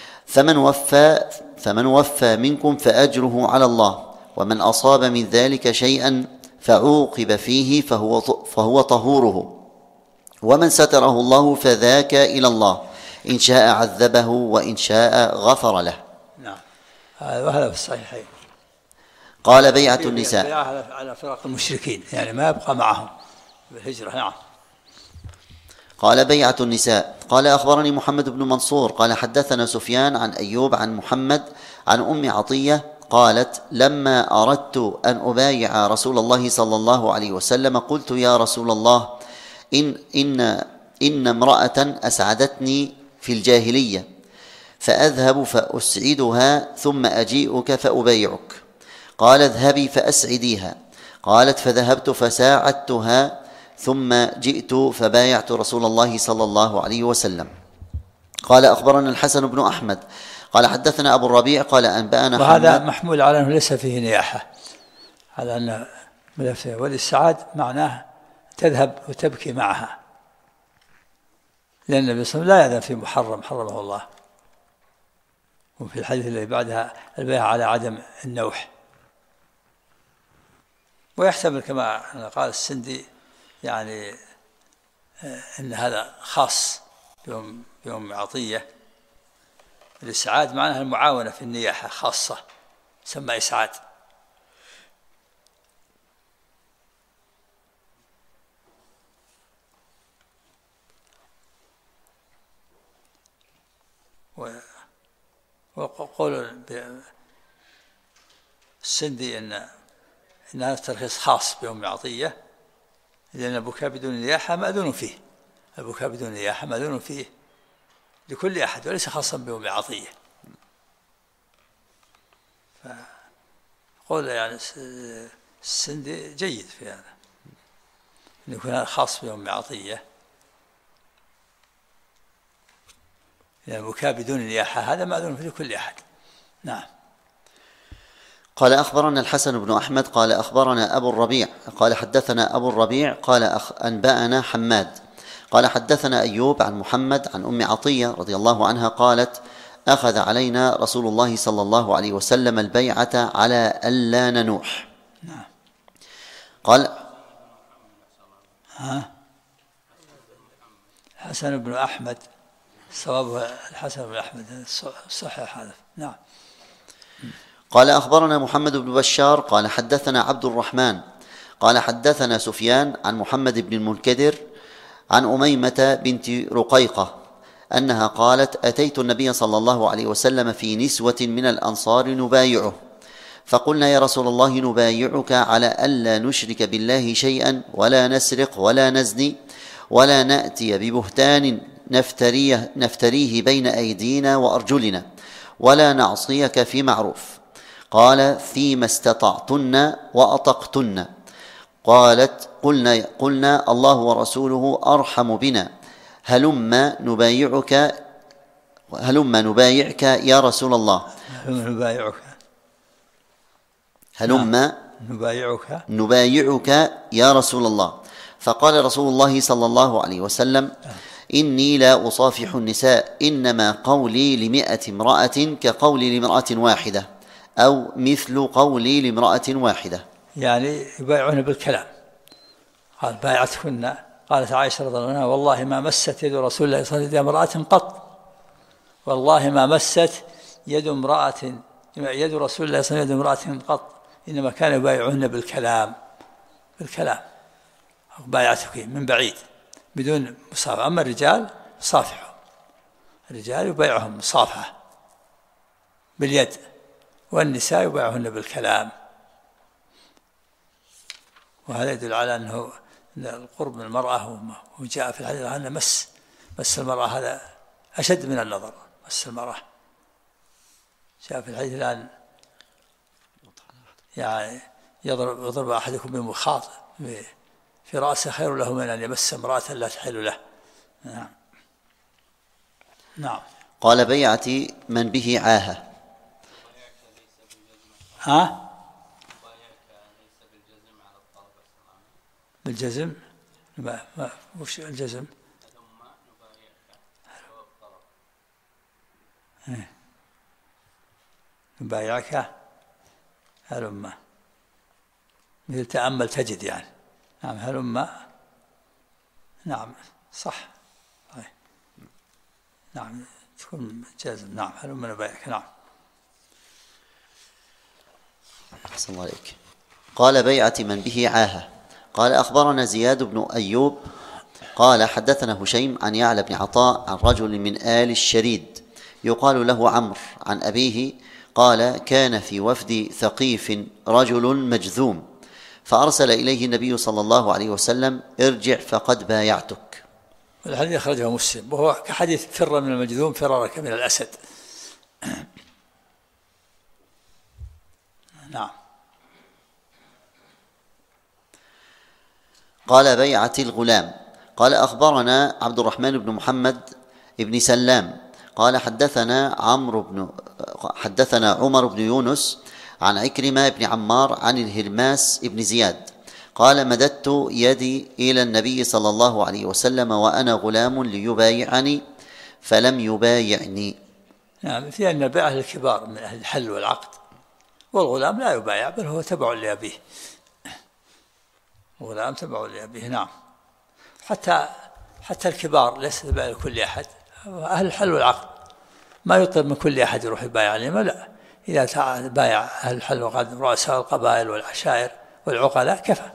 فمن وفى منكم فأجره على الله، ومن أصاب من ذلك شيئا فعوقب فيه فهو طهوره، ومن ستره الله فذاك إلى الله، إن شاء عذبه وإن شاء غفر له. نعم. وهذا في الصحيحين. قال: بيعة النساء على فراق المشركين، يعني ما يبقى معهم بالهجرة. نعم. قال: بيعة النساء. قال: أخبرني محمد بن منصور قال: حدثنا سفيان عن أيوب عن محمد عن أم عطية قالت: لما أردت أن أبايع رسول الله صلى الله عليه وسلم قلت: يا رسول الله إن امرأة أسعدتني في الجاهلية فأذهب فأسعدها ثم أجيئك فأبايعك. قال: اذهبي فأسعديها. قالت: فذهبت فساعدتها ثم جئت فبايعت رسول الله صلى الله عليه وسلم. قال: أخبرنا الحسن بن أحمد قال: حدثنا أبو الربيع قال: أنبأنا وهذا محمول على أنه ليس فيه نياحة، على أن والسعاد معناه تذهب وتبكي معها، لأن النبي صلى الله عليه وسلم لا يأذن في محرم حرمه الله. وفي الحديث الذي بعدها البيع على عدم النوح. ويحتمل كما قال السندي يعني أن هذا خاص بأم عطية. الإسعاد معناها المعاونة في النياحة خاصة، سمى إسعاد. وقول السندي إن هذا الترخيص خاص بأم عطية، لأن البكاء بدون نياحة مأذون فيه، البكاء بدون نياحة مأذون فيه لكل أحد وليس خاصا بأم عطية. فقول يعني السندي جيد في هذا، أن يكون خاص بأم عطية، لأن البكاء بدون نياحة هذا مأذون فيه لكل أحد. نعم. قال أخبرنا الحسن بن أحمد قال أخبرنا أبو الربيع قال حدثنا أبو الربيع قال أنبأنا حماد قال حدثنا أيوب عن محمد عن أم عطية رضي الله عنها قالت: أخذ علينا رسول الله صلى الله عليه وسلم البيعة على ألا ننوح. نعم. قال الحسن بن أحمد، صوابه الحسن بن أحمد صحيح هذا. نعم. قال أخبرنا محمد بن بشار قال حدثنا عبد الرحمن قال حدثنا سفيان عن محمد بن المنكدر عن أميمة بنت رقيقة أنها قالت: أتيت النبي صلى الله عليه وسلم في نسوة من الأنصار نبايعه، فقلنا: يا رسول الله نبايعك على ألا نشرك بالله شيئا ولا نسرق ولا نزني ولا نأتي ببهتان نفتريه بين أيدينا وأرجلنا ولا نعصيك في معروف. قال: فيما استطعتن وأطقتن. قالت: قلنا الله ورسوله أرحم بنا، هلم نبايعك يا رسول الله. هلم نبايعك يا رسول الله. فقال رسول الله صلى الله عليه وسلم: إني لا أصافح النساء، إنما قولي ل100 امرأة كقولي لامرأة واحدة، أو مثل قولي لامرأة واحدة. يعني يبايعون بالكلام. قال: بايعتكن. قالت عائشة رضي الله عنها: والله ما مست يد رسول الله صلى الله عليه وسلم امرأة قط، والله ما مست يد رسول الله صلى الله عليه وسلم يد امرأة قط، إنما كان يبايعون بالكلام. بايعتك من بعيد بدون مصافحة. أما الرجال صافحوا، الرجال يبايعهم مصافحة باليد، والنساء يبايعهن بالكلام. وهذا يدل على أنه القرب من المرأة، وجاء في الحديث أن مس المرأة هذا أشد من النظر. مس المرأة جاء في الحديث الآن يعني يضرب أحدكم بالمخاط في رأسه خير له من أن يمس امرأة لا تحل له. نعم. قال: بيعتي من به عاهة. بالجزم؟ وش الجزم؟ نبايعك هلما، مثل تأمل تجد يعني. نعم. هلما. نعم صح. نعم تكون جازم. نعم. هلما نبايعك. نعم. أحسن الله عليك. قال: بيعة من به عاهة. قال: أخبرنا زياد بن أيوب قال حدثنا هشيم عن يعلى بن عطاء عن رجل من آل الشريد يقال له عمرو عن أبيه قال: كان في وفد ثقيف رجل مجذوم، فأرسل إليه النبي صلى الله عليه وسلم: ارجع فقد بايعتك. الحديث أخرجه مسلم، وهو كحديث فر من المجذوم فرارك من الأسد. نعم. قال: بيعة الغلام. قال: أخبرنا عبد الرحمن بن محمد بن سلام قال حدثنا عمر بن يونس عن عكرمة بن عمار عن الهرماس بن زياد قال: مددت يدي إلى النبي صلى الله عليه وسلم وأنا غلام ليبايعني فلم يبايعني. نعم. في أن البيعة للكبار من أهل الحل والعقد، والغلام لا يبايع بل هو تبع لأبيه. الغلام تبع لأبيه. نعم. حتى الكبار ليس تبع لكل أحد. أهل الحل والعقد ما يطلب من كل أحد يروح يبايع عليهم، لا. إذا بايع أهل الحل والعقد رؤساء القبائل والعشائر والعقلاء كفى.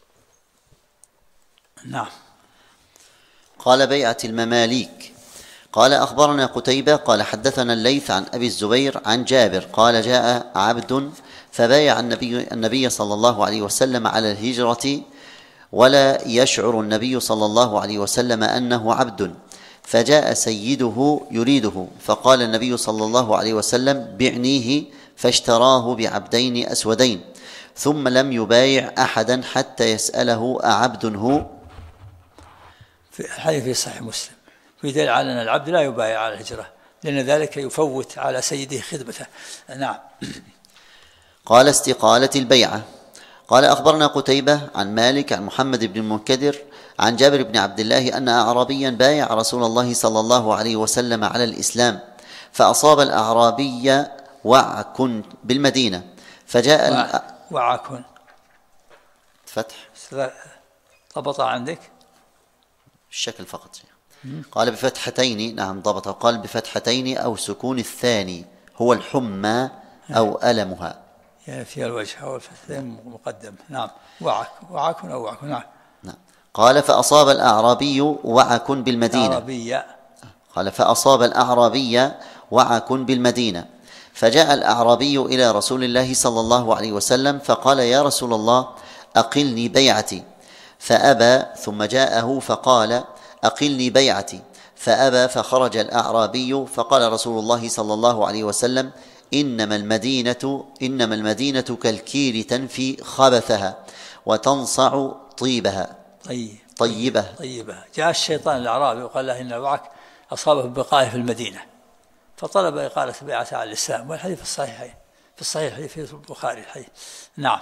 نعم. قال: بيعة المماليك. قال أخبرنا قتيبة قال حدثنا الليث عن أبي الزبير عن جابر قال جاء عبد فبايع النبي صلى الله عليه وسلم على الهجرة ولا يشعر النبي صلى الله عليه وسلم أنه عبد، فجاء سيده يريده فقال النبي صلى الله عليه وسلم بعنيه، فاشتراه بعبدين أسودين، ثم لم يبايع أحدا حتى يسأله أعبد هو؟ في الحديث في صحيح مسلم في دليل على أن العبد لا يبايع على الهجرة، لأن ذلك يفوت على سيده خدمته. نعم. قال استقالة البيعة. قال أخبرنا قتيبة عن مالك عن محمد بن المنكدر عن جابر بن عبد الله أن أعرابيا بايع رسول الله صلى الله عليه وسلم على الإسلام، فأصاب الأعرابي وعك بالمدينة، فجاء وعك فتح ضبط عندك الشكل فقط. قال بفتحتين، نعم ضبط، قال بفتحتين أو سكون الثاني هو الحمى أو ألمها، يعني في الوجه أو الفتحتين مقدم. نعم. وعك أو وعك. نعم. قال فأصاب الأعرابي وعك بالمدينة. قال فأصاب الأعرابي وعك بالمدينة، فجاء الأعرابي إلى رسول الله صلى الله عليه وسلم فقال يا رسول الله أقلني بيعتي، فأبى، ثم جاءه فقال أقلني بيعتي فأبى، فخرج الأعرابي فقال رسول الله صلى الله عليه وسلم إنما المدينة كالكير تنفي خبثها وتنصع طيبها. طيبة. جاء الشيطان الأعرابي وقال له إن الوعك أصابه بقاء في المدينة، فطلب إقالة بيعته على الإسلام، والحديث في الصحيحين، في الصحيح في البخاري الحديث. نعم.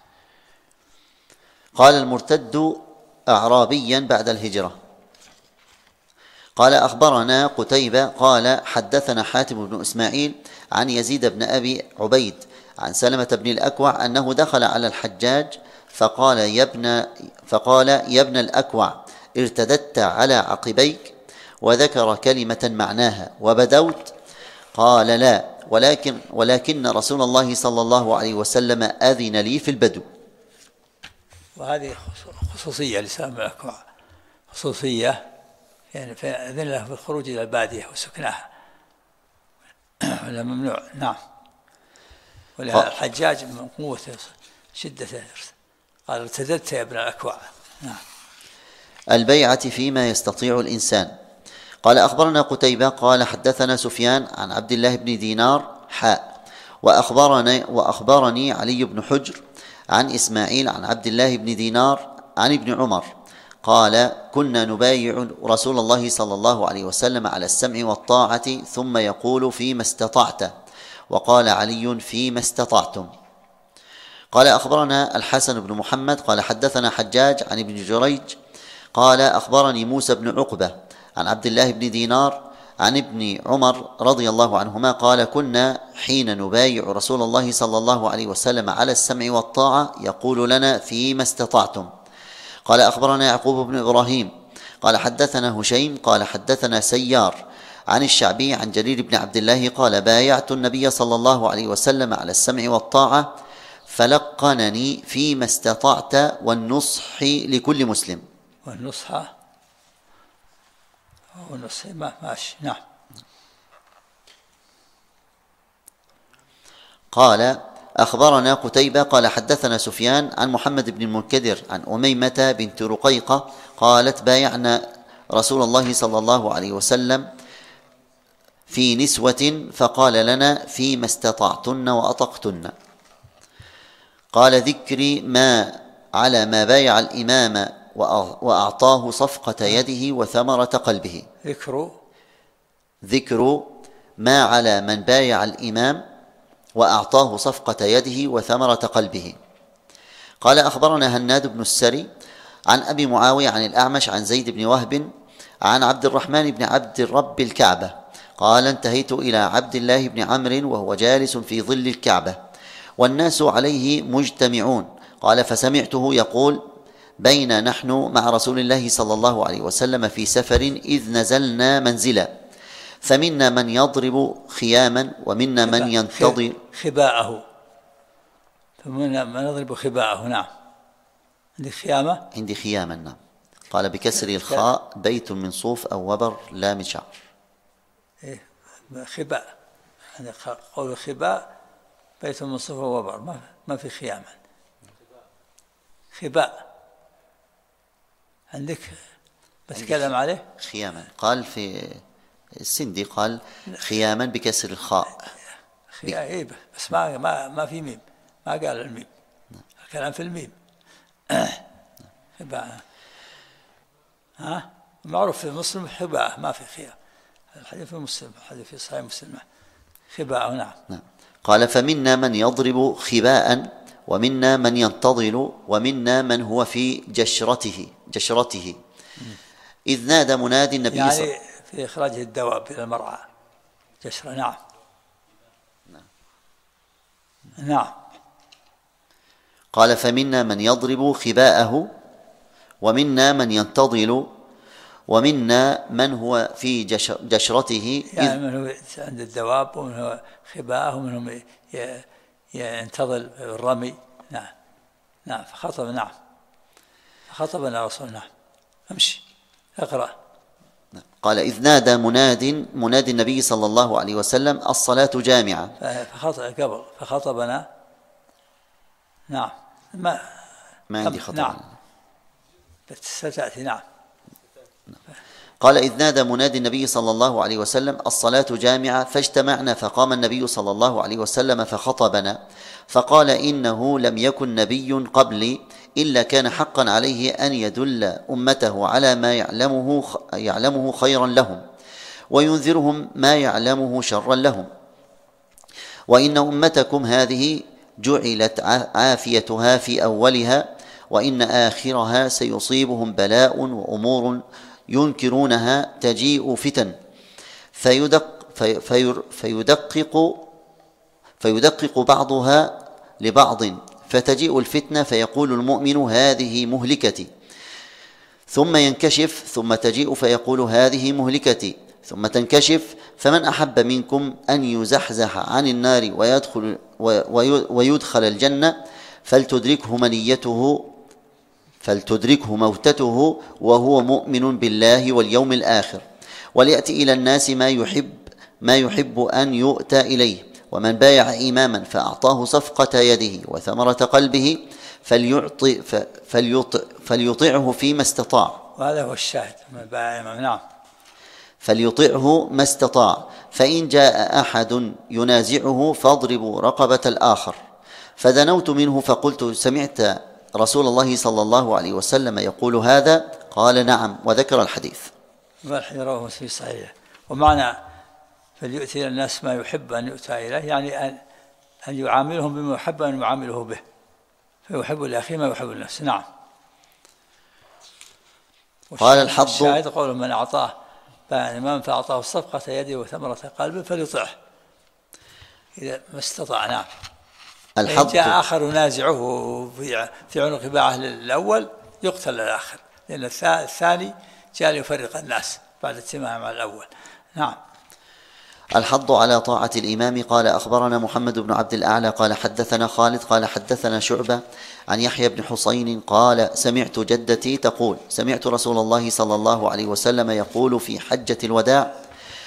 قال المرتد أعرابيا بعد الهجرة. قال أخبرنا قتيبة قال حدثنا حاتم بن إسماعيل عن يزيد بن أبي عبيد عن سلمة بن الأكوع أنه دخل على الحجاج فقال يا ابن الأكوع ارتددت على عقبيك، وذكر كلمة معناها وبدوت. قال لا، ولكن رسول الله صلى الله عليه وسلم أذن لي في البدو. وهذه خصوصية لسلمة الأكوع، خصوصية يعني فأذن له في الخروج إلى البادية وسكنها، ولا ممنوع. نعم. ولهذا الحجاج من قوة شدته قال ارتددت يا ابن الأكوع. نعم. البيعة فيما يستطيع الإنسان. قال أخبرنا قتيبة قال حدثنا سفيان عن عبد الله بن دينار وأخبرني علي بن حجر عن إسماعيل عن عبد الله بن دينار عن ابن عمر قال كنا نبايع رسول الله صلى الله عليه وسلم على السمع والطاعة ثم يقول فيما استطعت، وقال علي فيما استطعتم. قال أخبرنا الحسن بن محمد قال حدثنا حجاج عن ابن جريج قال أخبرني موسى بن عقبة عن عبد الله بن دينار عن ابن عمر رضي الله عنهما قال كنا حين نبايع رسول الله صلى الله عليه وسلم على السمع والطاعة يقول لنا فيما استطعتم. قال أخبرنا يعقوب بن إبراهيم قال حدثنا هشيم قال حدثنا سيار عن الشعبي عن جرير بن عبد الله قال بايعت النبي صلى الله عليه وسلم على السمع والطاعة فلقنني فيما استطعت والنصح لكل مسلم. والنصح ماشي. نعم. قال أخبرنا قتيبة قال حدثنا سفيان عن محمد بن المنكدر عن أميمة بنت رقيقة قالت بايعنا رسول الله صلى الله عليه وسلم في نسوة فقال لنا فيما استطعتن وأطقتن. قال ذكري ما على ما بايع الإمام وأعطاه صفقة يده وثمرة قلبه. ذكر ما على من بايع الإمام وأعطاه صفقة يده وثمرة قلبه. قال أخبرنا هناد بن السري عن أبي معاوية عن الأعمش عن زيد بن وهب عن عبد الرحمن بن عبد الرب الكعبة قال انتهيت إلى عبد الله بن عمرو وهو جالس في ظل الكعبة والناس عليه مجتمعون قال فسمعته يقول بين نحن مع رسول الله صلى الله عليه وسلم في سفر إذ نزلنا منزلا فمنا من يضرب خياما ومنا من ينتظر خباءه. فمنا من يضرب خباءه. نعم. عندي خياما. نعم. قال بكسر الخاء بيت من صوف أو وبر لا من شعر. خباء، يعني قول خباء بيت من صفر وبر، ما في خياما. خباء عندك بتكلم عليه خياما، قال في السندي قال خياما بكسر الخاء. إيه بس ما في ميم، ما قال الميم، الكلام في الميم. خباء معروف في مسلم خباء، ما في خيام. الحديث في مسلم، الحديث في صحيح مسلم خباء. نعم. قال فمنا من يضرب خباء ومنا من ينتظل ومنا من هو في جشرته إذ نادى منادي النبي يعني في إخراجه الدواب إلى المرعى جشرة. نعم. نعم. قال فمنا من يضرب خباءه ومنا من ينتظل ومنا من هو في جشرته يعني من هو عند الدواب ومن هو خباءه ومن هو ينتظل الرمي. نعم. نعم. فخطب. نعم. فخطبنا رسول. نعم. امشي اقرأ. قال إذ نادى منادي النبي صلى الله عليه وسلم الصلاة جامعة. فخطبنا. نعم. ما عندي خطأ. نعم. ستأتي. نعم. قال إذ نادى منادي النبي صلى الله عليه وسلم الصلاة جامعة فاجتمعنا فقام النبي صلى الله عليه وسلم فخطبنا فقال إنه لم يكن نبي قبلي إلا كان حقا عليه أن يدل أمته على ما يعلمه خيرا لهم وينذرهم ما يعلمه شرا لهم، وإن أمتكم هذه جعلت عافيتها في أولها وإن آخرها سيصيبهم بلاء وأمور ينكرونها تجيء فتن فيدقق بعضها لبعض فتجيء الفتنة فيقول المؤمن هذه مهلكتي ثم ينكشف ثم تجيء فيقول هذه مهلكتي ثم تنكشف فمن أحب منكم أن يزحزح عن النار ويدخل الجنة فلتدركه موتته وهو مؤمن بالله واليوم الآخر وليأتي إلى الناس ما يحب أن يؤتى إليه، ومن بايع إماما فأعطاه صفقة يده وثمرة قلبه فليطعه فيما استطاع. وهذا هو الشاهد. من بايع إماما. نعم. فليطعه ما استطاع، فإن جاء أحد ينازعه فاضربوا رقبة الآخر. فدنوت منه فقلت سمعت رسول الله صلى الله عليه وسلم يقول هذا؟ قال نعم، وذكر الحديث. والحديث رواه في صحيح. ومعنى فليؤتي إلى الناس ما يحب أن يؤتى إليه يعني أن يعاملهم بما يحب أن يعامله به، فيحب لأخيه ما يحب لنفسه. نعم. قال الحظ الشاهد قول من أعطاه يعني من فأعطاه صفقة يده وثمرة قلبه فليطعه إذا ما استطاع. نعم. إن جاء آخر ينازعه في عنق باعه الأول يقتل الآخر، لأن الثاني جاء ليفرق الناس بعد اجتماعهم على الأول. نعم. الحض على طاعة الإمام. قال أخبرنا محمد بن عبد الأعلى قال حدثنا خالد قال حدثنا شعبة عن يحيى بن حسين قال سمعت جدتي تقول سمعت رسول الله صلى الله عليه وسلم يقول في حجة الوداع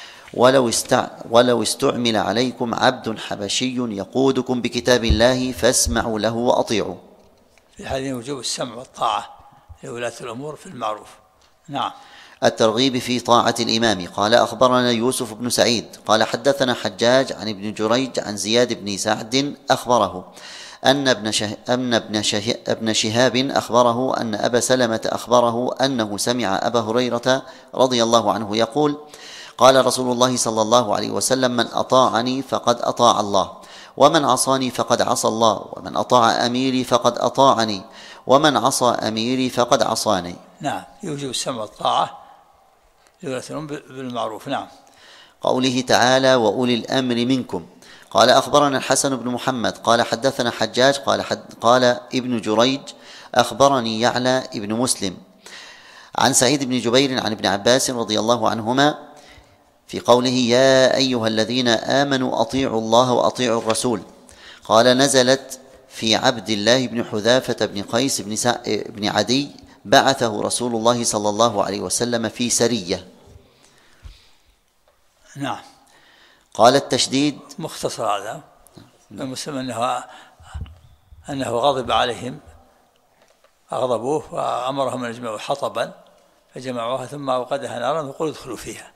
ولو استعمل عليكم عبد حبشي يقودكم بكتاب الله فاسمعوا له وأطيعوا. في حديث وجوب السمع والطاعة لولاة الأمور في المعروف. نعم. الترغيب في طاعة الإمام. قال أخبرنا يوسف بن سعيد قال حدثنا حجاج عن ابن جريج عن زياد بن سعد أخبره أن ابن شهاب أخبره أن أبا سلمة أخبره أنه سمع أبا هريرة رضي الله عنه يقول قال رسول الله صلى الله عليه وسلم من أطاعني فقد أطاع الله ومن عصاني فقد عصى الله ومن أطاع أميري فقد أطاعني ومن عصى أميري فقد عصاني. نعم. يوجب السمع والطاعة بالمعروف. نعم. قوله تعالى وأولي الأمر منكم. قال أخبرنا الحسن بن محمد قال حدثنا حجاج قال ابن جريج أخبرني يعلى ابن مسلم عن سعيد بن جبير عن ابن عباس رضي الله عنهما في قوله يا أيها الذين آمنوا أطيعوا الله وأطيعوا الرسول. قال نزلت في عبد الله بن حذافة بن قيس بن عدي بعثه رسول الله صلى الله عليه وسلم في سرية. نعم. قال التشديد مختصر هذا المسلم أنه غضب عليهم، أغضبوه وأمرهم أن يجمعوا حطبا فجمعوها ثم أوقدها نارا وقالوا ادخلوا فيها،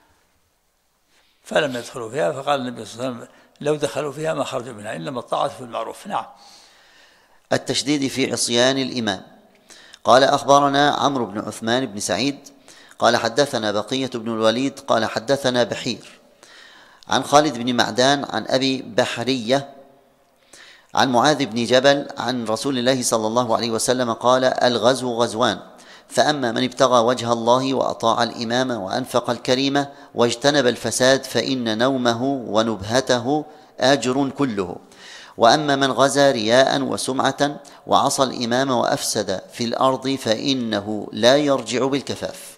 فلم يدخلوا فيها، فقال النبي صلى الله عليه وسلم لو دخلوا فيها ما خرجوا منها إنما الطاعة في المعروف. نعم. التشديد في عصيان الإمام. قال أخبرنا عمرو بن عثمان بن سعيد قال حدثنا بقية بن الوليد قال حدثنا بحير عن خالد بن معدان عن أبي بحرية عن معاذ بن جبل عن رسول الله صلى الله عليه وسلم قال الغزو غزوان، فأما من ابتغى وجه الله وأطاع الإمام وأنفق الكريمة واجتنب الفساد فإن نومه ونبهته أجر كله، وأما من غزا رياء وسمعة وعصى الإمام وأفسد في الأرض فإنه لا يرجع بالكفاف.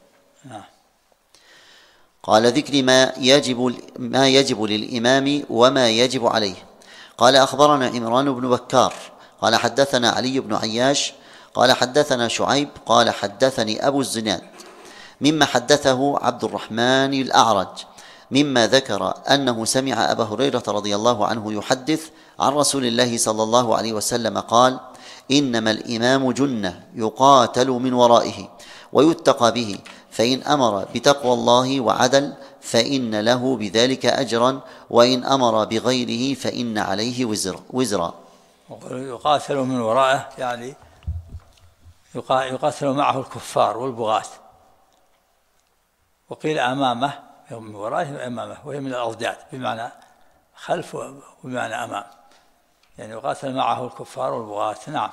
قال ذكر ما يجب للإمام وما يجب عليه. قال أخبرنا عمران بن بكار قال حدثنا علي بن عياش قال حدثنا شعيب قال حدثني أبو الزناد مما حدثه عبد الرحمن الأعرج مما ذكر أنه سمع أبا هريرة رضي الله عنه يحدث عن رسول الله صلى الله عليه وسلم قال إنما الإمام جنة يقاتل من ورائه ويتقى به، فإن أمر بتقوى الله وعدل فإن له بذلك أجرا، وإن أمر بغيره فإن عليه وزرا. يقاتل من ورائه يعني يقاتل معه الكفار والبغاة، وقيل أمامه من ورائه أمامه، وهي من الأضداد بمعنى خلف وبمعنى أمام، يعني يقاتل معه الكفار والبغاة. نعم.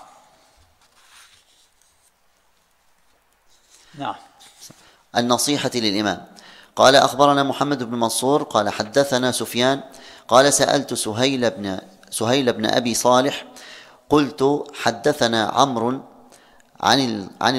نعم. النصيحة للإمام. قال أخبرنا محمد بن منصور قال حدثنا سفيان قال سألت سهيل بن أبي صالح قلت حدثنا عمرو عن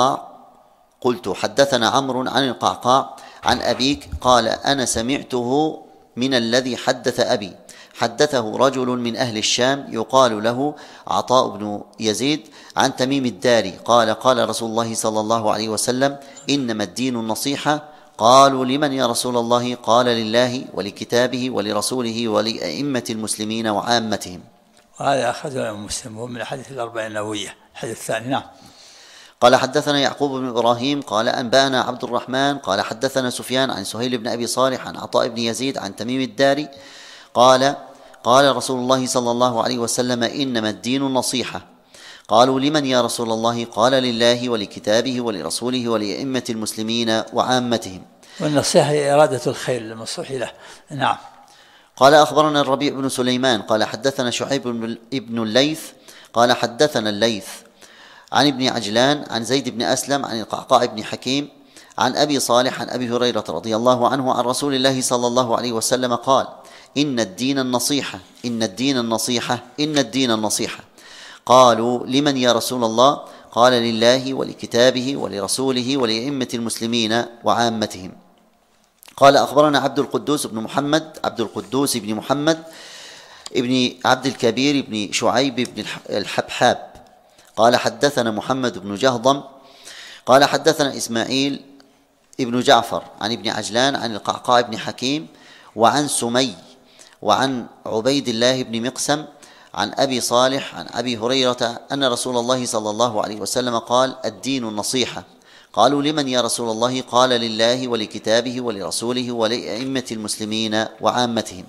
القعقاع عن أبيك، قال أنا سمعته من الذي حدث أبي، حدثه رجل من أهل الشام يقال له عطاء بن يزيد عن تميم الداري قال قال رسول الله صلى الله عليه وسلم إنما الدين النصيحة. قالوا لمن يا رسول الله؟ قال لله ولكتابه ولرسوله ولأئمة المسلمين وعامتهم. وهذا أخذه مسلم وهو من حديث الأربعين النووية الحديث الثاني. نعم. قال حدثنا يعقوب بن إبراهيم قال أنبأنا عبد الرحمن قال حدثنا سفيان عن سهيل بن أبي صالح عن عطاء بن يزيد عن تميم الداري قال قال رسول الله صلى الله عليه وسلم إنما الدين النصيحة. قالوا لمن يا رسول الله؟ قال لله ولكتابه ولرسوله ولأئمة المسلمين وعامتهم. والنصيحة هي إرادة الخير للمنصوح له. نعم. قال أخبرنا الربيع بن سليمان قال حدثنا شعيب بن الليث قال حدثنا الليث عن ابن عجلان عن زيد بن أسلم عن القعقاع بن حكيم عن أبي صالح عن أبي هريرة رضي الله عنه عن رسول الله صلى الله عليه وسلم قال إن الدين النصيحة إن الدين النصيحة إن الدين النصيحة. قالوا لمن يا رسول الله؟ قال لله ولكتابه ولرسوله ولأئمة المسلمين وعامتهم. قال أخبرنا عبد القدوس بن محمد ابن عبد الكبير بن شعيب بن الحبحاب قال حدثنا محمد بن جهضم قال حدثنا إسماعيل ابن جعفر عن ابن عجلان عن القعقاع بن حكيم وعن سمي وعن عبيد الله بن مقسم عن أبي صالح عن أبي هريرة أن رسول الله صلى الله عليه وسلم قال الدين النصيحة. قالوا لمن يا رسول الله؟ قال لله ولكتابه ولرسوله ولأئمة المسلمين وعامتهم.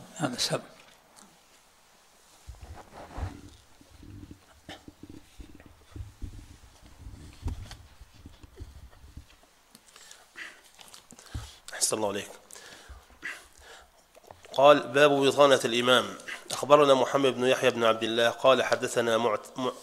أحسن الله عليك. قال باب بطانة الإمام. أخبرنا محمد بن يحيى بن عبد الله قال حدثنا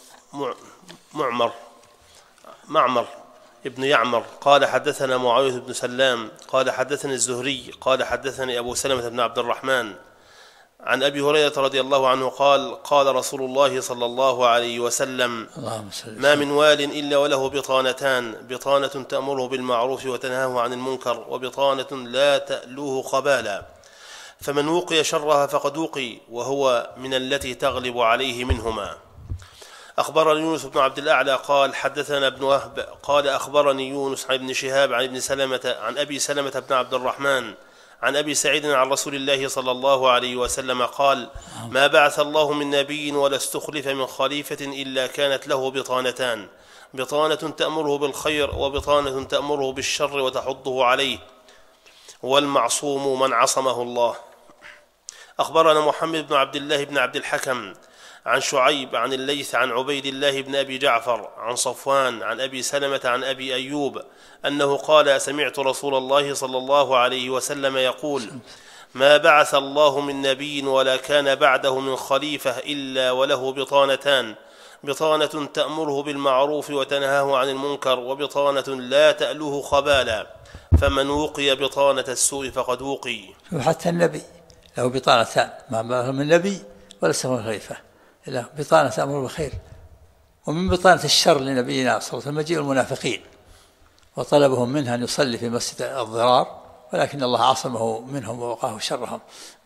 معمر ابن يعمر قال حدثنا معاوية بن سلام قال حدثني الزهري قال حدثني أبو سلمة بن عبد الرحمن عن أبي هريرة رضي الله عنه قال قال رسول الله صلى الله عليه وسلم ما من وال إلا وله بطانتان، بطانة تأمره بالمعروف وتنهاه عن المنكر، وبطانة لا تألوه خبالا، فمن وقي شرها فقد وقي، وهو من التي تغلب عليه منهما. أخبرني يونس بن عبد الأعلى قال حدثنا ابن وهب قال أخبرني يونس عن ابن شهاب عن ابن سلمة عن أبي سلمة بن عبد الرحمن عن أبي سعيد عن رسول الله صلى الله عليه وسلم قال: ما بعث الله من نبي ولا استخلف من خليفة إلا كانت له بطانتان: بطانة تأمره بالخير، وبطانة تأمره بالشر وتحضه عليه، والمعصوم من عصمه الله. أخبرنا محمد بن عبد الله بن عبد الحكم عن شعيب عن الليث عن عبيد الله بن أبي جعفر عن صفوان عن أبي سلمة عن أبي أيوب أنه قال: سمعت رسول الله صلى الله عليه وسلم يقول: ما بعث الله من نبي ولا كان بعده من خليفة إلا وله بطانتان: بطانة تأمره بالمعروف وتنهاه عن المنكر، وبطانة لا تألوه خبالا، فمن وقي بطانة السوء فقد وقي. حتى النبي له بطانتان، ما بعث من نبي ولا استخلف خليفة إلا بطانة تأمر بالخير. ومن بطانة الشر لنبينا صلى الله عليه وسلم مجيء المنافقين وطلبهم منها أن يصلي في مسجد الضرار، ولكن الله عصمه منهم ووقاه شرهم.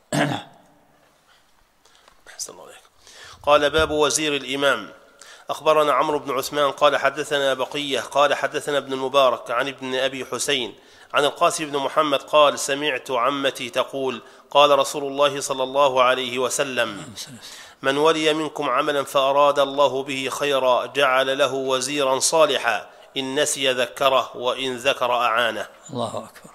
قال: باب وزير الإمام. أخبرنا عمرو بن عثمان قال حدثنا بقية قال حدثنا ابن المبارك عن ابن أبي حسين عن القاسم بن محمد قال: سمعت عمتي تقول: قال رسول الله صلى الله عليه وسلم: من ولي منكم عملا فأراد الله به خيرا جعل له وزيرا صالحا، إن نسي ذكره وإن ذكر أعانه. الله أكبر.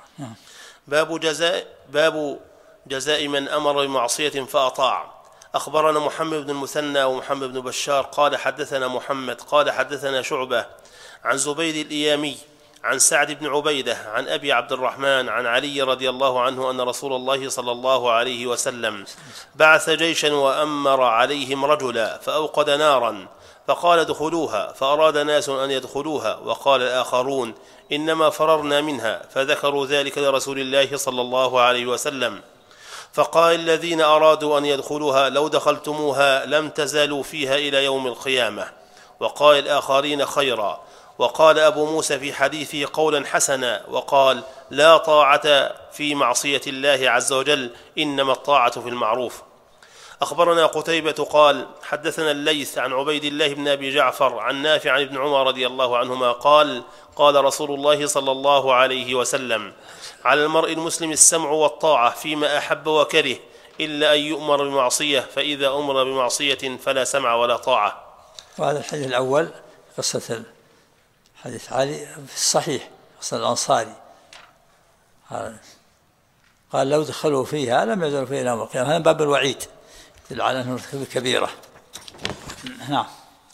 باب جزاء من أمر بمعصية فأطاع. أخبرنا محمد بن المثنى ومحمد بن بشار قال حدثنا محمد قال حدثنا شعبة عن زبيد الإيامي عن سعد بن عبيدة عن أبي عبد الرحمن عن علي رضي الله عنه أن رسول الله صلى الله عليه وسلم بعث جيشا وأمر عليهم رجلا فأوقد نارا فقال: ادخلوها، فأراد ناس أن يدخلوها، وقال الآخرون: إنما فررنا منها، فذكروا ذلك لرسول الله صلى الله عليه وسلم، فقال الذين أرادوا أن يدخلوها: لو دخلتموها لم تزالوا فيها إلى يوم القيامة. وقال الآخرين: خيرا. وقال أبو موسى في حديثه قولا حسنا، وقال: لا طاعة في معصية الله عز وجل، إنما الطاعة في المعروف. أخبرنا قتيبة قال حدثنا الليث عن عبيد الله بن أبي جعفر عن نافع عن ابن عمر رضي الله عنهما قال: قال رسول الله صلى الله عليه وسلم: على المرء المسلم السمع والطاعة فيما أحب وكره، إلا أن يؤمر بمعصية، فإذا أمر بمعصية فلا سمع ولا طاعة. وهذا الحديث الأول قصة حديث علي في الصحيح، قصة الأنصاري قال: لو دخلوا فيها لم يزالوا فيها إلى يوم القيامة. هذا باب الوعيد يدل على أنه كبيرة. نعم.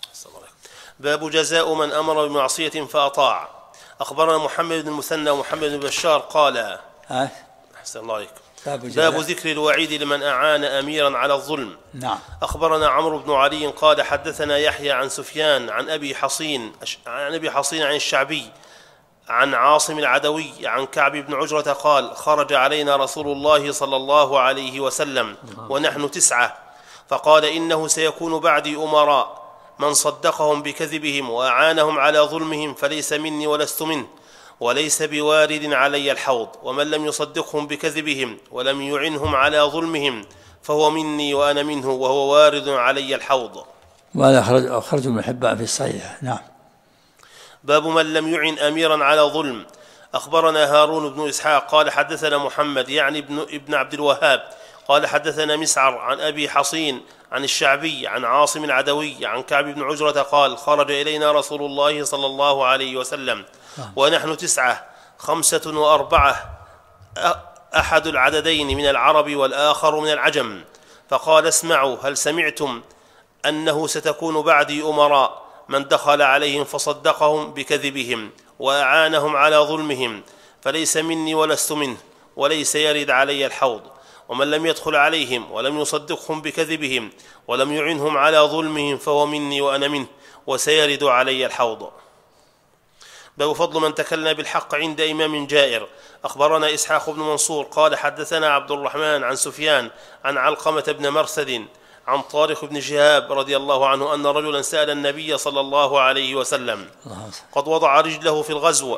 باب جزاء من أمر بمعصية فأطاع. أخبرنا محمد بن المثنى ومحمد بن بشار قال: أحسن الله عليك. باب ذكر الوعيد لمن أعان أميرا على الظلم. نعم. أخبرنا عمرو بن علي قال حدثنا يحيى عن سفيان عن أبي حصين عن الشعبي عن عاصم العدوي عن كعب بن عجرة قال: خرج علينا رسول الله صلى الله عليه وسلم ونحن 9، فقال: إنه سيكون بعدي أمراء من صدقهم بكذبهم وأعانهم على ظلمهم فليس مني ولست منه، وليس بوارد علي الحوض، ومن لم يصدقهم بكذبهم ولم يعنهم على ظلمهم فهو مني وأنا منه، وهو وارد علي الحوض. وهذا أخرج ابن حبان في الصحيح. نعم. باب من لم يعن أميرا على ظلم. أخبرنا هارون بن إسحاق قال حدثنا محمد يعني ابن عبد الوهاب قال حدثنا مسعر عن أبي حصين عن الشعبي عن عاصم العدوي عن كعب بن عجرة قال: خرج إلينا رسول الله صلى الله عليه وسلم ونحن 9، 5 و4، أحد العددين من العرب والآخر من العجم، فقال: اسمعوا، هل سمعتم أنه ستكون بعدي أمراء من دخل عليهم فصدقهم بكذبهم وأعانهم على ظلمهم فليس مني ولست منه، وليس يرد علي الحوض، ومن لم يدخل عليهم ولم يصدقهم بكذبهم ولم يعنهم على ظلمهم فهو مني وأنا منه، وسيرد علي الحوض. باب فضل من تكلم بالحق عند إمام جائر. أخبرنا إسحاق بن منصور قال حدثنا عبد الرحمن عن سفيان عن علقمة بن مرثد عن طارق بن شهاب رضي الله عنه أن رجلا سأل النبي صلى الله عليه وسلم: قد وضع رجله في الغزو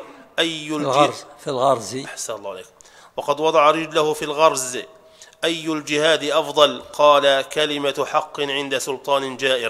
في الغرز أحسن الله عليك. وقد وضع رجله في الغرز أي الجهاد أفضل؟ قال: كلمة حق عند سلطان جائر.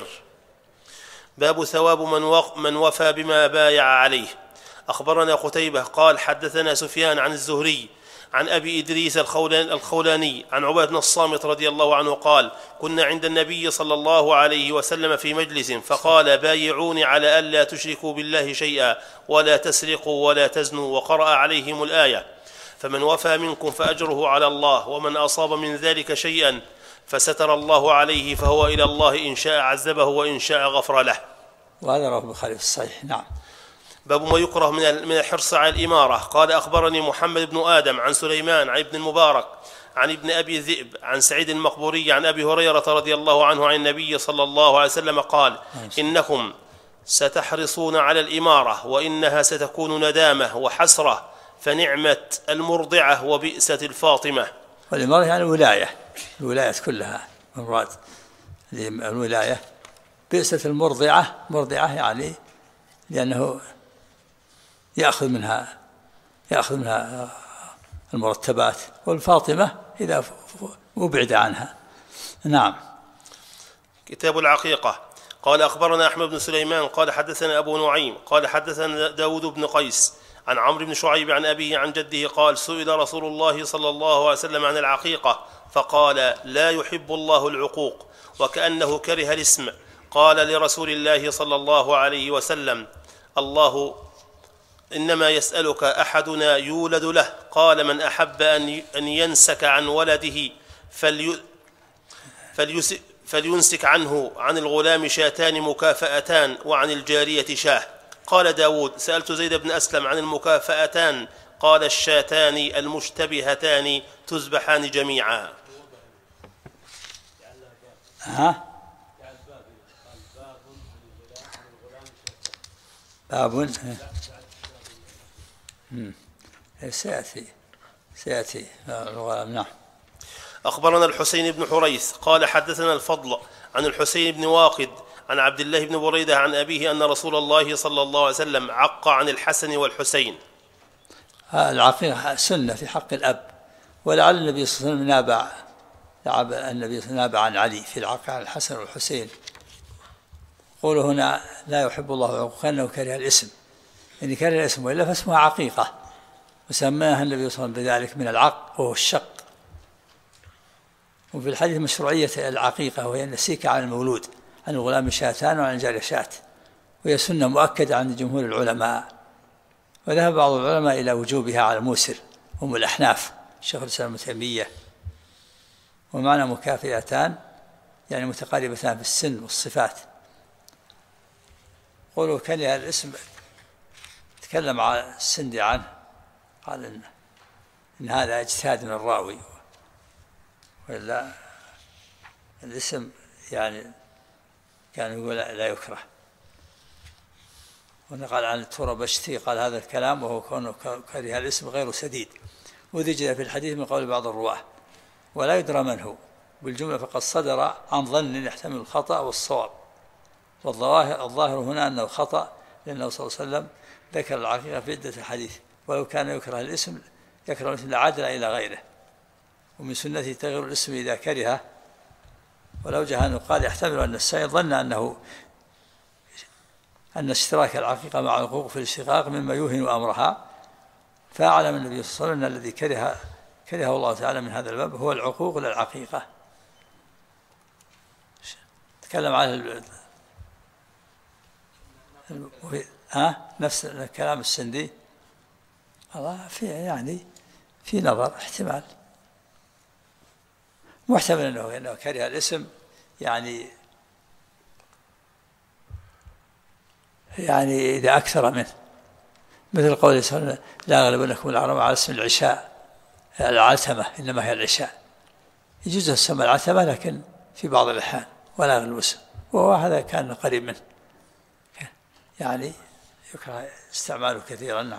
باب ثواب من وفى بما بايع عليه. أخبرنا قتيبة قال حدثنا سفيان عن الزهري عن أبي إدريس الخولاني عن عبادة بن الصامت رضي الله عنه قال: كنا عند النبي صلى الله عليه وسلم في مجلس فقال: بايعوني على ألا تشركوا بالله شيئا ولا تسرقوا ولا تزنوا، وقرأ عليهم الآية: فمن وفى منكم فأجره على الله، ومن أصاب من ذلك شيئا فستر الله عليه فهو إلى الله إن شاء عذبه وإن شاء غفر له. وهذا رواه البخاري في الصحيح. نعم. باب ما يكره من الحرص على الإمارة. قال: أخبرني محمد بن آدم عن سليمان عن ابن المبارك عن ابن أبي ذئب عن سعيد المقبوري عن أبي هريرة رضي الله عنه عن النبي صلى الله عليه وسلم قال: إنكم ستحرصون على الإمارة وإنها ستكون ندامة وحسرة، فنعمة المرضعة وبئست الفاطمة. والإمارة يعني الولاية كلها مراد الولاية. بئست المرضعة، مرضعة يعني لأنه يأخذ منها المرتبات، والفاطمة إذا أبعد عنها. نعم. كتاب العقيقة. قال: أخبرنا أحمد بن سليمان قال حدثنا أبو نعيم قال حدثنا داود بن قيس عن عمرو بن شعيب عن أبيه عن جده قال: سئل رسول الله صلى الله عليه وسلم عن العقيقة فقال: لا يحب الله العقوق، وكأنه كره الاسم. قال لرسول الله صلى الله عليه وسلم: الله إنما يسألك أحدنا يولد له. قال: من أحب أن ينسك عن ولده فلينسك عنه عن الغلام شاتان مكافأتان وعن الجارية شاه. قال داود: سألت زيد بن أسلم عن المكافأتان قال: الشاتان المشتبهتان تذبحان جميعا. باب سيأتي الغلام. نعم. أخبرنا الحسين بن حريث قال حدثنا الفضل عن الحسين بن واقد عن عبد الله بن بريدة عن أبيه أن رسول الله صلى الله عليه وسلم عق عن الحسن والحسين. العقيقة سنة في حق الأب، ولعل النبي صلى الله عليه وسلم نابع عن علي في العق عن الحسن والحسين. قوله هنا لا يحب الله العقوق كأنه كره الاسم، يعني كره الاسم، وإلا فاسمها عقيقة، وسماها النبي صلى الله عليه وسلم بذلك من العق وهو الشق. وفي الحديث مشروعية العقيقة، وهي النسيك عن المولود، عن الغلام شاتان وعن الجارية شات، وهي سنة مؤكدة عند جمهور العلماء. وذهب بعض العلماء إلى وجوبها على الموسر، هم الأحناف، الشيخ الإسلام ابن تيمية. ومعنى مكافئتان يعني متقاربتان في السن والصفات. قولوا كره الاسم تكلم على السندي عنه، قال إن هذا اجتهاد من الراوي، ولا الاسم يعني كان يقول لا يكره. ونقال عن التربشتي قال هذا الكلام وهو كونه كره الاسم غير سديد، وذكر في الحديث من قول بعض الرواة ولا يدرى من هو بالجملة، فقد صدر عن ظن يحتمل الخطأ والصواب. والظاهر هنا أنه خطأ، لأنه صلى الله عليه وسلم ذكر العقيقة في عدة الحديث، ولو كان يكره الاسم لعدل إلى غيره. ومن سنته تغيير الاسم إذا كره، ولو جاء أنه قال يحتمل أن السائل ظن أن اشتراك العقيقة مع العقوق في الاشتقاق مما يوهن أمرها، فأعلم النبي صلى الله عليه وسلم أن الذي كرهه الله تعالى من هذا الباب هو العقوق لا العقيقة. تكلم عن نفس كلام السندي. الله في نظر احتمال محتمل أنه كره الاسم يعني إذا أكثر منه، مثل قول صلى الله عليه وسلم لا أغلبنكم العرب على اسم العشاء، العتمة إنما هي العشاء، يجوز السمى العتمة لكن في بعض الأحيان ولا أغلب اسم، وهذا كان قريب منه يعني يكره استعماله كثيرا. نعم.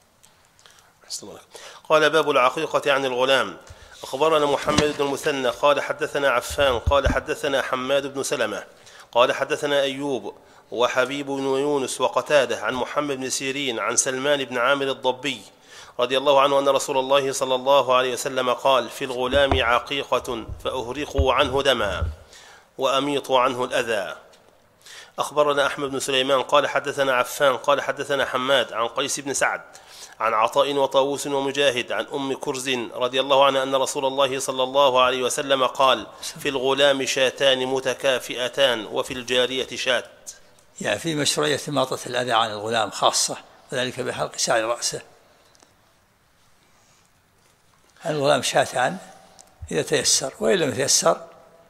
قال باب العقيقة عن الغلام. أخبرنا محمد بن المثنى قال حدثنا عفان قال حدثنا حماد بن سلمة قال حدثنا أيوب وحبيب بن يونس وقتادة عن محمد بن سيرين عن سلمان بن عامر الضبي رضي الله عنه أن رسول الله صلى الله عليه وسلم قال: في الغلام عقيقة فأهرقوا عنه دما وأميطوا عنه الأذى. أخبرنا أحمد بن سليمان قال حدثنا عفان قال حدثنا حماد عن قيس بن سعد عن عطاء وطاووس ومجاهد عن أم كرز رضي الله عنها أن رسول الله صلى الله عليه وسلم قال: في الغلام شاتان متكافئتان وفي الجارية شاة. يعني في مشروعية إماطة الأذى عن الغلام خاصة، وذلك بحلق شعر رأسه. الغلام شاتان إذا تيسر، وإن لم يتيسر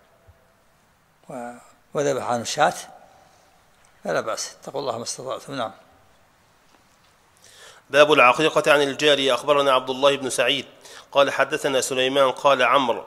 وذبح عنه شاة فلا بأس، اتقوا الله ما استطعتم. نعم. باب العقيقة عن الجارية. أخبرنا عبد الله بن سعيد قال حدثنا سليمان قال عمرو.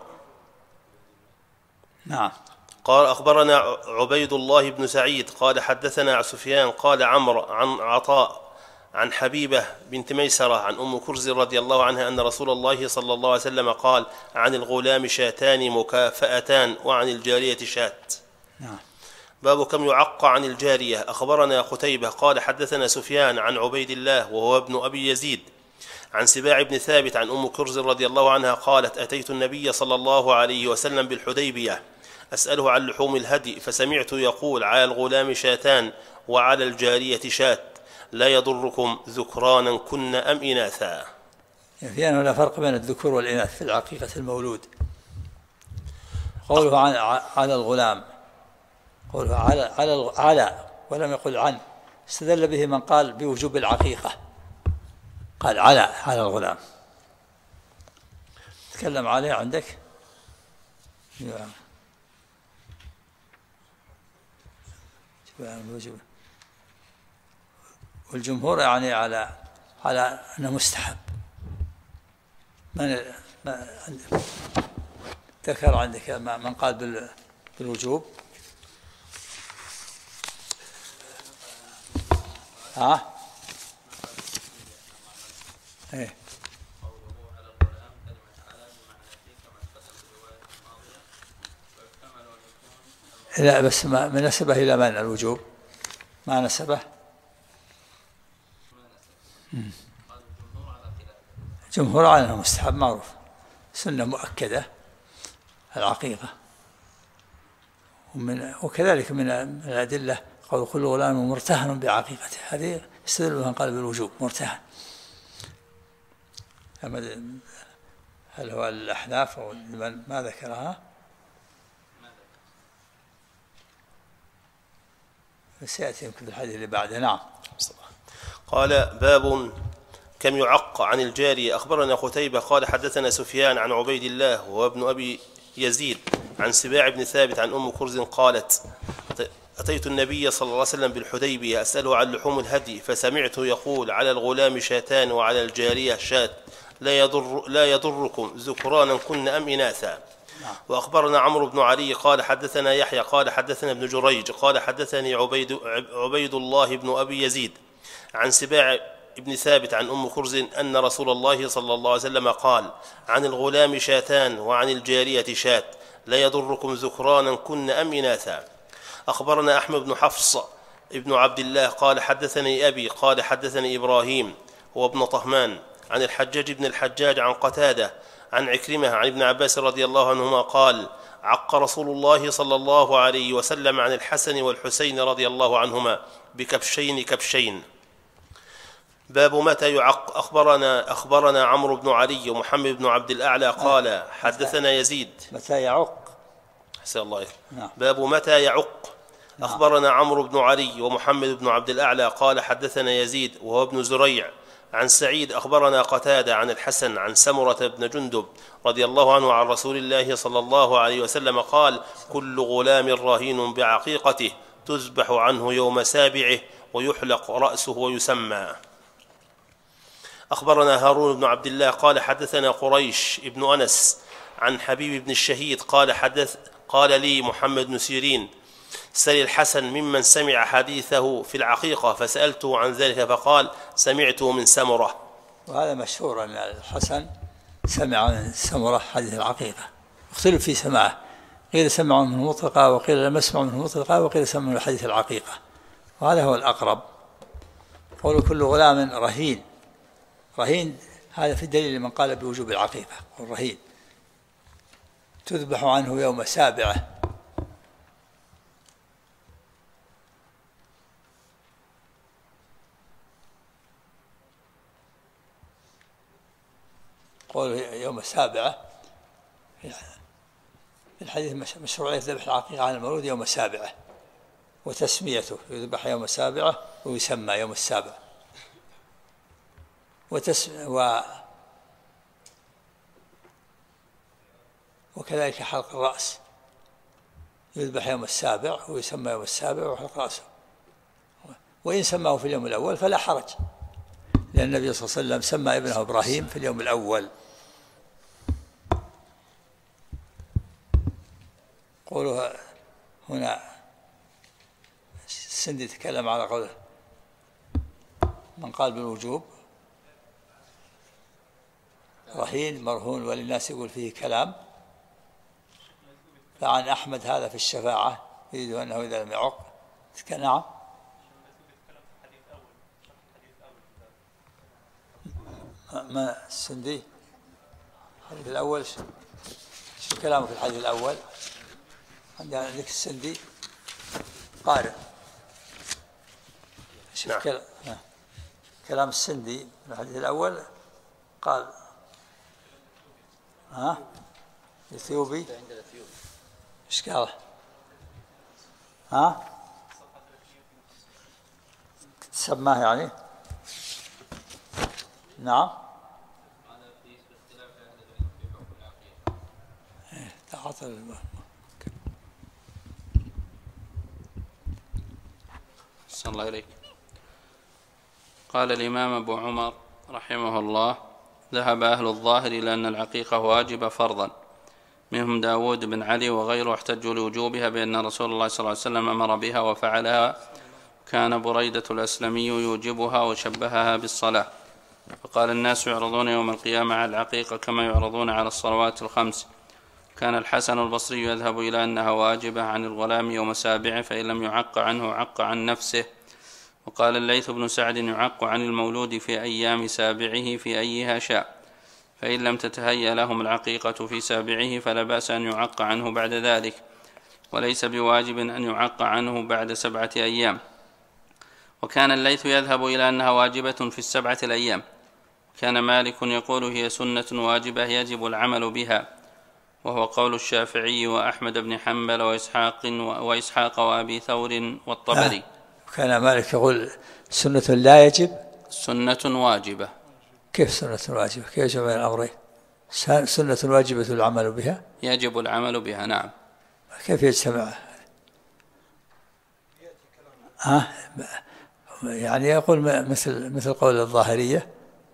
نعم. قال أخبرنا عبيد الله بن سعيد قال حدثنا سفيان قال عمرو عن عطاء عن حبيبة بنت ميسرة عن أم كرز رضي الله عنها أن رسول الله صلى الله عليه وسلم قال: عن الغلام شاتان مكافأتان وعن الجارية شاة. نعم. باب كم يعق عن الجارية. أخبرنا قتيبة قال حدثنا سفيان عن عبيد الله وهو ابن أبي يزيد عن سباع بن ثابت عن أم كرز رضي الله عنها قالت: أتيت النبي صلى الله عليه وسلم بالحديبية أسأله عن لحوم الهدي، فسمعت يقول: على الغلام شاتان وعلى الجارية شاة، لا يضركم ذكرانا كن أم إناثا. في أنه لا فرق بين الذكور والإناث في العقيقة المولود. قوله على الغلام، قوله على ولم يقل عن، استدل به من قال بوجوب العقيقة، قال على الغلام. تكلم عليه عندك. والجمهور يعني على أنه مستحب. من ذكر عندك من قال بالوجوب؟ ايه. لا بس ما نسبه إلى من الوجوب؟ ما نسبه. جمهور على أنه مستحب معروف، سنة مؤكدة العقيقة. وكذلك من الأدلة قول: كل غلام مرتهن بعقيقته، هذه استدل من قال بالوجوب مرتهن. هل هو الأحناف أو ما ذكرها؟ سيأتي يمكن الحديث اللي بعده. نعم. قال: باب كم يعق عن الجارية. أخبرنا قتيبة قال حدثنا سفيان عن عبيد الله وهو ابن أبي يزيد عن سباع بن ثابت عن أم كرز قالت: أتيت النبي صلى الله عليه وسلم بالحديبية أسأله عن لحوم الهدي، فسمعته يقول: على الغلام شاتان وعلى الجارية شاة، لا يضركم ذكرانا كن أم إناثا. وأخبرنا عمرو بن علي قال حدثنا يحيى قال حدثنا ابن جريج قال حدثني عبيد الله بن أبي يزيد عن سباع ابن ثابت عن أم كرز أن رسول الله صلى الله عليه وسلم قال: عن الغلام شاتان وعن الجارية شاة، لا يضركم ذكرانا كن أم إناثا. أخبرنا أحمد بن حفص ابن عبد الله قال حدثني أبي قال حدثني إبراهيم وابن طهمان عن الحجاج بن الحجاج عن قتادة عن عكرمة عن ابن عباس رضي الله عنهما قال: عق رسول الله صلى الله عليه وسلم عن الحسن والحسين رضي الله عنهما بكبشين كبشين. باب متى يعق. أخبرنا عمرو بن علي ومحمد بن عبد الأعلى قال حدثنا يزيد. متى يعق؟ أحسن الله. باب متى يعق. أخبرنا عمرو بن علي ومحمد بن عبد الأعلى قال حدثنا يزيد وهو ابن زريع عن سعيد. أخبرنا قتادة عن الحسن عن سمرة بن جندب رضي الله عنه عن رسول الله صلى الله عليه وسلم قال: كل غلام رهين بعقيقته تذبح عنه يوم سابعه ويحلق رأسه ويسمى. أخبرنا هارون بن عبد الله قال حدثنا قريش ابن أنس عن حبيب بن الشهيد قال لي محمد بن سيرين: سل الحسن ممن سمع حديثه في العقيقة، فسألته عن ذلك فقال: سمعته من سمرة. وهذا مشهور أن الحسن سمع من سمرة حديث العقيقة، اختلف في سماعه، قيل سمع منه مطلقا وقيل لم يسمع منه مطلقا وقيل سمع منه حديث العقيقة، وهذا هو الأقرب. قول كل غلام رهين هذا في دليل من قال بوجوب العقيقة، والرهين تذبح عنه يوم سابعه. قول يوم السابعة في الحديث مشروعية ذبح العقيقة على المولود يوم السابعة، وتسميته يذبح يوم السابعة ويسمى يوم السابع، وكذلك حلق الرأس يذبح يوم السابع ويسمى يوم السابع وحلق رأسه. وإن سماه في اليوم الأول فلا حرج، لأن النبي صلى الله عليه وسلم سمى ابنه إبراهيم في اليوم الأول. قولوا هنا السندي يتكلم على قوله من قال بالوجوب رهين مرهون وللناس يقول فيه كلام، فعن أحمد هذا في الشفاعة يريد أنه إذا لم يعق. نعم. ما السندي الحديث الأول شو كلامه في الحديث الأول؟ عندنا ذيك السندي قارئ. نعم. كلام السندي في الحديث الأول قال اثيوبي ايش قال؟ تسماه يعني؟ نعم. تعاطى. صلى الله عليك. قال الإمام أبو عمر رحمه الله: ذهب أهل الظاهر إلى أن العقيقة واجبة فرضا، منهم داود بن علي وغيره احتجوا لوجوبها بأن رسول الله صلى الله عليه وسلم أمر بها وفعلها، كان بريدة الأسلمي يوجبها وشبهها بالصلاة، فقال الناس يعرضون يوم القيامة على العقيقة كما يعرضون على الصلوات الخمس. كان الحسن البصري يذهب إلى أنها واجبة عن الغلام يوم سابعه، فإن لم يعق عنه عق عن نفسه. وقال الليث بن سعد: يعق عن المولود في أيام سابعه في أيها شاء، فإن لم تتهيأ لهم العقيقة في سابعه فلا بأس أن يعق عنه بعد ذلك، وليس بواجب أن يعق عنه بعد 7 أيام. وكان الليث يذهب إلى أنها واجبة في 7 الأيام. كان مالك يقول: هي سنة واجبة يجب العمل بها، وهو قول الشافعي وأحمد بن حنبل وإسحاق وأبي ثور والطبري. كان مالك يقول سنة لا يجب، سنة واجبة. كيف سنة واجبة؟ كيف يجب بين الأمرين؟ سنة واجبة العمل بها، يجب العمل بها. نعم. كيف يجتمع؟ يعني يقول مثل قول الظاهرية.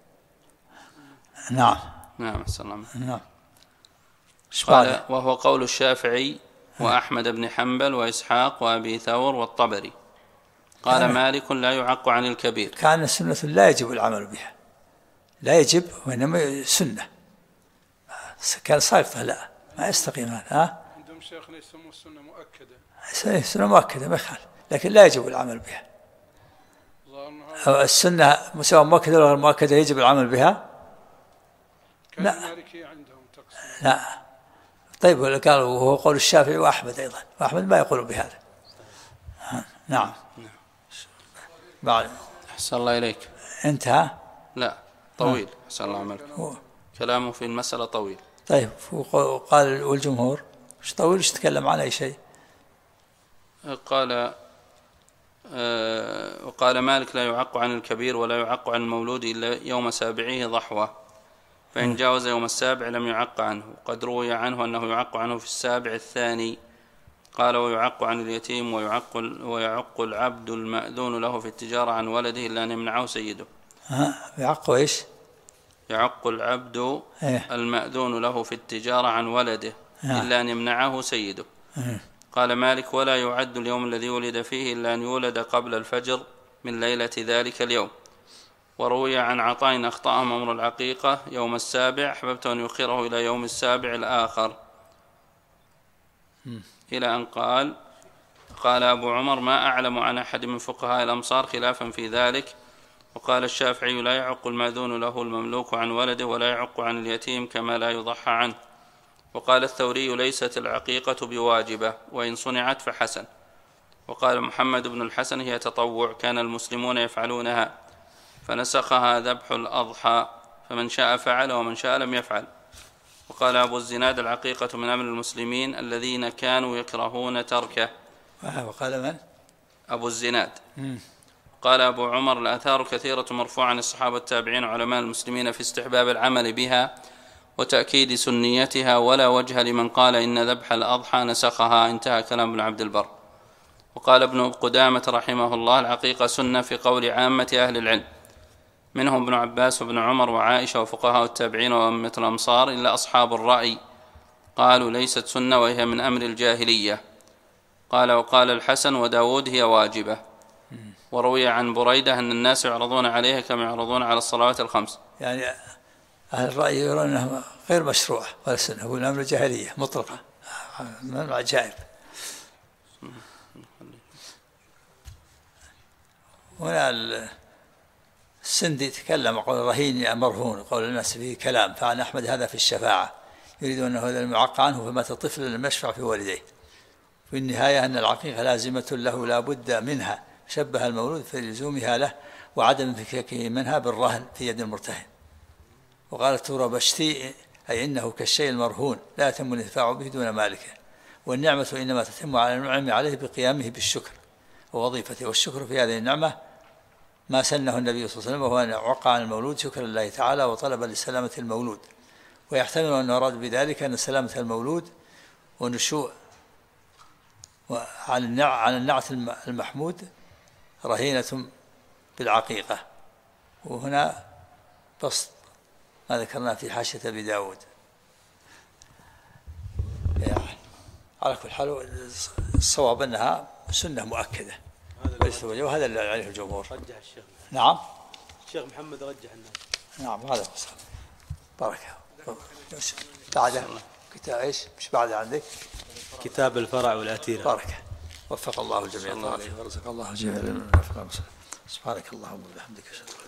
نعم. نعم. السلام. نعم. قال: وهو قول الشافعي وأحمد بن حنبل وإسحاق وأبي ثور والطبري. قال مالك: لا يعق عن الكبير. كان سنة لا يجب العمل بها، لا يجب وإنما سنة. كان ساقطة لا ما يستقيم هذا. عندهم شيخنا يسموه السنة مؤكدة. سنة مؤكدة ما يخالف، لكن لا يجب العمل بها. السنة سواء مؤكدة ولا غير مؤكدة يجب العمل بها. لا. المالكية عندهم تقسيم. لا. طيب قالوا وهو قول الشافعي وأحمد أيضا، وأحمد ما يقول بهذا. نعم. بعد. أحسن الله إليك. انتهى؟ لا طويل. أحسن الله عملك. كلامه في المسألة طويل. طيب قال والجمهور ايش طويل؟ ايش تكلم عن أي شيء؟ وقال مالك: لا يعق عن الكبير ولا يعق عن المولود إلا يوم سابعه ضحوة، فإن جاوز يوم السابع لم يعق عنه. قد روي عنه أنه يعق عنه في السابع الثاني. قال: ويعق عن اليتيم ويعق العبد المأذون له في التجارة عن ولده إلا أن يمنعه سيده. يعق إيش؟ يعق العبد المأذون له في التجارة عن ولده إلا أن يمنعه سيده. قال مالك: ولا يعد اليوم الذي ولد فيه إلا أن يولد قبل الفجر من ليلة ذلك اليوم. وروي عن عطاء أخطأهم أمر العقيقة يوم السابع، أحببت أن يؤخره إلى يوم السابع الآخر، إلى أن قال أبو عمر: ما أعلم عن أحد من فقهاء الأمصار خلافا في ذلك. وقال الشافعي: لا يعق المأذون له المملوك عن ولده ولا يعق عن اليتيم كما لا يضحى عنه. وقال الثوري: ليست العقيقة بواجبة، وإن صنعت فحسن. وقال محمد بن الحسن: هي تطوع، كان المسلمون يفعلونها فنسخها ذبح الأضحى، فمن شاء فعل ومن شاء لم يفعل. وقال أبو الزناد: العقيقة من أمر المسلمين الذين كانوا يكرهون تركه. وقال من؟ أبو الزناد. قال أبو عمر: الآثار كثيرة مرفوعة عن الصحابة والتابعين وعلماء المسلمين في استحباب العمل بها وتأكيد سنيتها، ولا وجه لمن قال إن ذبح الأضحى نسخها. انتهى كلام ابن عبد البر. وقال ابن قدامة رحمه الله: العقيقة سنة في قول عامة أهل العلم، منهم ابن عباس وابن عمر وعائشة وفقهاء التابعين وأئمة الأمصار، إلا أصحاب الرأي قالوا ليست سنة وهي من أمر الجاهلية. قال: وقال الحسن وداود هي واجبة. وروي عن بريدة أن الناس يعرضون عليها كما يعرضون على الصلوات الخمس. يعني أهل الرأي يرون أنها غير مشروع ولا سنة، هو الأمر الجاهلية مطلقة من العجائب. هنا السندي تكلم قول الرهين مرهون، قول الناس فيه كلام، فعن أحمد هذا في الشفاعة، يريد أن هذا المعقى عنه فمات طفل لم يشفع في والديه. في النهاية أن العقيقة لازمة له لا بد منها، شبه المولود في لزومها له وعدم انفكاكه منها بالرهن في يد المرتهن. وقال التوربشتي: أي إنه كالشيء المرهون لا يتم الانتفاع به دون مالكه، والنعمة إنما تتم على المنعم عليه بقيامه بالشكر ووظيفته، والشكر في هذه النعمة ما سنه النبي صلى الله عليه وسلم، وهو أن وقع عن المولود شكرا لله تعالى وطلب لسلامة المولود. ويحتمل أن أراد بذلك أن سلامة المولود ونشوء عن النعت المحمود رهينة بالعقيقة. وهنا بسط ما ذكرنا في حاشية أبي داود. يعني على كل حال الصواب أنها سنة مؤكدة، وهذا اللي عليه الجمهور. رجح الشيخ. نعم، الشيخ محمد رجح الناس. نعم هذا هو الصواب. بارك. بعده كتاب ايش؟ مش بعده عندك؟ كتاب الفرع والأتيرة. بارك. وفق الله الجميع ورزق الله الجميع. سبحانك اللهم وبحمدك.